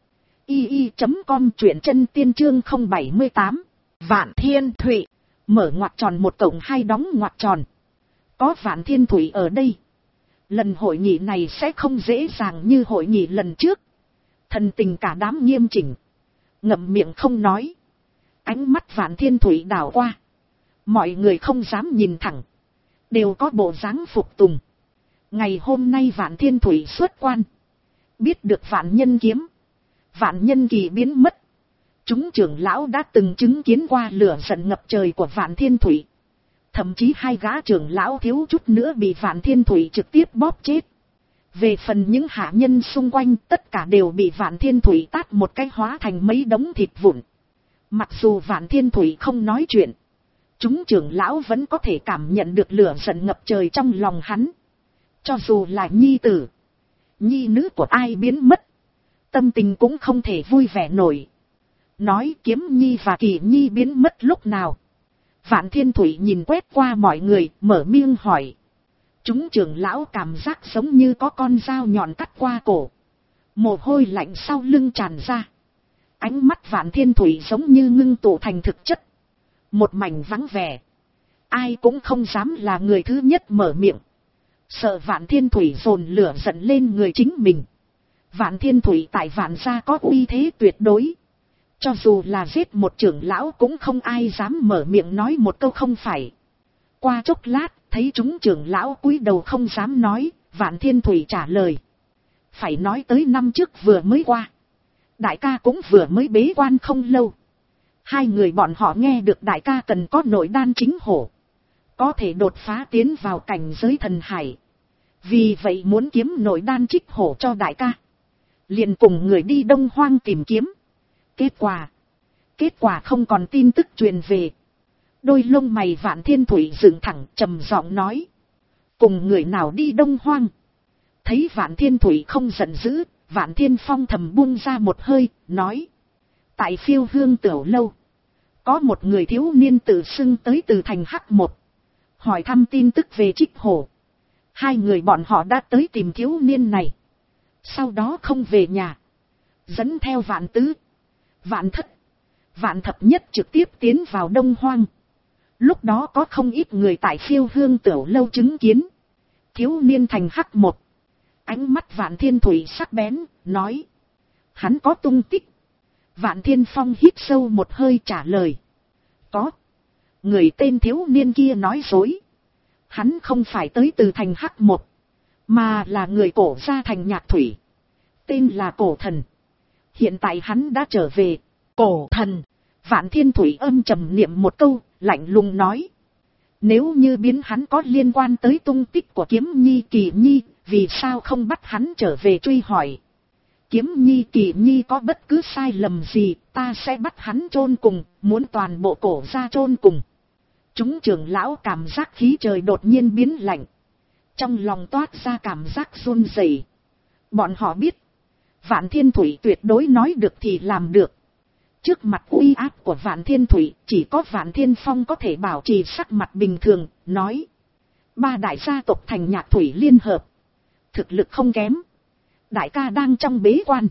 i i chấm com, truyện chân tiên chương không bảy mươi tám. Vạn Thiên Thủy. Mở ngoặc tròn một cộng hai đóng ngoặc tròn. Có Vạn Thiên Thủy ở đây, lần hội nghị này sẽ không dễ dàng như hội nghị lần trước. Thần tình cả đám nghiêm chỉnh, ngậm miệng không nói. Ánh mắt Vạn Thiên Thủy đảo qua, mọi người không dám nhìn thẳng. đều có bộ dáng phục tùng. Ngày hôm nay Vạn Thiên Thủy xuất quan, biết được Vạn Nhân kiếm, Vạn Nhân kỳ biến mất. Chúng trưởng lão đã từng chứng kiến qua lửa giận ngập trời của Vạn Thiên Thủy. Thậm chí hai gã trưởng lão thiếu chút nữa bị Vạn Thiên Thủy trực tiếp bóp chết. Về phần những hạ nhân xung quanh, tất cả đều bị Vạn Thiên Thủy tát một cái hóa thành mấy đống thịt vụn. Mặc dù Vạn Thiên Thủy không nói chuyện, chúng trưởng lão vẫn có thể cảm nhận được lửa giận ngập trời trong lòng hắn. Cho dù là nhi tử, nhi nữ của ai biến mất, tâm tình cũng không thể vui vẻ nổi. Nói Kiếm Nhi và Kỳ Nhi biến mất lúc nào? Vạn Thiên Thủy nhìn quét qua mọi người, mở miệng hỏi. Chúng trưởng lão cảm giác giống như có con dao nhọn cắt qua cổ. Mồ hôi lạnh sau lưng tràn ra. Ánh mắt Vạn Thiên Thủy giống như ngưng tụ thành thực chất. Một mảnh vắng vẻ. Ai cũng không dám là người thứ nhất mở miệng. Sợ Vạn Thiên Thủy dồn lửa giận lên người chính mình. Vạn Thiên Thủy tại Vạn gia có uy thế tuyệt đối. Cho dù là giết một trưởng lão cũng không ai dám mở miệng nói một câu không phải. Qua chốc lát, thấy chúng trưởng lão cúi đầu không dám nói, Vạn Thiên Thủy trả lời. Phải nói tới năm trước vừa mới qua. Đại ca cũng vừa mới bế quan không lâu. Hai người bọn họ nghe được đại ca cần có nội đan chính hổ. Có thể đột phá tiến vào cảnh giới thần hải. Vì vậy muốn kiếm nội đan trích hổ cho đại ca. Liền cùng người đi Đông Hoang tìm kiếm. Kết quả. Kết quả không còn tin tức truyền về. Đôi lông mày Vạn Thiên Thủy dựng thẳng trầm giọng nói. Cùng người nào đi Đông Hoang. Thấy Vạn Thiên Thủy không giận dữ. Vạn Thiên Phong thầm buông ra một hơi. Nói. Tại Phiêu Hương Tiểu Lâu. Có một người thiếu niên tự xưng tới từ thành Hắc một. Hỏi thăm tin tức về trích hổ. Hai người bọn họ đã tới tìm thiếu niên này. Sau đó không về nhà. Dẫn theo Vạn Tứ, Vạn Thất, Vạn Thập Nhất trực tiếp tiến vào Đông Hoang. Lúc đó có không ít người tại Phiêu Hương Tiểu Lâu chứng kiến. Thiếu niên thành Hắc một. Ánh mắt Vạn Thiên Thủy sắc bén, nói. Hắn có tung tích. Vạn Thiên Phong hít sâu một hơi trả lời. Có. Người tên thiếu niên kia nói dối. Hắn không phải tới từ thành Hắc một. Mà là người cổ gia thành Nhạc Thủy. Tên là Cổ Thần. Hiện tại hắn đã trở về. Cổ Thần. Vạn Thiên Thủy âm trầm niệm một câu, lạnh lùng nói. Nếu như biến hắn có liên quan tới tung tích của Kiếm Nhi Kỳ Nhi, vì sao không bắt hắn trở về truy hỏi? Kiếm Nhi Kỳ Nhi có bất cứ sai lầm gì, ta sẽ bắt hắn chôn cùng, muốn toàn bộ cổ gia chôn cùng. Chúng trưởng lão cảm giác khí trời đột nhiên biến lạnh. Trong lòng toát ra cảm giác run rẩy. Bọn họ biết, Vạn Thiên Thủy tuyệt đối nói được thì làm được. Trước mặt uy áp của Vạn Thiên Thủy, chỉ có Vạn Thiên Phong có thể bảo trì sắc mặt bình thường, nói. Ba đại gia tộc thành Nhạc Thủy liên hợp. Thực lực không kém. Đại ca đang trong bế quan.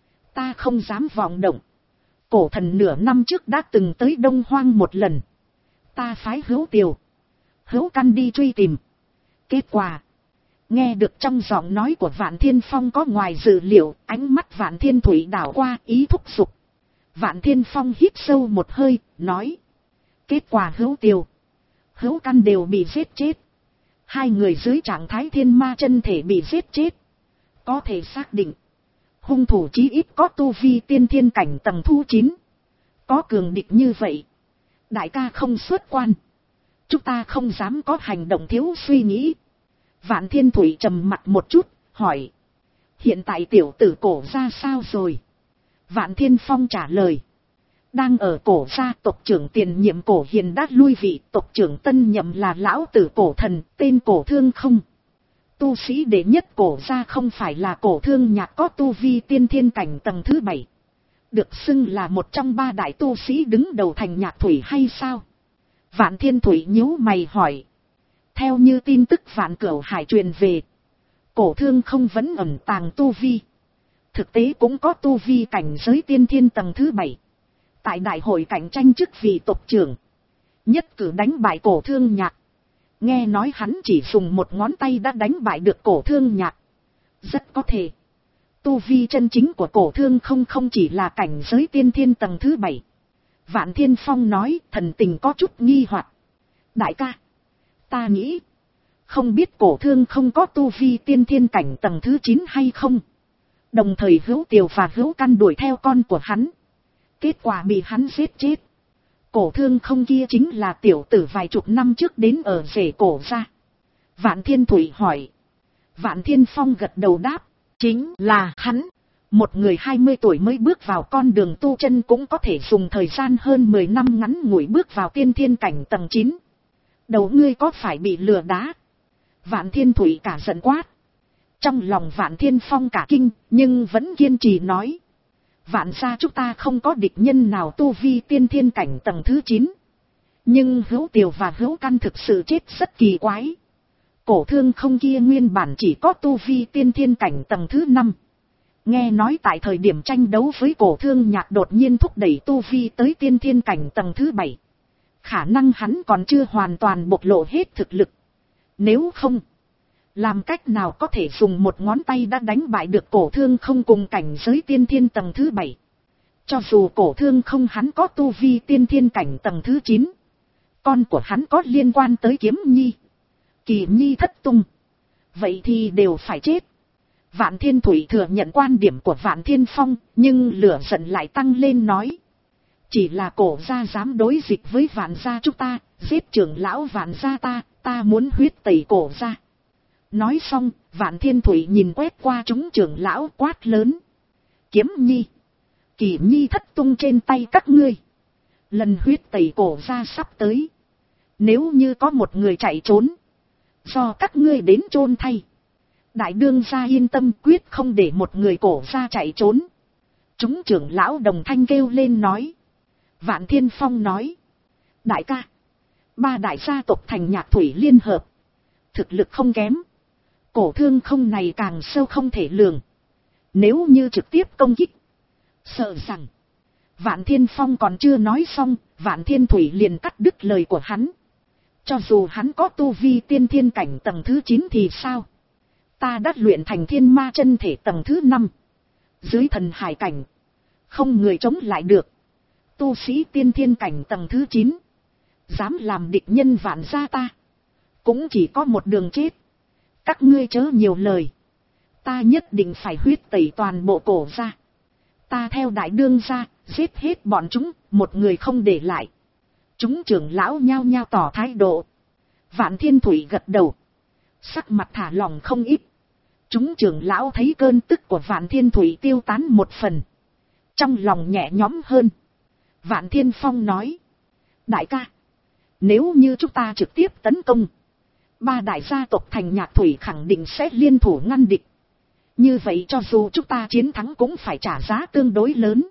Ta không dám vọng động. Cổ Thần nửa năm trước đã từng tới Đông Hoang một lần. Ta phái Hữu Tiều, Hữu Căn đi truy tìm. Kết quả. Nghe được trong giọng nói của Vạn Thiên Phong có ngoài dự liệu, ánh mắt Vạn Thiên Thủy đảo qua ý thúc giục. Vạn Thiên Phong hít sâu một hơi, nói. Kết quả Hữu Tiều, Hữu Căn đều bị giết chết. Hai người dưới trạng thái thiên ma chân thể bị giết chết. Có thể xác định. Hung thủ chí ít có tu vi tiên thiên cảnh tầng thu chín. Có cường địch như vậy. Đại ca không xuất quan. Chúng ta không dám có hành động thiếu suy nghĩ. Vạn Thiên Thủy trầm mặt một chút, hỏi. Hiện tại tiểu tử cổ ra sao rồi? Vạn Thiên Phong trả lời. Đang ở cổ gia, tộc trưởng tiền nhiệm Cổ Hiền đã lui vị, tộc trưởng tân nhậm là lão tử Cổ Thần, tên Cổ Thương không. Tu sĩ đệ nhất cổ gia không phải là Cổ Thương Nhạc có tu vi tiên thiên cảnh tầng thứ bảy. Được xưng là một trong ba đại tu sĩ đứng đầu thành Nhạc Thủy hay sao? Vạn Thiên Thủy nhíu mày hỏi. Theo như tin tức Vạn Cửu Hải truyền về, Cổ Thương không vẫn ẩn tàng tu vi. Thực tế cũng có tu vi cảnh giới tiên thiên tầng thứ bảy. Tại đại hội cạnh tranh chức vị tộc trưởng, nhất cử đánh bại Cổ Thương Nhạc. Nghe nói hắn chỉ dùng một ngón tay đã đánh bại được Cổ Thương Nhạc. Rất có thể tu vi chân chính của Cổ Thương không không chỉ là cảnh giới tiên thiên tầng thứ bảy. Vạn Thiên Phong nói, thần tình có chút nghi hoặc. Đại ca, ta nghĩ Không biết cổ thương không có tu vi tiên thiên cảnh tầng thứ chín hay không. Đồng thời Hữu Tiều và Hữu Căn đuổi theo con của hắn. Kết quả bị hắn giết chết. Cổ thương không kia chính là tiểu tử vài chục năm trước đến ở rể cổ ra. Vạn Thiên Thủy hỏi. Vạn Thiên Phong gật đầu đáp. Chính là hắn. Một người hai mươi tuổi mới bước vào con đường tu chân cũng có thể dùng thời gian hơn mười năm ngắn ngủi bước vào tiên thiên cảnh tầng chín. Đầu ngươi có phải bị lừa đá? Vạn Thiên Thủy cả giận quát. Trong lòng Vạn Thiên Phong cả kinh, nhưng vẫn kiên trì nói. Vạn gia chúng ta không có địch nhân nào tu vi tiên thiên cảnh tầng thứ chín. Nhưng Hữu Tiều và Hữu Căn thực sự chết rất kỳ quái. Cổ thương không kia nguyên bản chỉ có tu vi tiên thiên cảnh tầng thứ năm. Nghe nói tại thời điểm tranh đấu với cổ thương nhạc đột nhiên thúc đẩy tu vi tới tiên thiên cảnh tầng thứ bảy. Khả năng hắn còn chưa hoàn toàn bộc lộ hết thực lực. Nếu không, làm cách nào có thể dùng một ngón tay đã đánh bại được cổ thương không cùng cảnh giới tiên thiên tầng thứ bảy. Cho dù cổ thương không hắn có tu vi tiên thiên cảnh tầng thứ chín. Con của hắn có liên quan tới Kiếm Nhi, Kỳ Nhi thất tung. Vậy thì đều phải chết. Vạn Thiên Thủy thừa nhận quan điểm của Vạn Thiên Phong, nhưng lửa giận lại tăng lên nói. Chỉ là cổ gia dám đối dịch với Vạn gia chúng ta, giết trưởng lão Vạn gia ta, ta muốn huyết tẩy cổ gia. Nói xong, Vạn Thiên Thủy nhìn quét qua chúng trưởng lão quát lớn. Kiếm Nhi, Kỳ Nhi thất tung trên tay các ngươi. Lần huyết tẩy cổ gia sắp tới. Nếu như có một người chạy trốn, do các ngươi đến chôn thay. Đại đương gia yên tâm quyết không để một người cổ gia chạy trốn. Chúng trưởng lão đồng thanh kêu lên nói. Vạn Thiên Phong nói. Đại ca, ba đại gia tộc thành Nhạc Thủy liên hợp. Thực lực không kém. Cổ thương không này càng sâu không thể lường. Nếu như trực tiếp công kích, sợ rằng. Vạn Thiên Phong còn chưa nói xong, Vạn Thiên Thủy liền cắt đứt lời của hắn. Cho dù hắn có tu vi tiên thiên cảnh tầng thứ chín thì sao? Ta đã luyện thành thiên ma chân thể tầng thứ năm. Dưới thần hải cảnh, không người chống lại được. Tu sĩ tiên thiên cảnh tầng thứ chín, dám làm địch nhân Vạn gia ta, cũng chỉ có một đường chết. Các ngươi chớ nhiều lời. Ta nhất định phải huyết tẩy toàn bộ cổ gia. Ta theo đại đương gia, giết hết bọn chúng, một người không để lại. Chúng trưởng lão nhao nhao tỏ thái độ. Vạn Thiên Thủy gật đầu, sắc mặt thả lòng không ít. Chúng trưởng lão thấy cơn tức của Vạn Thiên Thủy tiêu tán một phần, trong lòng nhẹ nhõm hơn. Vạn Thiên Phong nói. Đại ca, nếu như chúng ta trực tiếp tấn công, ba đại gia tộc thành Nhạc Thủy khẳng định sẽ liên thủ ngăn địch. Như vậy cho dù chúng ta chiến thắng cũng phải trả giá tương đối lớn.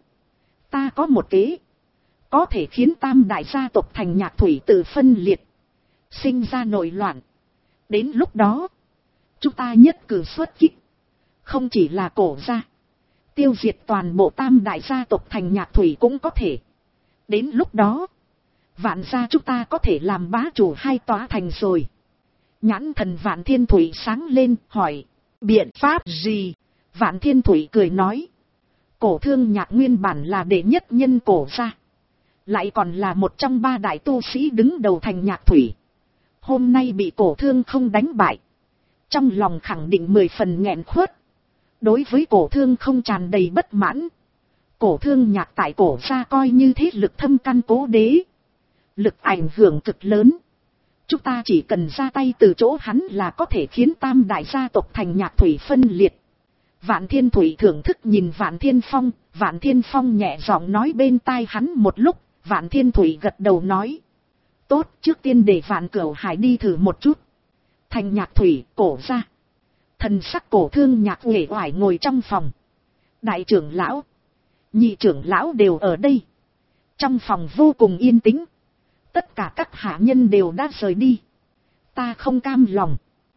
Ta có một kế, có thể khiến tam đại gia tộc thành Nhạc Thủy tự phân liệt, sinh ra nội loạn. Đến lúc đó, chúng ta nhất cử xuất kích, không chỉ là cổ gia, tiêu diệt toàn bộ tam đại gia tộc thành Nhạc Thủy cũng có thể. Đến lúc đó, Vạn gia chúng ta có thể làm bá chủ hai tòa thành rồi. Nhãn thần Vạn Thiên Thủy sáng lên, hỏi. Biện pháp gì? Vạn Thiên Thủy cười nói. Cổ thương Nhạc nguyên bản là đệ nhất nhân cổ gia, lại còn là một trong ba đại tu sĩ đứng đầu thành Nhạc Thủy. Hôm nay bị cổ thương không đánh bại, trong lòng khẳng định mười phần nghẹn khuất. Đối với cổ thương không tràn đầy bất mãn. Cổ thương Nhạc tại cổ gia coi như thế lực thâm căn cố đế, lực ảnh hưởng cực lớn. Chúng ta chỉ cần ra tay từ chỗ hắn là có thể khiến tam đại gia tộc thành Nhạc Thủy phân liệt. Vạn Thiên Thủy thưởng thức nhìn Vạn Thiên Phong. Vạn Thiên Phong nhẹ giọng nói bên tai hắn một lúc. Vạn Thiên Thủy gật đầu nói. Tốt, trước tiên để Vạn Cửu Hải đi thử một chút. Thành Nhạc Thủy, cổ gia. Thần sắc cổ thương Nhạc uể oải ngồi trong phòng. Đại trưởng lão, nhị trưởng lão đều ở đây. Trong phòng vô cùng yên tĩnh. Tất cả các hạ nhân đều đã rời đi. Ta không cam lòng.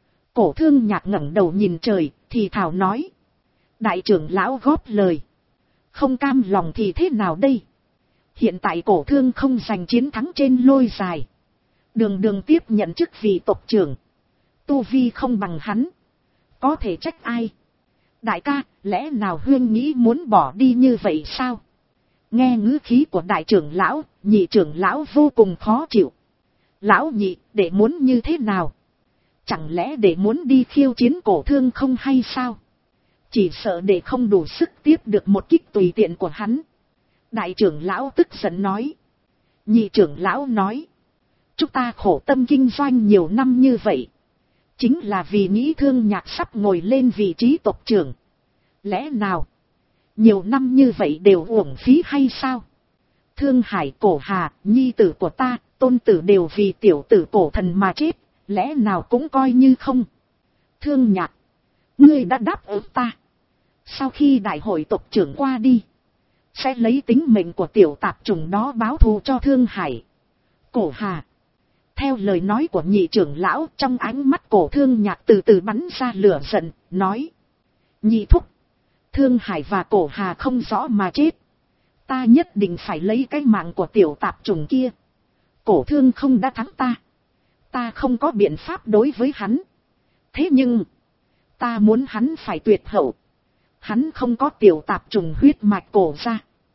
Cổ thương Nhạc ngẩng đầu nhìn trời, thì thào nói. Đại trưởng lão góp lời. Không cam lòng thì thế nào đây? Hiện tại cổ thương không giành chiến thắng trên lôi dài. Đường đường tiếp nhận chức vị tộc trưởng. Tu vi không bằng hắn, có thể trách ai? Đại ca, lẽ nào huyên nghĩ muốn bỏ đi như vậy sao? Nghe ngữ khí của đại trưởng lão, nhị trưởng lão vô cùng khó chịu. Lão nhị, để muốn như thế nào? Chẳng lẽ để muốn đi khiêu chiến Cổ Thương không hay sao? Chỉ sợ để không đủ sức tiếp được một kích tùy tiện của hắn. Đại trưởng lão tức giận nói. Nhị trưởng lão nói. Chúng ta khổ tâm kinh doanh nhiều năm như vậy. Chính là vì nghĩ Thương Nhạc sắp ngồi lên vị trí tộc trưởng. Lẽ nào? Nhiều năm như vậy đều uổng phí hay sao? Thương Hải, Cổ Hà, nhi tử của ta, tôn tử đều vì tiểu tử Cổ Thần mà chết. Lẽ nào cũng coi như không? Thương Nhạc, ngươi đã đáp ứng ta. Sau khi đại hội tộc trưởng qua đi, sẽ lấy tính mệnh của tiểu tạp chủng đó báo thù cho Thương Hải, Cổ Hà. Theo lời nói của nhị trưởng lão, trong ánh mắt Cổ Thương Nhạc từ từ bắn ra lửa giận, nói. Nhị thúc, Thương Hải và Cổ Hà không rõ mà chết. Ta nhất định phải lấy cái mạng của tiểu tạp chủng kia. Cổ Thương không đã thắng ta. Ta không có biện pháp đối với hắn. Thế nhưng, ta muốn hắn phải tuyệt hậu. Hắn không có tiểu tạp trùng huyết mạch Cổ gia.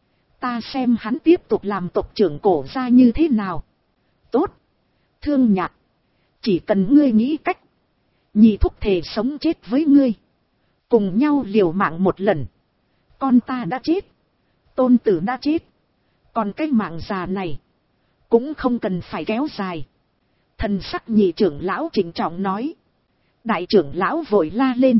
Ta xem hắn tiếp tục làm tộc trưởng Cổ gia như thế nào. Tốt. Thương Nhạc. Chỉ cần ngươi nghĩ cách. Nhị thúc thề sống chết với ngươi. Cùng nhau liều mạng một lần. Con ta đã chết. Tôn tử đã chết. Còn cái mạng già này. Cũng không cần phải kéo dài. Thần sắc nhị trưởng lão trịnh trọng nói. Đại trưởng lão vội la lên.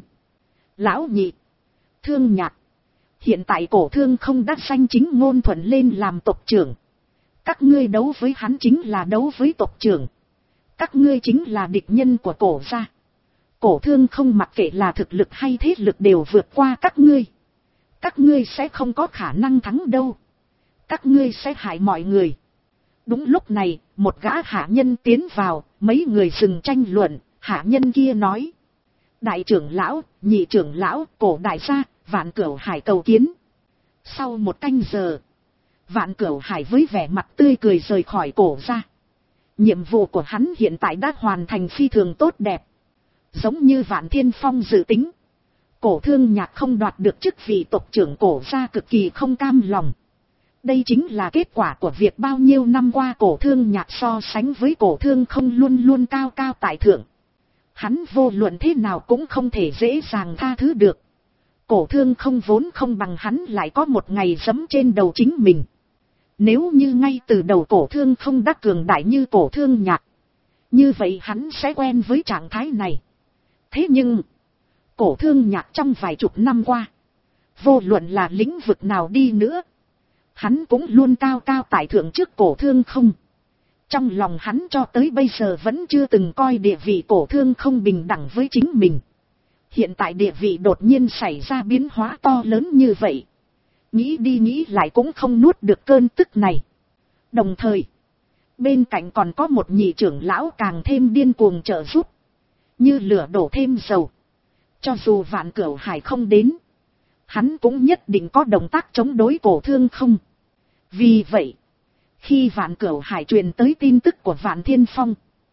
Lão nhị. Thương Nhạc. Hiện tại Cổ Thương không đắc danh chính ngôn thuận lên làm tộc trưởng. Các ngươi đấu với hắn chính là đấu với tộc trưởng. Các ngươi chính là địch nhân của Cổ gia. Cổ Thương không mặc kệ là thực lực hay thế lực đều vượt qua các ngươi. Các ngươi sẽ không có khả năng thắng đâu. Các ngươi sẽ hại mọi người. Đúng lúc này, một gã hạ nhân tiến vào, mấy người dừng tranh luận, hạ nhân kia nói. Đại trưởng lão, nhị trưởng lão, Cổ đại gia, Vạn Cửu Hải cầu kiến. Sau một canh giờ, Vạn Cửu Hải với vẻ mặt tươi cười rời khỏi Cổ gia. Nhiệm vụ của hắn hiện tại đã hoàn thành phi thường tốt đẹp. Giống như Vạn Thiên Phong dự tính. Cổ Thương Nhạc không đoạt được chức vị tộc trưởng Cổ gia cực kỳ không cam lòng. Đây chính là kết quả của việc bao nhiêu năm qua Cổ Thương Nhạc so sánh với Cổ Thương không luôn luôn cao cao tại thượng. Hắn vô luận thế nào cũng không thể dễ dàng tha thứ được. Cổ Thương không vốn không bằng hắn lại có một ngày giẫm trên đầu chính mình. Nếu như ngay từ đầu Cổ Thương không đã cường đại như Cổ Thương Nhạc, như vậy hắn sẽ quen với trạng thái này. Thế nhưng, Cổ Thương Nhạc trong vài chục năm qua, vô luận là lĩnh vực nào đi nữa, hắn cũng luôn cao cao tại thượng trước Cổ Thương không. Trong lòng hắn cho tới bây giờ vẫn chưa từng coi địa vị Cổ Thương không bình đẳng với chính mình. Hiện tại địa vị đột nhiên xảy ra biến hóa to lớn như vậy. Nghĩ đi nghĩ lại cũng không nuốt được cơn tức này. Đồng thời, bên cạnh còn có một nhị trưởng lão càng thêm điên cuồng trợ giúp. Như lửa đổ thêm dầu. Cho dù Vạn Cửu Hải không đến, hắn cũng nhất định có động tác chống đối Cổ Thương không. Vì vậy, khi Vạn Cửu Hải truyền tới tin tức của Vạn Thiên Phong,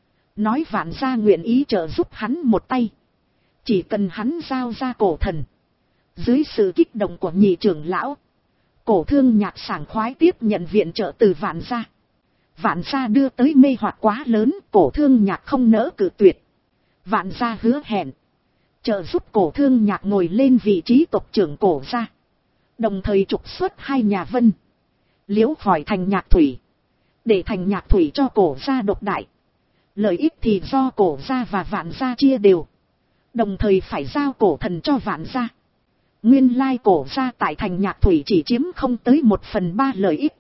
nói Vạn gia nguyện ý trợ giúp hắn một tay, chỉ cần hắn giao ra Cổ Thần. Dưới sự kích động của nhị trưởng lão, Cổ Thương Nhạc sảng khoái tiếp nhận viện trợ từ Vạn gia. Vạn gia đưa tới mê hoặc quá lớn, Cổ Thương Nhạc không nỡ cự tuyệt. Vạn gia hứa hẹn trợ giúp Cổ Thương Nhạc ngồi lên vị trí tộc trưởng Cổ gia, đồng thời trục xuất hai nhà Vân Liễu khỏi thành Nhạc Thủy, để thành Nhạc Thủy cho Cổ gia độc đại. Lợi ích thì do Cổ gia và Vạn gia chia đều, đồng thời phải giao Cổ Thần cho Vạn gia. Nguyên lai Cổ gia tại thành Nhạc Thủy chỉ chiếm không tới một phần ba lợi ích.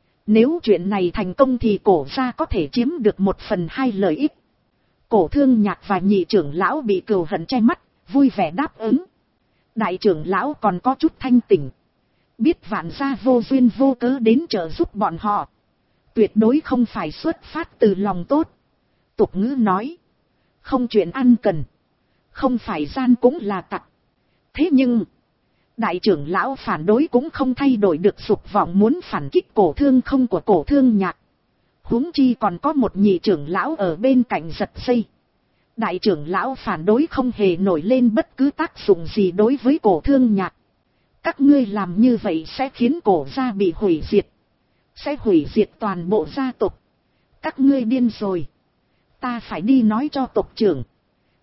Nếu chuyện này thành công thì Cổ gia có thể chiếm được một phần hai lợi ích. Cổ Thương Nhạc và nhị trưởng lão bị cừu hận che mắt, vui vẻ đáp ứng. Đại trưởng lão còn có chút thanh tỉnh. Biết Vạn gia vô duyên vô cớ đến trợ giúp bọn họ, tuyệt đối không phải xuất phát từ lòng tốt. Tục ngữ nói, không chuyện ăn cần, không phải gian cũng là tặc. Thế nhưng, đại trưởng lão phản đối cũng không thay đổi được dục vọng muốn phản kích Cổ Thương không của Cổ Thương Nhạc. Huống chi còn có một nhị trưởng lão ở bên cạnh giật dây. Đại trưởng lão phản đối không hề nổi lên bất cứ tác dụng gì đối với Cổ Thương Nhạc. Các ngươi làm như vậy sẽ khiến Cổ gia bị hủy diệt, sẽ hủy diệt toàn bộ gia tộc. Các ngươi điên rồi. Ta phải đi nói cho tộc trưởng,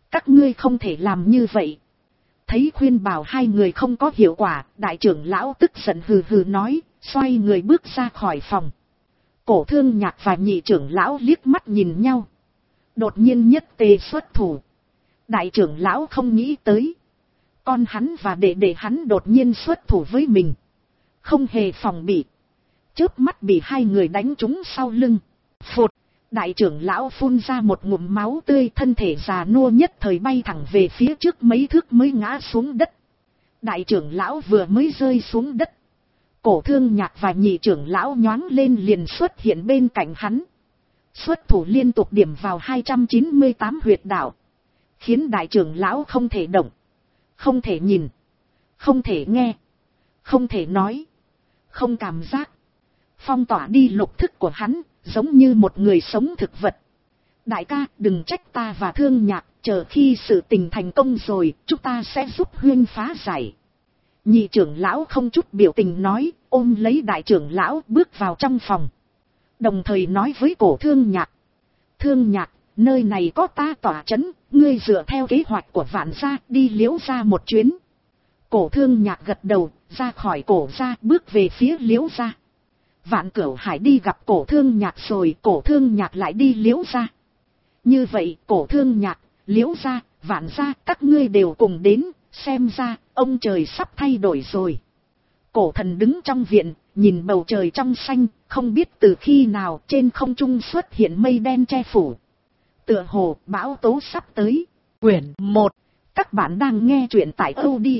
Các ngươi không thể làm như vậy. Thấy khuyên bảo hai người không có hiệu quả, đại trưởng lão tức giận hừ hừ nói, xoay người bước ra khỏi phòng. Cổ Thương Nhạc và nhị trưởng lão liếc mắt nhìn nhau. Đột nhiên nhất tề xuất thủ. Đại trưởng lão không nghĩ tới. Con hắn và đệ đệ hắn đột nhiên xuất thủ với mình. Không hề phòng bị. Chớp mắt bị hai người đánh trúng sau lưng. Phụt. Đại trưởng lão phun ra một ngụm máu tươi, thân thể già nua nhất thời bay thẳng về phía trước mấy thước mới ngã xuống đất. Đại trưởng lão vừa mới rơi xuống đất. Cổ Thương Nhạc và nhị trưởng lão nhoáng lên liền xuất hiện bên cạnh hắn. Xuất thủ liên tục điểm vào hai trăm chín mươi tám huyệt đạo. Khiến đại trưởng lão không thể động. Không thể nhìn. Không thể nghe. Không thể nói. Không cảm giác. Phong tỏa đi lục thức của hắn, giống như một người sống thực vật. Đại ca, đừng trách ta và Thương Nhạc, chờ khi sự tình thành công rồi, chúng ta sẽ giúp huyên phá giải. Nhị trưởng lão không chút biểu tình nói, ôm lấy đại trưởng lão bước vào trong phòng. Đồng thời nói với cổ Thương Nhạc. Thương Nhạc, nơi này có ta tỏa chấn, ngươi dựa theo kế hoạch của Vạn gia đi Liễu gia một chuyến. Cổ Thương Nhạc gật đầu, ra khỏi cổ gia bước về phía Liễu gia. Vạn Cửu Hải đi gặp cổ Thương Nhạc rồi, cổ Thương Nhạc lại đi Liễu gia. Như vậy, cổ Thương Nhạc, Liễu gia, Vạn gia, các ngươi đều cùng đến, xem ra, ông trời sắp thay đổi rồi. Cổ Thần đứng trong viện, nhìn bầu trời trong xanh, không biết từ khi nào trên không trung xuất hiện mây đen che phủ. Tựa hồ, bão tố sắp tới. Quyển một. Các bạn đang nghe truyện tại audio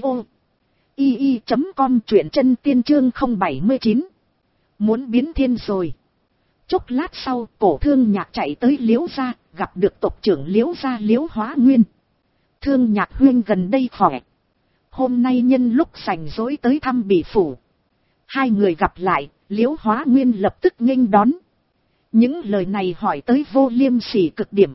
i i chấm com, truyện chân tiên chương không bảy chín. Muốn biến thiên rồi. Chốc lát sau, cổ Thương Nhạc chạy tới Liễu gia, gặp được tộc trưởng Liễu gia Liễu Hóa Nguyên. Thương Nhạc huynh gần đây khỏe. Hôm nay nhân lúc rảnh rỗi tới thăm Bỉ phủ. Hai người gặp lại, Liễu Hóa Nguyên lập tức nghênh đón. Những lời này hỏi tới vô liêm sỉ cực điểm.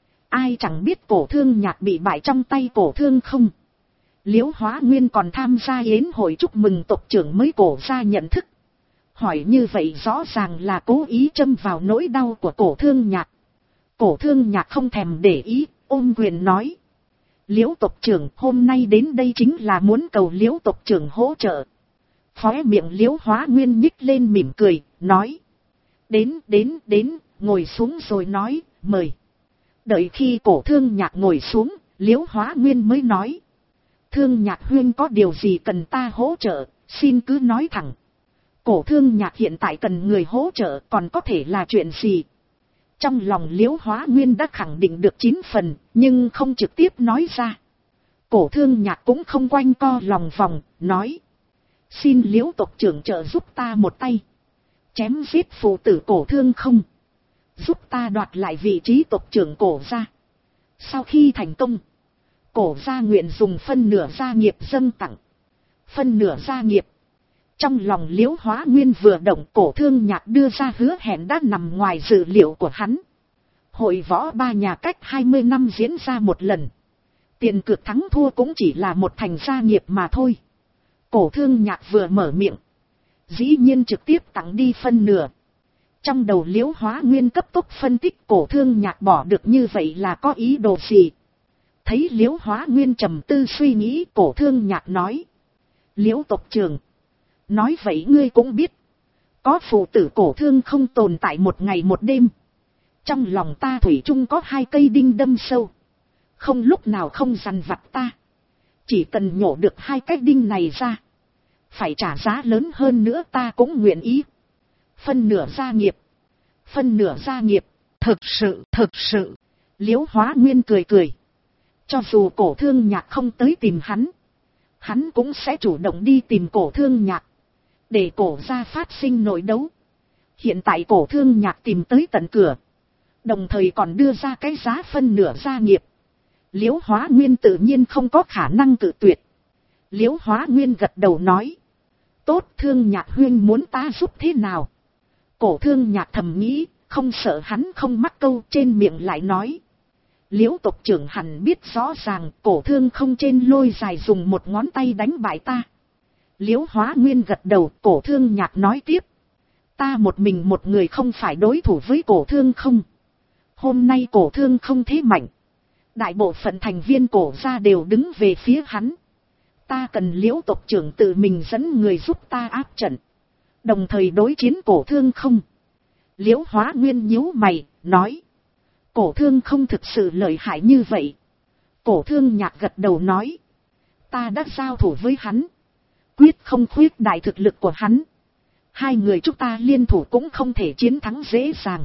Ai chẳng biết cổ Thương Nhạc bị bại trong tay cổ Thương không. Liễu Hóa Nguyên còn tham gia yến hội chúc mừng tộc trưởng mới cổ gia nhận thức. Hỏi như vậy rõ ràng là cố ý châm vào nỗi đau của cổ Thương Nhạc. Cổ Thương Nhạc không thèm để ý, ôm quyền nói. Liễu tộc trưởng hôm nay đến đây chính là muốn cầu Liễu tộc trưởng hỗ trợ. Khóe miệng Liễu Hóa Nguyên nhích lên mỉm cười, nói. Đến, đến, đến, ngồi xuống rồi nói, mời. Đợi khi cổ Thương Nhạc ngồi xuống, Liễu Hóa Nguyên mới nói. Thương Nhạc huynh có điều gì cần ta hỗ trợ, xin cứ nói thẳng. Cổ Thương Nhạc hiện tại cần người hỗ trợ, còn có thể là chuyện gì? Trong lòng Liễu Hóa Nguyên đã khẳng định được chín phần, nhưng không trực tiếp nói ra. Cổ Thương Nhạc cũng không quanh co lòng vòng, nói. Xin Liễu tộc trưởng trợ giúp ta một tay. Chém giết phụ tử cổ Thương không. Giúp ta đoạt lại vị trí tộc trưởng cổ gia. Sau khi thành công, cổ gia nguyện dùng phân nửa gia nghiệp dâng tặng. Phân nửa gia nghiệp. Trong lòng Liễu Hóa Nguyên vừa động, cổ Thương Nhạc đưa ra hứa hẹn đã nằm ngoài dự liệu của hắn. Hội võ ba nhà cách hai mươi năm diễn ra một lần. Tiền cược thắng thua cũng chỉ là một thành gia nghiệp mà thôi. Cổ Thương Nhạc vừa mở miệng, dĩ nhiên trực tiếp tặng đi phân nửa. Trong đầu Liễu Hóa Nguyên cấp tốc phân tích cổ Thương Nhạc bỏ được như vậy là có ý đồ gì. Thấy Liễu Hóa Nguyên trầm tư suy nghĩ, cổ Thương Nhạc nói. Liễu tộc trưởng, nói vậy ngươi cũng biết, có phụ tử cổ Thương không tồn tại một ngày một đêm. Trong lòng ta thủy chung có hai cây đinh đâm sâu, không lúc nào không dằn vặt ta. Chỉ cần nhổ được hai cái đinh này ra, phải trả giá lớn hơn nữa ta cũng nguyện ý. Phân nửa gia nghiệp, phân nửa gia nghiệp, thực sự, thực sự. Liễu Hóa Nguyên cười cười. Cho dù cổ Thương Nhạc không tới tìm hắn, hắn cũng sẽ chủ động đi tìm cổ Thương Nhạc, để cổ gia phát sinh nội đấu. Hiện tại cổ Thương Nhạc tìm tới tận cửa, đồng thời còn đưa ra cái giá phân nửa gia nghiệp. Liễu Hóa Nguyên tự nhiên không có khả năng cự tuyệt. Liễu Hóa Nguyên gật đầu nói. Tốt, Thương Nhạc huynh muốn ta giúp thế nào? Cổ Thương Nhạc thầm nghĩ, không sợ hắn không mắc câu, trên miệng lại nói. Liễu tộc trưởng hẳn biết rõ ràng cổ Thương không trên lôi dài dùng một ngón tay đánh bại ta. Liễu Hóa Nguyên gật đầu, cổ Thương Nhạc nói tiếp. Ta một mình một người không phải đối thủ với cổ Thương không. Hôm nay cổ Thương không thế mạnh. Đại bộ phận thành viên cổ gia đều đứng về phía hắn. Ta cần Liễu tộc trưởng tự mình dẫn người giúp ta áp trận, đồng thời đối chiến Cổ Thương Không. Liễu Hóa Nguyên nhíu mày, nói. Cổ Thương Không thực sự lợi hại như vậy? Cổ Thương Nhạc gật đầu nói. Ta đã giao thủ với hắn, quyết không khuyết đại thực lực của hắn. Hai người chúng ta liên thủ cũng không thể chiến thắng dễ dàng.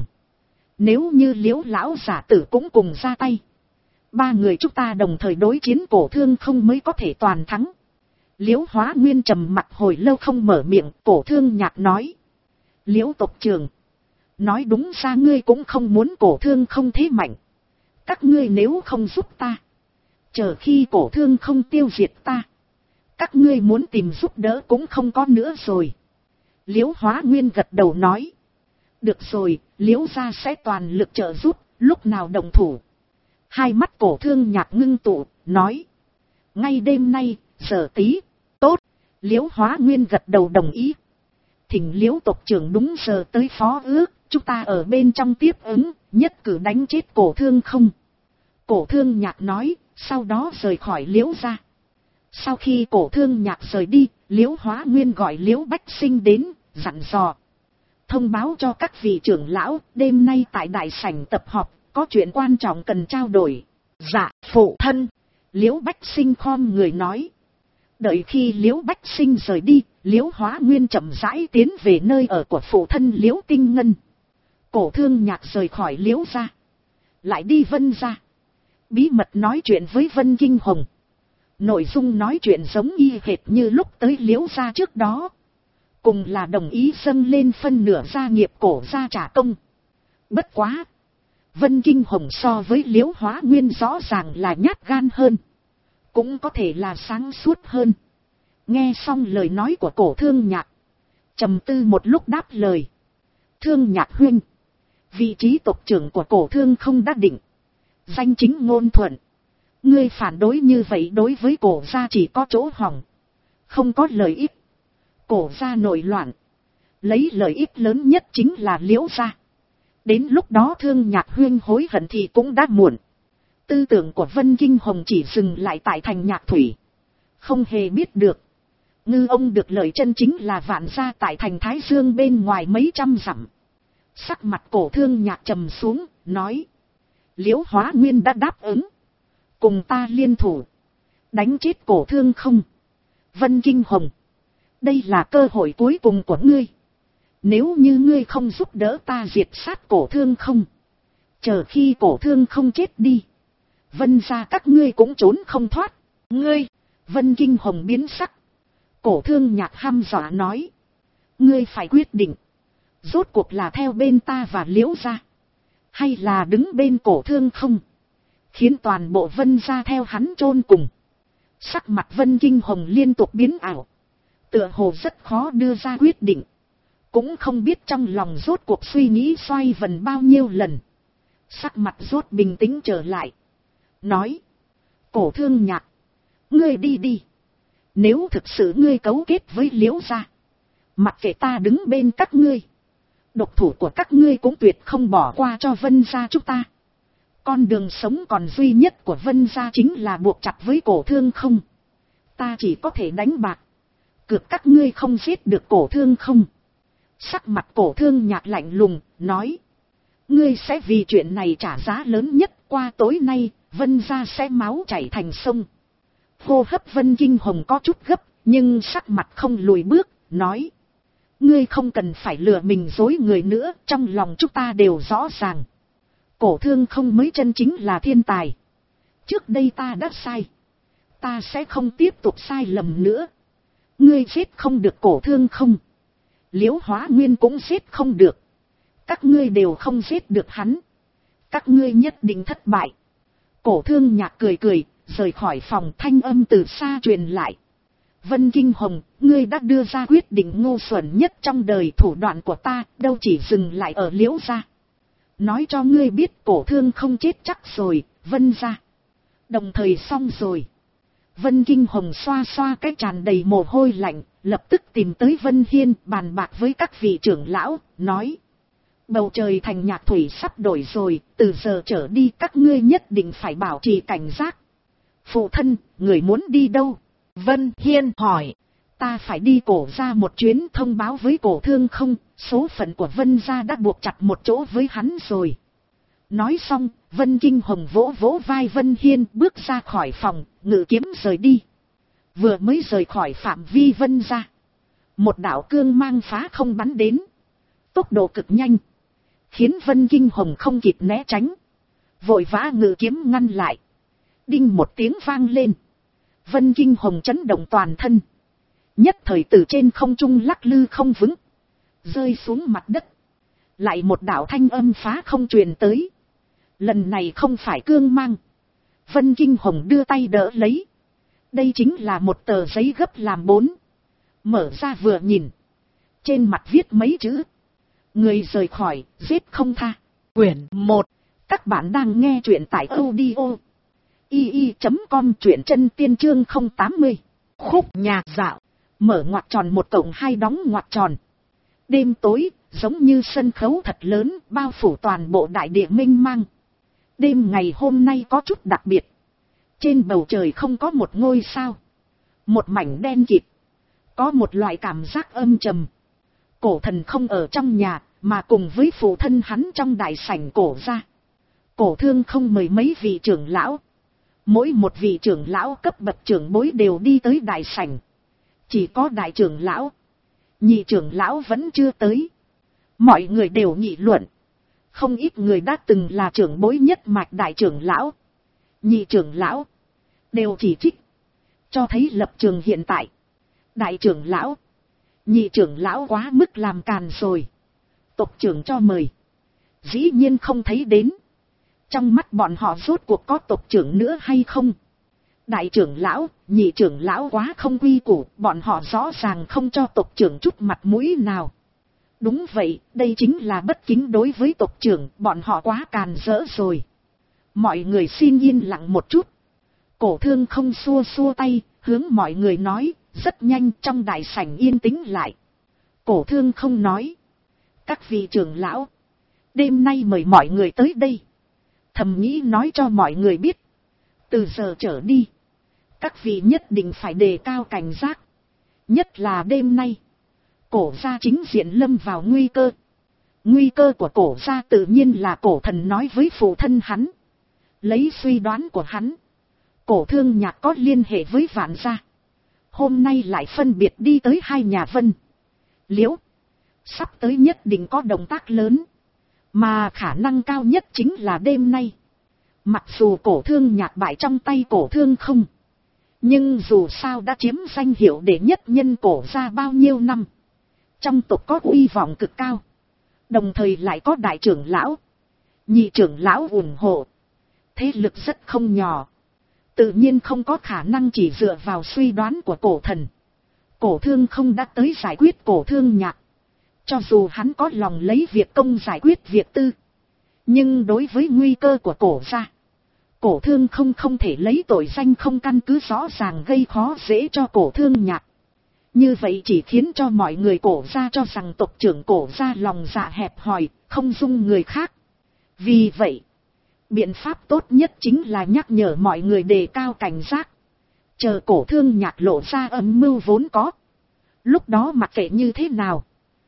Nếu như Liễu lão giả tử cũng cùng ra tay, ba người chúng ta đồng thời đối chiến Cổ Thương Không mới có thể toàn thắng. Liễu Hóa Nguyên trầm mặt hồi lâu không mở miệng. Cổ Thương Nhạc nói. Liễu tộc trưởng, nói đúng ra ngươi cũng không muốn Cổ Thương Không thế mạnh. Các ngươi nếu không giúp ta, chờ khi Cổ Thương Không tiêu diệt ta, các ngươi muốn tìm giúp đỡ cũng không có nữa rồi. Liễu Hóa Nguyên gật đầu nói. Được rồi, Liễu gia sẽ toàn lực trợ giúp, lúc nào đồng thủ. Hai mắt Cổ Thương Nhạc ngưng tụ, nói. Ngay đêm nay, giờ tí, tốt. Liễu Hóa Nguyên gật đầu đồng ý. Thỉnh Liễu tộc trưởng đúng giờ tới phó ước, chúng ta ở bên trong tiếp ứng, nhất cử đánh chết Cổ Thương Không. Cổ Thương Nhạc nói, sau đó rời khỏi Liễu gia. Sau khi Cổ Thương Nhạc rời đi, Liễu Hóa Nguyên gọi Liễu Bách Sinh đến, dặn dò. Thông báo cho các vị trưởng lão, đêm nay tại đại sảnh tập họp, có chuyện quan trọng cần trao đổi. Dạ, phụ thân. Liễu Bách Sinh khom người nói. Đợi khi Liễu Bách Sinh rời đi, Liễu Hóa Nguyên chậm rãi tiến về nơi ở của phụ thân Liễu Tinh Ngân. Cổ Thương Nhạc rời khỏi Liễu gia, lại đi Vân gia, bí mật nói chuyện với Vân Kinh Hồng. Nội dung nói chuyện giống y hệt như lúc tới Liễu gia trước đó, cùng là đồng ý dâng lên phân nửa gia nghiệp cổ gia trả công. Bất quá, Vân Kinh Hồng so với Liễu Hóa Nguyên rõ ràng là nhát gan hơn, cũng có thể là sáng suốt hơn. Nghe xong lời nói của Cổ Thương Nhạc, trầm tư một lúc đáp lời. Thương Nhạc huynh, vị trí tộc trưởng của Cổ Thương Không đã định, danh chính ngôn thuận. Ngươi phản đối như vậy đối với cổ gia chỉ có chỗ hỏng, không có lợi ích. Cổ gia nổi loạn, lấy lợi ích lớn nhất chính là Liễu gia. Đến lúc đó Thương Nhạc huynh hối hận thì cũng đã muộn. Tư tưởng của Vân Kinh Hồng chỉ dừng lại tại thành Nhạc Thủy, không hề biết được ngư ông được lợi chân chính là Vạn gia tại thành Thái Dương bên ngoài mấy trăm dặm. Sắc mặt Cổ Thương Nhạc trầm xuống, nói. Liễu Hóa Nguyên đã đáp ứng, cùng ta liên thủ, đánh chết Cổ Thương Không. Vân Kinh Hồng, đây là cơ hội cuối cùng của ngươi. Nếu như ngươi không giúp đỡ ta diệt sát Cổ Thương Không, chờ khi Cổ Thương Không chết đi, Vân gia các ngươi cũng trốn không thoát. Ngươi, Vân Kinh Hồng biến sắc. Cổ Thương Nhạc hăm dọa nói. Ngươi phải quyết định, rốt cuộc là theo bên ta và Liễu gia, hay là đứng bên Cổ Thương Không, khiến toàn bộ Vân gia theo hắn chôn cùng. Sắc mặt Vân Kinh Hồng liên tục biến ảo, tựa hồ rất khó đưa ra quyết định, cũng không biết trong lòng rốt cuộc suy nghĩ xoay vần bao nhiêu lần. Sắc mặt rốt bình tĩnh trở lại, nói. Cổ Thương Nhạc, ngươi đi đi. Nếu thực sự ngươi cấu kết với Liễu gia, mặc kệ ta đứng bên các ngươi, độc thủ của các ngươi cũng tuyệt không bỏ qua cho Vân gia chúng ta. Con đường sống còn duy nhất của Vân gia chính là buộc chặt với Cổ Thương Không. Ta chỉ có thể đánh bạc, cược các ngươi không giết được Cổ Thương Không. Sắc mặt Cổ Thương Nhạc lạnh lùng, nói. Ngươi sẽ vì chuyện này trả giá lớn nhất. Qua tối nay, Vân gia sẽ máu chảy thành sông. Hô hấp Vân Kinh Hồng có chút gấp, nhưng sắc mặt không lùi bước, nói. Ngươi không cần phải lừa mình dối người nữa, trong lòng chúng ta đều rõ ràng. Cổ Thương Không mới chân chính là thiên tài. Trước đây ta đã sai, ta sẽ không tiếp tục sai lầm nữa. Ngươi giết không được Cổ Thương Không, Liễu Hóa Nguyên cũng giết không được. Các ngươi đều không giết được hắn, các ngươi nhất định thất bại. Cổ Thương Nhạc cười cười, rời khỏi phòng. Thanh âm từ xa truyền lại. Vân Kinh Hồng, ngươi đã đưa ra quyết định ngu xuẩn nhất trong đời. Thủ đoạn của ta đâu chỉ dừng lại ở Liễu gia. Nói cho ngươi biết, Cổ Thương Không chết chắc rồi, Vân gia đồng thời xong rồi. Vân Kinh Hồng xoa xoa cái tràn đầy mồ hôi lạnh, lập tức tìm tới Vân Hiên bàn bạc với các vị trưởng lão, nói. Bầu trời thành nhạc thủy sắp đổi rồi, từ giờ trở đi các ngươi nhất định phải bảo trì cảnh giác. Phụ thân, người muốn đi đâu? Vân Hiên hỏi. Ta phải đi Cổ gia một chuyến thông báo với Cổ Thương Không, số phận của Vân gia đã buộc chặt một chỗ với hắn rồi. Nói xong, Vân Kinh Hồng vỗ vỗ vai Vân Hiên bước ra khỏi phòng, ngự kiếm rời đi. Vừa mới rời khỏi phạm vi Vân gia, một đạo cương mang phá không bắn đến. Tốc độ cực nhanh, khiến Vân Kinh Hồng không kịp né tránh. Vội vã ngự kiếm ngăn lại. Đinh một tiếng vang lên. Vân Kinh Hồng chấn động toàn thân. Nhất thời từ trên không trung lắc lư không vững. Rơi xuống mặt đất. Lại một đạo thanh âm phá không truyền tới. Lần này không phải cương mang. Vân Kinh Hồng đưa tay đỡ lấy. Đây chính là một tờ giấy gấp làm bốn. Mở ra vừa nhìn. Trên mặt viết mấy chữ. Người rời khỏi, giết không tha. Quyển một. Các bạn đang nghe truyện tại audio i i chấm com, truyện chân tiên chương không tám mươi. Khúc nhạc dạo. Mở ngoặc tròn một cộng hai đóng ngoặc tròn. Đêm tối, giống như sân khấu thật lớn, bao phủ toàn bộ đại địa mênh mang. Đêm ngày hôm nay có chút đặc biệt. Trên bầu trời không có một ngôi sao. Một mảnh đen kịt. Có một loại cảm giác âm trầm. Cổ thần không ở trong nhà, mà cùng với phụ thân hắn trong đại sảnh Cổ gia. Cổ Thương Không mời mấy vị trưởng lão. Mỗi một vị trưởng lão cấp bậc trưởng bối đều đi tới đại sảnh. Chỉ có đại trưởng lão, nhị trưởng lão vẫn chưa tới. Mọi người đều nghị luận. Không ít người đã từng là trưởng bối nhất mạch đại trưởng lão, nhị trưởng lão, đều chỉ trích. Cho thấy lập trường hiện tại. Đại trưởng lão, nhị trưởng lão quá mức làm càn rồi. Tộc trưởng cho mời, dĩ nhiên không thấy đến. Trong mắt bọn họ rốt cuộc có tộc trưởng nữa hay không? Đại trưởng lão, nhị trưởng lão quá không quy củ, bọn họ rõ ràng không cho tộc trưởng chút mặt mũi nào. Đúng vậy, đây chính là bất kính đối với tộc trưởng, bọn họ quá càn rỡ rồi. Mọi người xin yên lặng một chút. Cổ Thương Không xua xua tay, hướng mọi người nói, rất nhanh trong đại sảnh yên tĩnh lại. Cổ Thương Không nói, các vị trưởng lão, đêm nay mời mọi người tới đây. Thầm nghĩ nói cho mọi người biết, từ giờ trở đi, các vị nhất định phải đề cao cảnh giác. Nhất là đêm nay, Cổ gia chính diện lâm vào nguy cơ. Nguy cơ của Cổ gia tự nhiên là Cổ thần nói với phụ thân hắn. Lấy suy đoán của hắn, Cổ Thương Nhạc có liên hệ với Vạn gia. Hôm nay lại phân biệt đi tới hai nhà Vân, Liễu. Sắp tới nhất định có động tác lớn. Mà khả năng cao nhất chính là đêm nay. Mặc dù Cổ Thương Nhạc bại trong tay Cổ Thương Không, nhưng dù sao đã chiếm danh hiệu đệ nhất nhân Cổ gia bao nhiêu năm. Trong tộc có uy vọng cực cao. Đồng thời lại có đại trưởng lão, nhị trưởng lão ủng hộ. Thế lực rất không nhỏ. Tự nhiên không có khả năng chỉ dựa vào suy đoán của Cổ thần. Cổ Thương Không đã tới giải quyết Cổ Thương Nhạc. Cho dù hắn có lòng lấy việc công giải quyết việc tư, nhưng đối với nguy cơ của Cổ gia, Cổ Thương Không không thể lấy tội danh không căn cứ rõ ràng gây khó dễ cho Cổ Thương Nhạc. Như vậy chỉ khiến cho mọi người Cổ gia cho rằng tộc trưởng Cổ gia lòng dạ hẹp hòi, không dung người khác. Vì vậy, biện pháp tốt nhất chính là nhắc nhở mọi người đề cao cảnh giác. Chờ Cổ Thương Nhạc lộ ra âm mưu vốn có. Lúc đó mặc kệ như thế nào,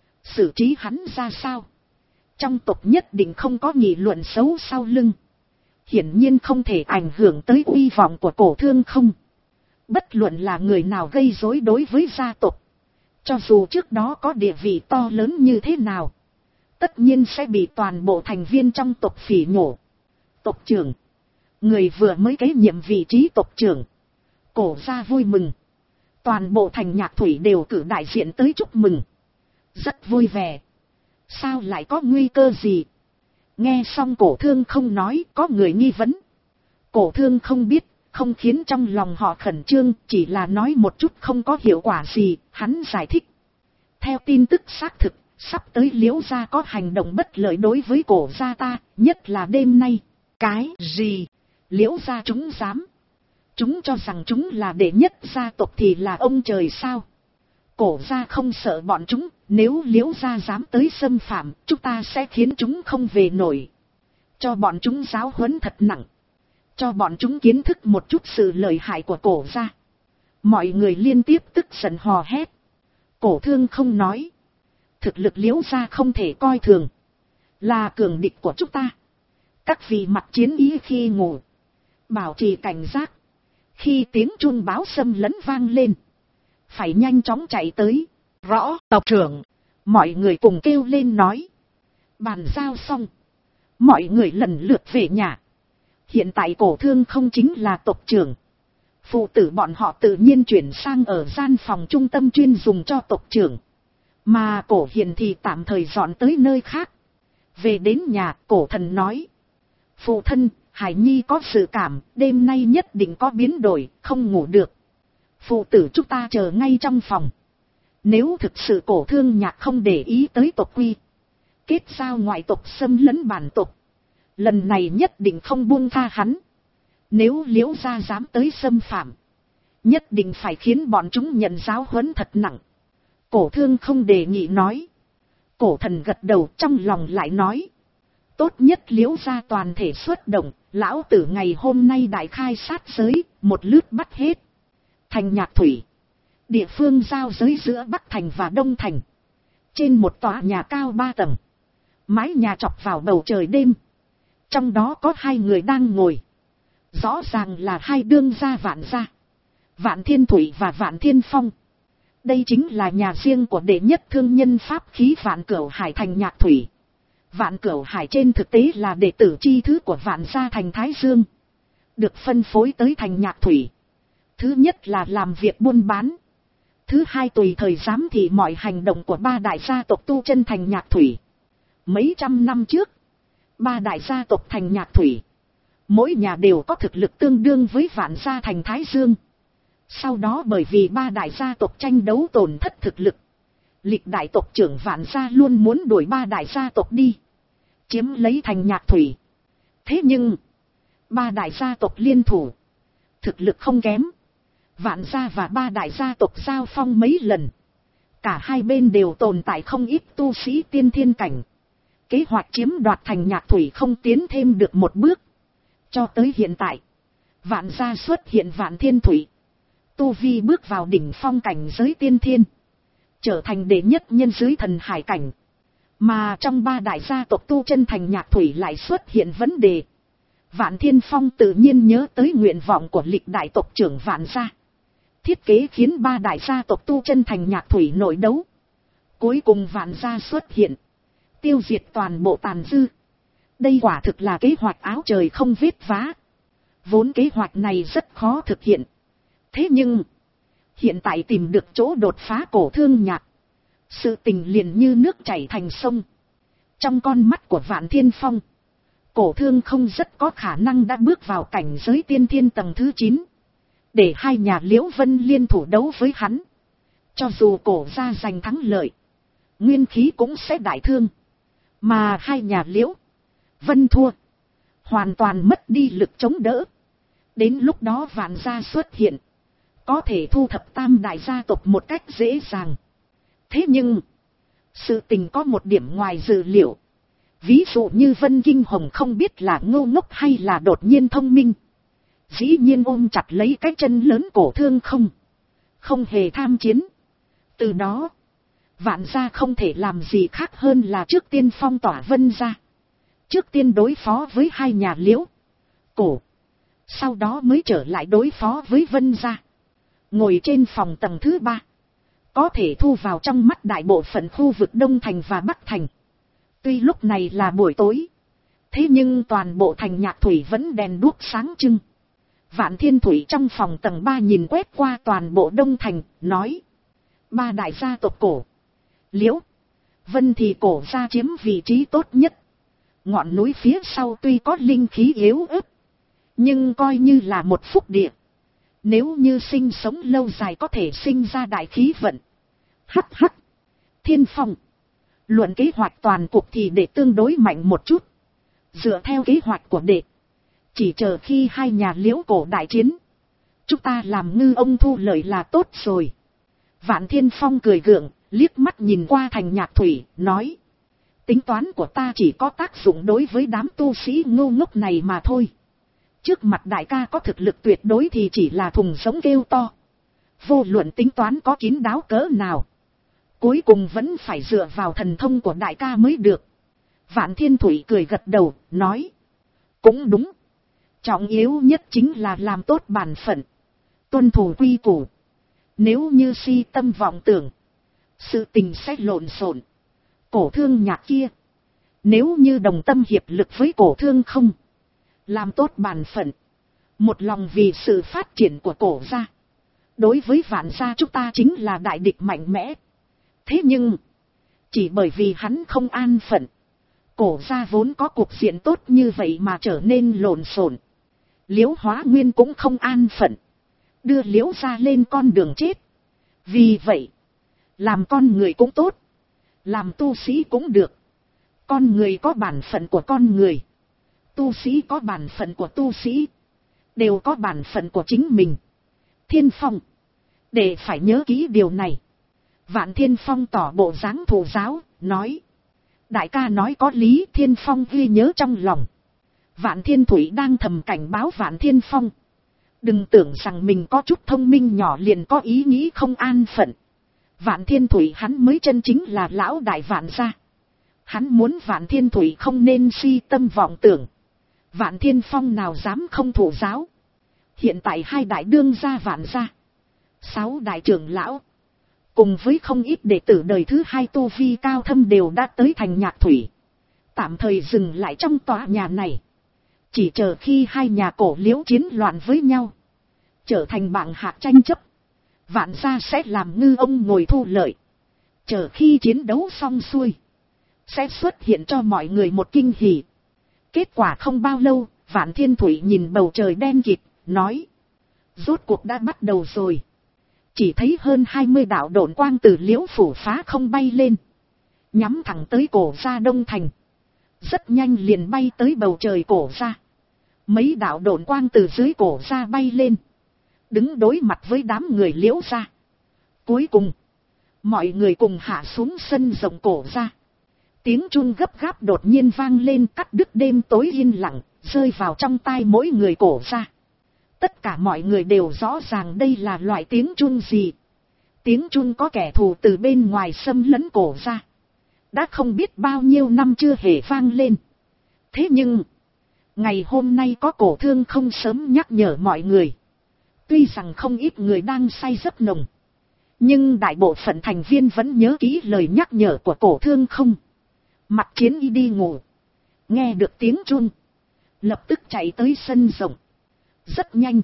xử trí hắn ra sao, trong tộc nhất định không có nghị luận xấu sau lưng. Hiển nhiên không thể ảnh hưởng tới uy vọng của Cổ Thương Không. Bất luận là người nào gây rối đối với gia tộc, cho dù trước đó có địa vị to lớn như thế nào, tất nhiên sẽ bị toàn bộ thành viên trong tộc phỉ nhổ. Tộc trưởng, người vừa mới kế nhiệm vị trí tộc trưởng. Cổ gia vui mừng. Toàn bộ thành Nhạc Thủy đều cử đại diện tới chúc mừng. Rất vui vẻ. Sao lại có nguy cơ gì? Nghe xong Cổ Thương Không nói, có người nghi vấn. Cổ Thương Không biết, không khiến trong lòng họ khẩn trương, chỉ là nói một chút không có hiệu quả gì, hắn giải thích. Theo tin tức xác thực, sắp tới Liễu gia có hành động bất lợi đối với Cổ gia ta, nhất là đêm nay. Cái gì? Liễu gia chúng dám? Chúng cho rằng chúng là đệ nhất gia tộc thì là ông trời sao? Cổ gia không sợ bọn chúng, nếu Liễu gia dám tới xâm phạm, chúng ta sẽ khiến chúng không về nổi. Cho bọn chúng giáo huấn thật nặng. Cho bọn chúng kiến thức một chút sự lợi hại của cổ gia. Mọi người liên tiếp tức giận hò hét. Cổ Thương không nói. Thực lực Liễu gia không thể coi thường. Là cường địch của chúng ta. Các vị mặc chiến ý khi ngủ. Bảo trì cảnh giác. Khi tiếng chuông báo xâm lấn vang lên. Phải nhanh chóng chạy tới. Rõ, tộc trưởng. Mọi người cùng kêu lên nói. Bàn giao xong. Mọi người lần lượt về nhà. Hiện tại Cổ Thương không chính là tộc trưởng. Phụ tử bọn họ tự nhiên chuyển sang ở gian phòng trung tâm chuyên dùng cho tộc trưởng. Mà Cổ Hiền thì tạm thời dọn tới nơi khác. Về đến nhà, Cổ Thần nói. Phụ thân, Hải Nhi có dự cảm, đêm nay nhất định có biến đổi, không ngủ được. Phụ tử chúng ta chờ ngay trong phòng. Nếu thực sự Cổ Thương Nhạc không để ý tới tộc quy. Kết giao ngoại tộc xâm lấn bản tộc. Lần này nhất định không buông tha hắn. Nếu Liễu gia dám tới xâm phạm. Nhất định phải khiến bọn chúng nhận giáo huấn thật nặng. Cổ Thương không đề nghị nói. Cổ Thần gật đầu trong lòng lại nói. Tốt nhất Liễu gia toàn thể xuất động. Lão tử ngày hôm nay đại khai sát giới. Một lướt bắt hết. Thành Nhạc Thủy. Địa phương giao giới giữa Bắc Thành và Đông Thành. Trên một tòa nhà cao ba tầng. Mái nhà chọc vào bầu trời đêm. Trong đó có hai người đang ngồi. Rõ ràng là hai đương gia Vạn gia. Vạn Thiên Thủy và Vạn Thiên Phong. Đây chính là nhà riêng của đệ nhất thương nhân pháp khí Vạn Cửu Hải Thành Nhạc Thủy. Vạn Cửu Hải trên thực tế là đệ tử chi thứ của Vạn gia Thành Thái Dương. Được phân phối tới Thành Nhạc Thủy. Thứ nhất là làm việc buôn bán. Thứ hai tùy thời giám thị mọi hành động của ba đại gia tộc tu chân Thành Nhạc Thủy. Mấy trăm năm trước, ba đại gia tộc Thành Nhạc Thủy. Mỗi nhà đều có thực lực tương đương với Vạn gia Thành Thái Dương. Sau đó bởi vì ba đại gia tộc tranh đấu tổn thất thực lực. Lịch đại tộc trưởng Vạn gia luôn muốn đuổi ba đại gia tộc đi. Chiếm lấy Thành Nhạc Thủy. Thế nhưng, ba đại gia tộc liên thủ. Thực lực không kém. Vạn gia và ba đại gia tộc giao phong mấy lần. Cả hai bên đều tồn tại không ít tu sĩ tiên thiên cảnh. Kế hoạch chiếm đoạt Thành Nhạc Thủy không tiến thêm được một bước. Cho tới hiện tại, Vạn gia xuất hiện Vạn Thiên Thủy. Tu vi bước vào đỉnh phong cảnh giới tiên thiên. Trở thành đệ nhất nhân dưới thần hải cảnh. Mà trong ba đại gia tộc tu chân Thành Nhạc Thủy lại xuất hiện vấn đề. Vạn Thiên Phong tự nhiên nhớ tới nguyện vọng của lịch đại tộc trưởng Vạn gia. Thiết kế khiến ba đại gia tộc tu chân Thành Nhạc Thủy nội đấu. Cuối cùng Vạn gia xuất hiện. Tiêu diệt toàn bộ tàn dư. Đây quả thực là kế hoạch áo trời không vết vá. Vốn kế hoạch này rất khó thực hiện. Thế nhưng, hiện tại tìm được chỗ đột phá Cổ Thương Nhạc. Sự tình liền như nước chảy thành sông. Trong con mắt của Vạn Thiên Phong, Cổ Thương không rất có khả năng đã bước vào cảnh giới tiên thiên tầng thứ chín. Để hai nhà Liễu Vân liên thủ đấu với hắn. Cho dù Cổ gia giành thắng lợi, nguyên khí cũng sẽ đại thương. Mà hai nhà Liễu Vân thua, hoàn toàn mất đi lực chống đỡ. Đến lúc đó Vạn gia xuất hiện, có thể thu thập tam đại gia tộc một cách dễ dàng. Thế nhưng, sự tình có một điểm ngoài dự liệu. Ví dụ như Vân Kinh Hồng không biết là ngu ngốc hay là đột nhiên thông minh. Dĩ nhiên ôm chặt lấy cái chân lớn Cổ Thương không. Không hề tham chiến. Từ đó, Vạn gia không thể làm gì khác hơn là trước tiên phong tỏa Vân gia. Trước tiên đối phó với hai nhà Liễu, Cổ. Sau đó mới trở lại đối phó với Vân gia. Ngồi trên phòng tầng thứ ba. Có thể thu vào trong mắt đại bộ phận khu vực Đông Thành và Bắc Thành. Tuy lúc này là buổi tối. Thế nhưng toàn bộ Thành Nhạc Thủy vẫn đèn đuốc sáng trưng. Vạn Thiên Thủy trong phòng tầng ba nhìn quét qua toàn bộ Đông Thành, nói. Ba đại gia tộc Cổ, Liễu, Vân thì Cổ gia chiếm vị trí tốt nhất. Ngọn núi phía sau tuy có linh khí yếu ớt, nhưng coi như là một phúc địa. Nếu như sinh sống lâu dài có thể sinh ra đại khí vận. Hắc hắc. Thiên Phong. Luận kế hoạch toàn cục thì đệ tương đối mạnh một chút. Dựa theo kế hoạch của đệ, chỉ chờ khi hai nhà Liễu Cổ đại chiến, chúng ta làm ngư ông thu lợi là tốt rồi. Vạn Thiên Phong cười gượng, liếc mắt nhìn qua Thành Nhạc Thủy, nói. Tính toán của ta chỉ có tác dụng đối với đám tu sĩ ngu ngốc này mà thôi. Trước mặt đại ca có thực lực tuyệt đối thì chỉ là thùng giống kêu to. Vô luận tính toán có kín đáo cỡ nào, cuối cùng vẫn phải dựa vào thần thông của đại ca mới được. Vạn Thiên Thủy cười gật đầu, nói. Cũng đúng. Trọng yếu nhất chính là làm tốt bản phận, tuân thủ quy củ. Nếu như si tâm vọng tưởng, sự tình sẽ lộn xộn. Cổ Thương Nhạc kia, nếu như đồng tâm hiệp lực với Cổ Thương không, làm tốt bản phận, một lòng vì sự phát triển của Cổ gia, đối với Vạn gia chúng ta chính là đại địch mạnh mẽ. Thế nhưng, chỉ bởi vì hắn không an phận, Cổ gia vốn có cục diện tốt như vậy mà trở nên lộn xộn. Liễu Hóa Nguyên cũng không an phận, đưa Liễu gia lên con đường chết. Vì vậy, làm con người cũng tốt, làm tu sĩ cũng được. Con người có bản phận của con người, tu sĩ có bản phận của tu sĩ, đều có bản phận của chính mình. Thiên Phong, để phải nhớ kỹ điều này. Vạn Thiên Phong tỏ bộ dáng thụ giáo, nói. Đại ca nói có lý. Thiên Phong ghi nhớ trong lòng. Vạn Thiên Thủy đang thầm cảnh báo Vạn Thiên Phong. Đừng tưởng rằng mình có chút thông minh nhỏ liền có ý nghĩ không an phận. Vạn Thiên Thủy hắn mới chân chính là lão đại Vạn gia. Hắn muốn Vạn Thiên Thủy không nên si tâm vọng tưởng. Vạn Thiên Phong nào dám không thụ giáo. Hiện tại hai đại đương gia Vạn gia, sáu đại trưởng lão, cùng với không ít đệ tử đời thứ hai tu vi cao thâm đều đã tới Thành Nhạc Thủy. Tạm thời dừng lại trong tòa nhà này, chỉ chờ khi hai nhà cổ Liễu chiến loạn với nhau, trở thành bảng hạc tranh chấp, Vạn gia sẽ làm ngư ông ngồi thu lợi. Chờ khi chiến đấu xong xuôi, sẽ xuất hiện cho mọi người một kinh hỉ. Kết quả không bao lâu, Vạn Thiên Thủy nhìn bầu trời đen kịt, nói. Rốt cuộc đã bắt đầu rồi. Chỉ thấy hơn hai mươi đạo độn quang từ Liễu phủ phá không bay lên, nhắm thẳng tới Cổ gia Đông Thành. Rất nhanh liền bay tới bầu trời Cổ gia. Mấy đạo độn quang từ dưới Cổ gia bay lên, đứng đối mặt với đám người Liễu gia. Cuối cùng, mọi người cùng hạ xuống sân rộng Cổ gia. Tiếng chun gấp gáp đột nhiên vang lên, cắt đứt đêm tối yên lặng, rơi vào trong tai mỗi người Cổ gia. Tất cả mọi người đều rõ ràng đây là loại tiếng chun gì. Tiếng chun có kẻ thù từ bên ngoài xâm lấn Cổ gia. Đã không biết bao nhiêu năm chưa hề vang lên. Thế nhưng, ngày hôm nay có Cổ Thương không sớm nhắc nhở mọi người. Tuy rằng không ít người đang say giấc nồng, nhưng đại bộ phận thành viên vẫn nhớ kỹ lời nhắc nhở của Cổ Thương không. Mặt Chiến Y đi ngủ, nghe được tiếng chun, lập tức chạy tới sân rộng. Rất nhanh,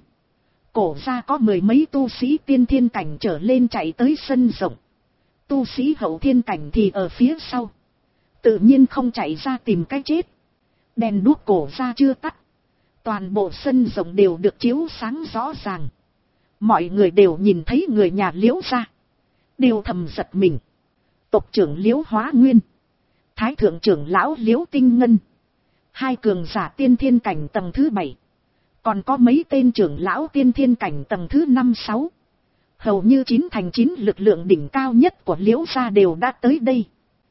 Cổ gia có mười mấy tu sĩ tiên thiên cảnh trở lên chạy tới sân rộng. Tu sĩ hậu thiên cảnh thì ở phía sau, tự nhiên không chạy ra tìm cái chết. Đèn đuốc Cổ gia chưa tắt, toàn bộ sân rộng đều được chiếu sáng rõ ràng. Mọi người đều nhìn thấy người nhà Liễu gia, đều thầm giật mình. Tộc trưởng Liễu Hóa Nguyên, Thái thượng trưởng lão Liễu Tinh Ngân, hai cường giả tiên thiên cảnh tầng thứ bảy, còn có mấy tên trưởng lão tiên thiên cảnh tầng thứ năm sáu. Hầu như chín thành chín lực lượng đỉnh cao nhất của Liễu gia đều đã tới đây.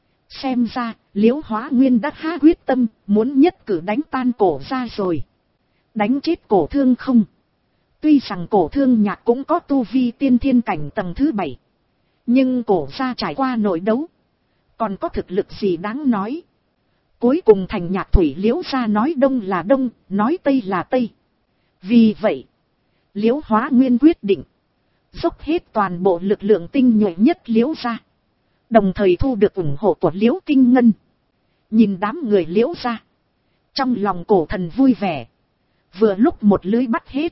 Xem ra, Liễu Hóa Nguyên đã há quyết tâm, muốn nhất cử đánh tan Cổ gia rồi. Đánh chết Cổ Thương không. Tuy rằng Cổ Thương Nhạc cũng có tu vi tiên thiên cảnh tầng thứ bảy. Nhưng Cổ gia trải qua nội đấu, còn có thực lực gì đáng nói. Cuối cùng Thành Nhạc Thủy Liễu gia nói đông là đông, nói tây là tây. Vì vậy, Liễu Hóa Nguyên quyết định dốc hết toàn bộ lực lượng tinh nhuệ nhất Liễu gia, đồng thời thu được ủng hộ của Liễu Tinh Ngân. Nhìn đám người Liễu gia, trong lòng Cổ thần vui vẻ. Vừa lúc một lưới bắt hết.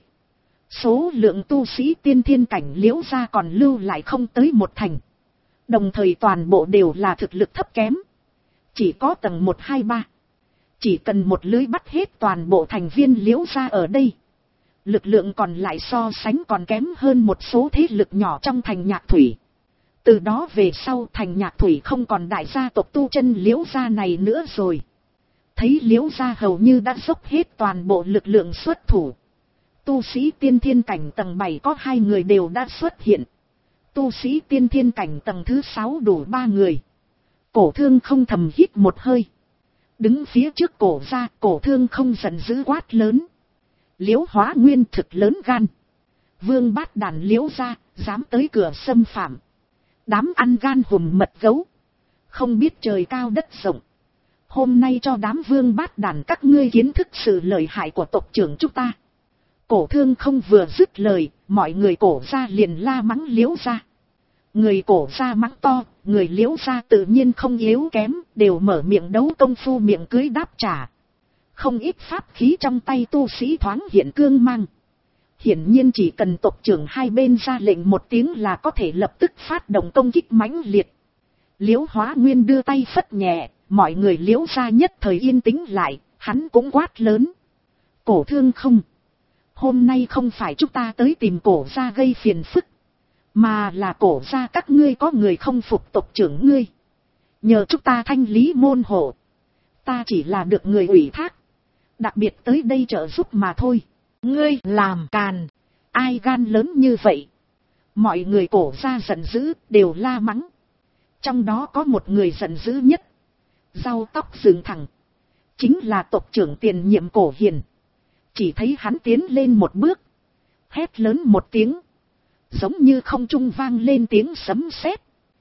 Số lượng tu sĩ tiên thiên cảnh Liễu gia còn lưu lại không tới một thành. Đồng thời toàn bộ đều là thực lực thấp kém, chỉ có tầng một hai ba. Chỉ cần một lưới bắt hết toàn bộ thành viên Liễu gia ở đây, lực lượng còn lại so sánh còn kém hơn một số thế lực nhỏ trong Thành Nhạc Thủy. Từ đó về sau Thành Nhạc Thủy không còn đại gia tộc tu chân Liễu gia này nữa rồi. Thấy Liễu gia hầu như đã dốc hết toàn bộ lực lượng xuất thủ. Tu sĩ tiên thiên cảnh tầng bảy có hai người đều đã xuất hiện. Tu sĩ tiên thiên cảnh tầng thứ sáu đủ ba người. Cổ thương không thầm hít một hơi. Đứng phía trước cổ ra, cổ thương không giận dữ quát lớn. Liễu Hóa Nguyên thực lớn gan. Vương Bát Đàn Liễu ra, dám tới cửa xâm phạm. Đám ăn gan hùm mật gấu. Không biết trời cao đất rộng. Hôm nay cho đám Vương Bát Đàn các ngươi kiến thức sự lợi hại của tộc trưởng chúng ta. Cổ thương không vừa dứt lời, mọi người cổ ra liền la mắng Liễu ra. Người cổ ra mắng to, người Liễu ra tự nhiên không yếu kém, đều mở miệng đấu công phu miệng cưới đáp trả. Không ít pháp khí trong tay tu sĩ thoáng hiện cương mang. Hiển nhiên chỉ cần tộc trưởng hai bên ra lệnh một tiếng là có thể lập tức phát động công kích mãnh liệt. Liễu Hóa Nguyên đưa tay phất nhẹ, mọi người Liễu ra nhất thời yên tĩnh lại, hắn cũng quát lớn. Cổ thương không. Hôm nay không phải chúng ta tới tìm cổ ra gây phiền phức. Mà là cổ ra các ngươi có người không phục tộc trưởng ngươi. Nhờ chúng ta thanh lý môn hộ. Ta chỉ là được người ủy thác. Đặc biệt tới đây trợ giúp mà thôi. Ngươi làm càn. Ai gan lớn như vậy? Mọi người cổ ra giận dữ đều la mắng. Trong đó có một người giận dữ nhất. Rau tóc dựng thẳng. Chính là tộc trưởng tiền nhiệm Cổ Hiền. Chỉ thấy hắn tiến lên một bước. Hét lớn một tiếng. Giống như không trung vang lên tiếng sấm sét.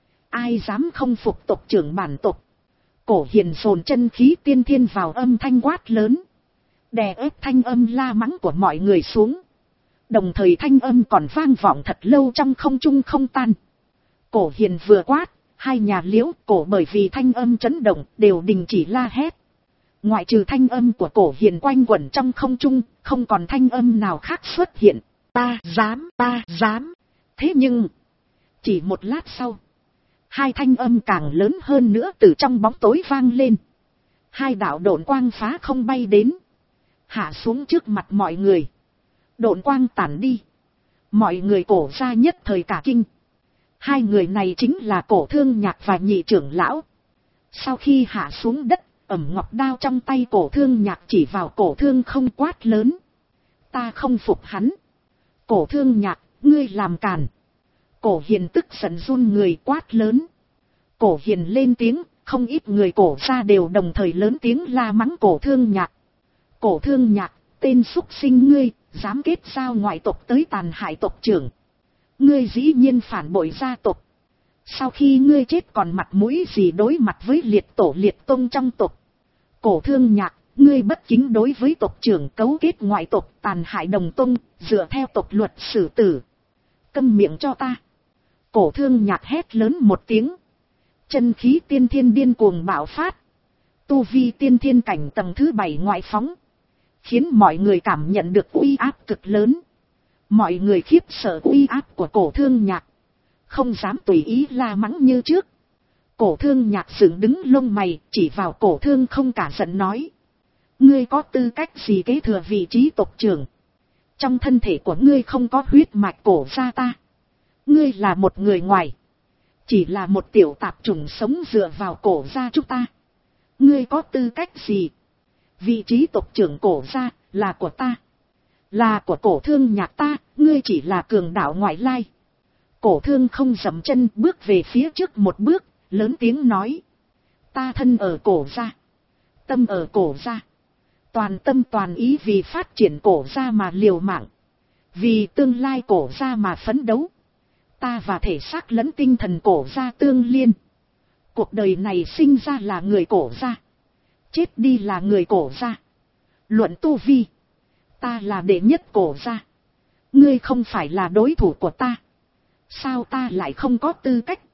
Ai dám không phục tộc trưởng bản tộc? Cổ Hiền dồn chân khí tiên thiên vào âm thanh quát lớn. Đè ép thanh âm la mắng của mọi người xuống. Đồng thời thanh âm còn vang vọng thật lâu trong không trung không tan. Cổ Hiền vừa quát, hai nhà Liễu cổ bởi vì thanh âm chấn động đều đình chỉ la hét. Ngoại trừ thanh âm của Cổ Hiền quanh quẩn trong không trung, không còn thanh âm nào khác xuất hiện. Ta dám, ta dám. Thế nhưng, chỉ một lát sau, hai thanh âm càng lớn hơn nữa từ trong bóng tối vang lên. Hai đạo độn quang phá không bay đến, hạ xuống trước mặt mọi người. Độn quang tản đi, mọi người cổ ra nhất thời cả kinh. Hai người này chính là Cổ Thương Nhạc và nhị trưởng lão. Sau khi hạ xuống đất, ẩm ngọc đao trong tay Cổ Thương Nhạc chỉ vào Cổ Thương không quát lớn. Ta không phục hắn. Cổ Thương Nhạc, ngươi làm càn. Cổ Hiền tức giận run người quát lớn. Cổ Hiền lên tiếng, không ít người cổ ra đều đồng thời lớn tiếng la mắng Cổ Thương Nhạc. Cổ Thương Nhạc, tên xúc sinh ngươi, dám kết giao ngoại tộc tới tàn hại tộc trưởng. Ngươi dĩ nhiên phản bội gia tộc. Sau khi ngươi chết còn mặt mũi gì đối mặt với liệt tổ liệt tông trong tộc. Cổ Thương Nhạc, ngươi bất kính đối với tộc trưởng cấu kết ngoại tộc tàn hại đồng tông, dựa theo tộc luật xử tử. Câm miệng cho ta. Cổ Thương Nhạc hét lớn một tiếng. Chân khí tiên thiên điên cuồng bạo phát. Tu vi tiên thiên cảnh tầng thứ bảy ngoại phóng. Khiến mọi người cảm nhận được uy áp cực lớn. Mọi người khiếp sợ uy áp của Cổ Thương Nhạc. Không dám tùy ý la mắng như trước. Cổ Thương Nhạc dựng đứng lông mày chỉ vào Cổ Thương không cả giận nói. Ngươi có tư cách gì kế thừa vị trí tộc trưởng? Trong thân thể của ngươi không có huyết mạch cổ gia ta. Ngươi là một người ngoài. Chỉ là một tiểu tạp chủng sống dựa vào cổ gia chúng ta. Ngươi có tư cách gì? Vị trí tộc trưởng cổ gia là của ta. Là của Cổ Thương Nhạc ta, ngươi chỉ là cường đạo ngoại lai. Cổ Thương không dậm chân bước về phía trước một bước, lớn tiếng nói. Ta thân ở cổ gia. Tâm ở cổ gia. Toàn tâm toàn ý vì phát triển cổ gia mà liều mạng. Vì tương lai cổ gia mà phấn đấu. Ta và thể xác lẫn tinh thần cổ gia tương liên. Cuộc đời này sinh ra là người cổ gia. Chết đi là người cổ gia. Luận tu vi. Ta là đệ nhất cổ gia. Ngươi không phải là đối thủ của ta. Sao ta lại không có tư cách?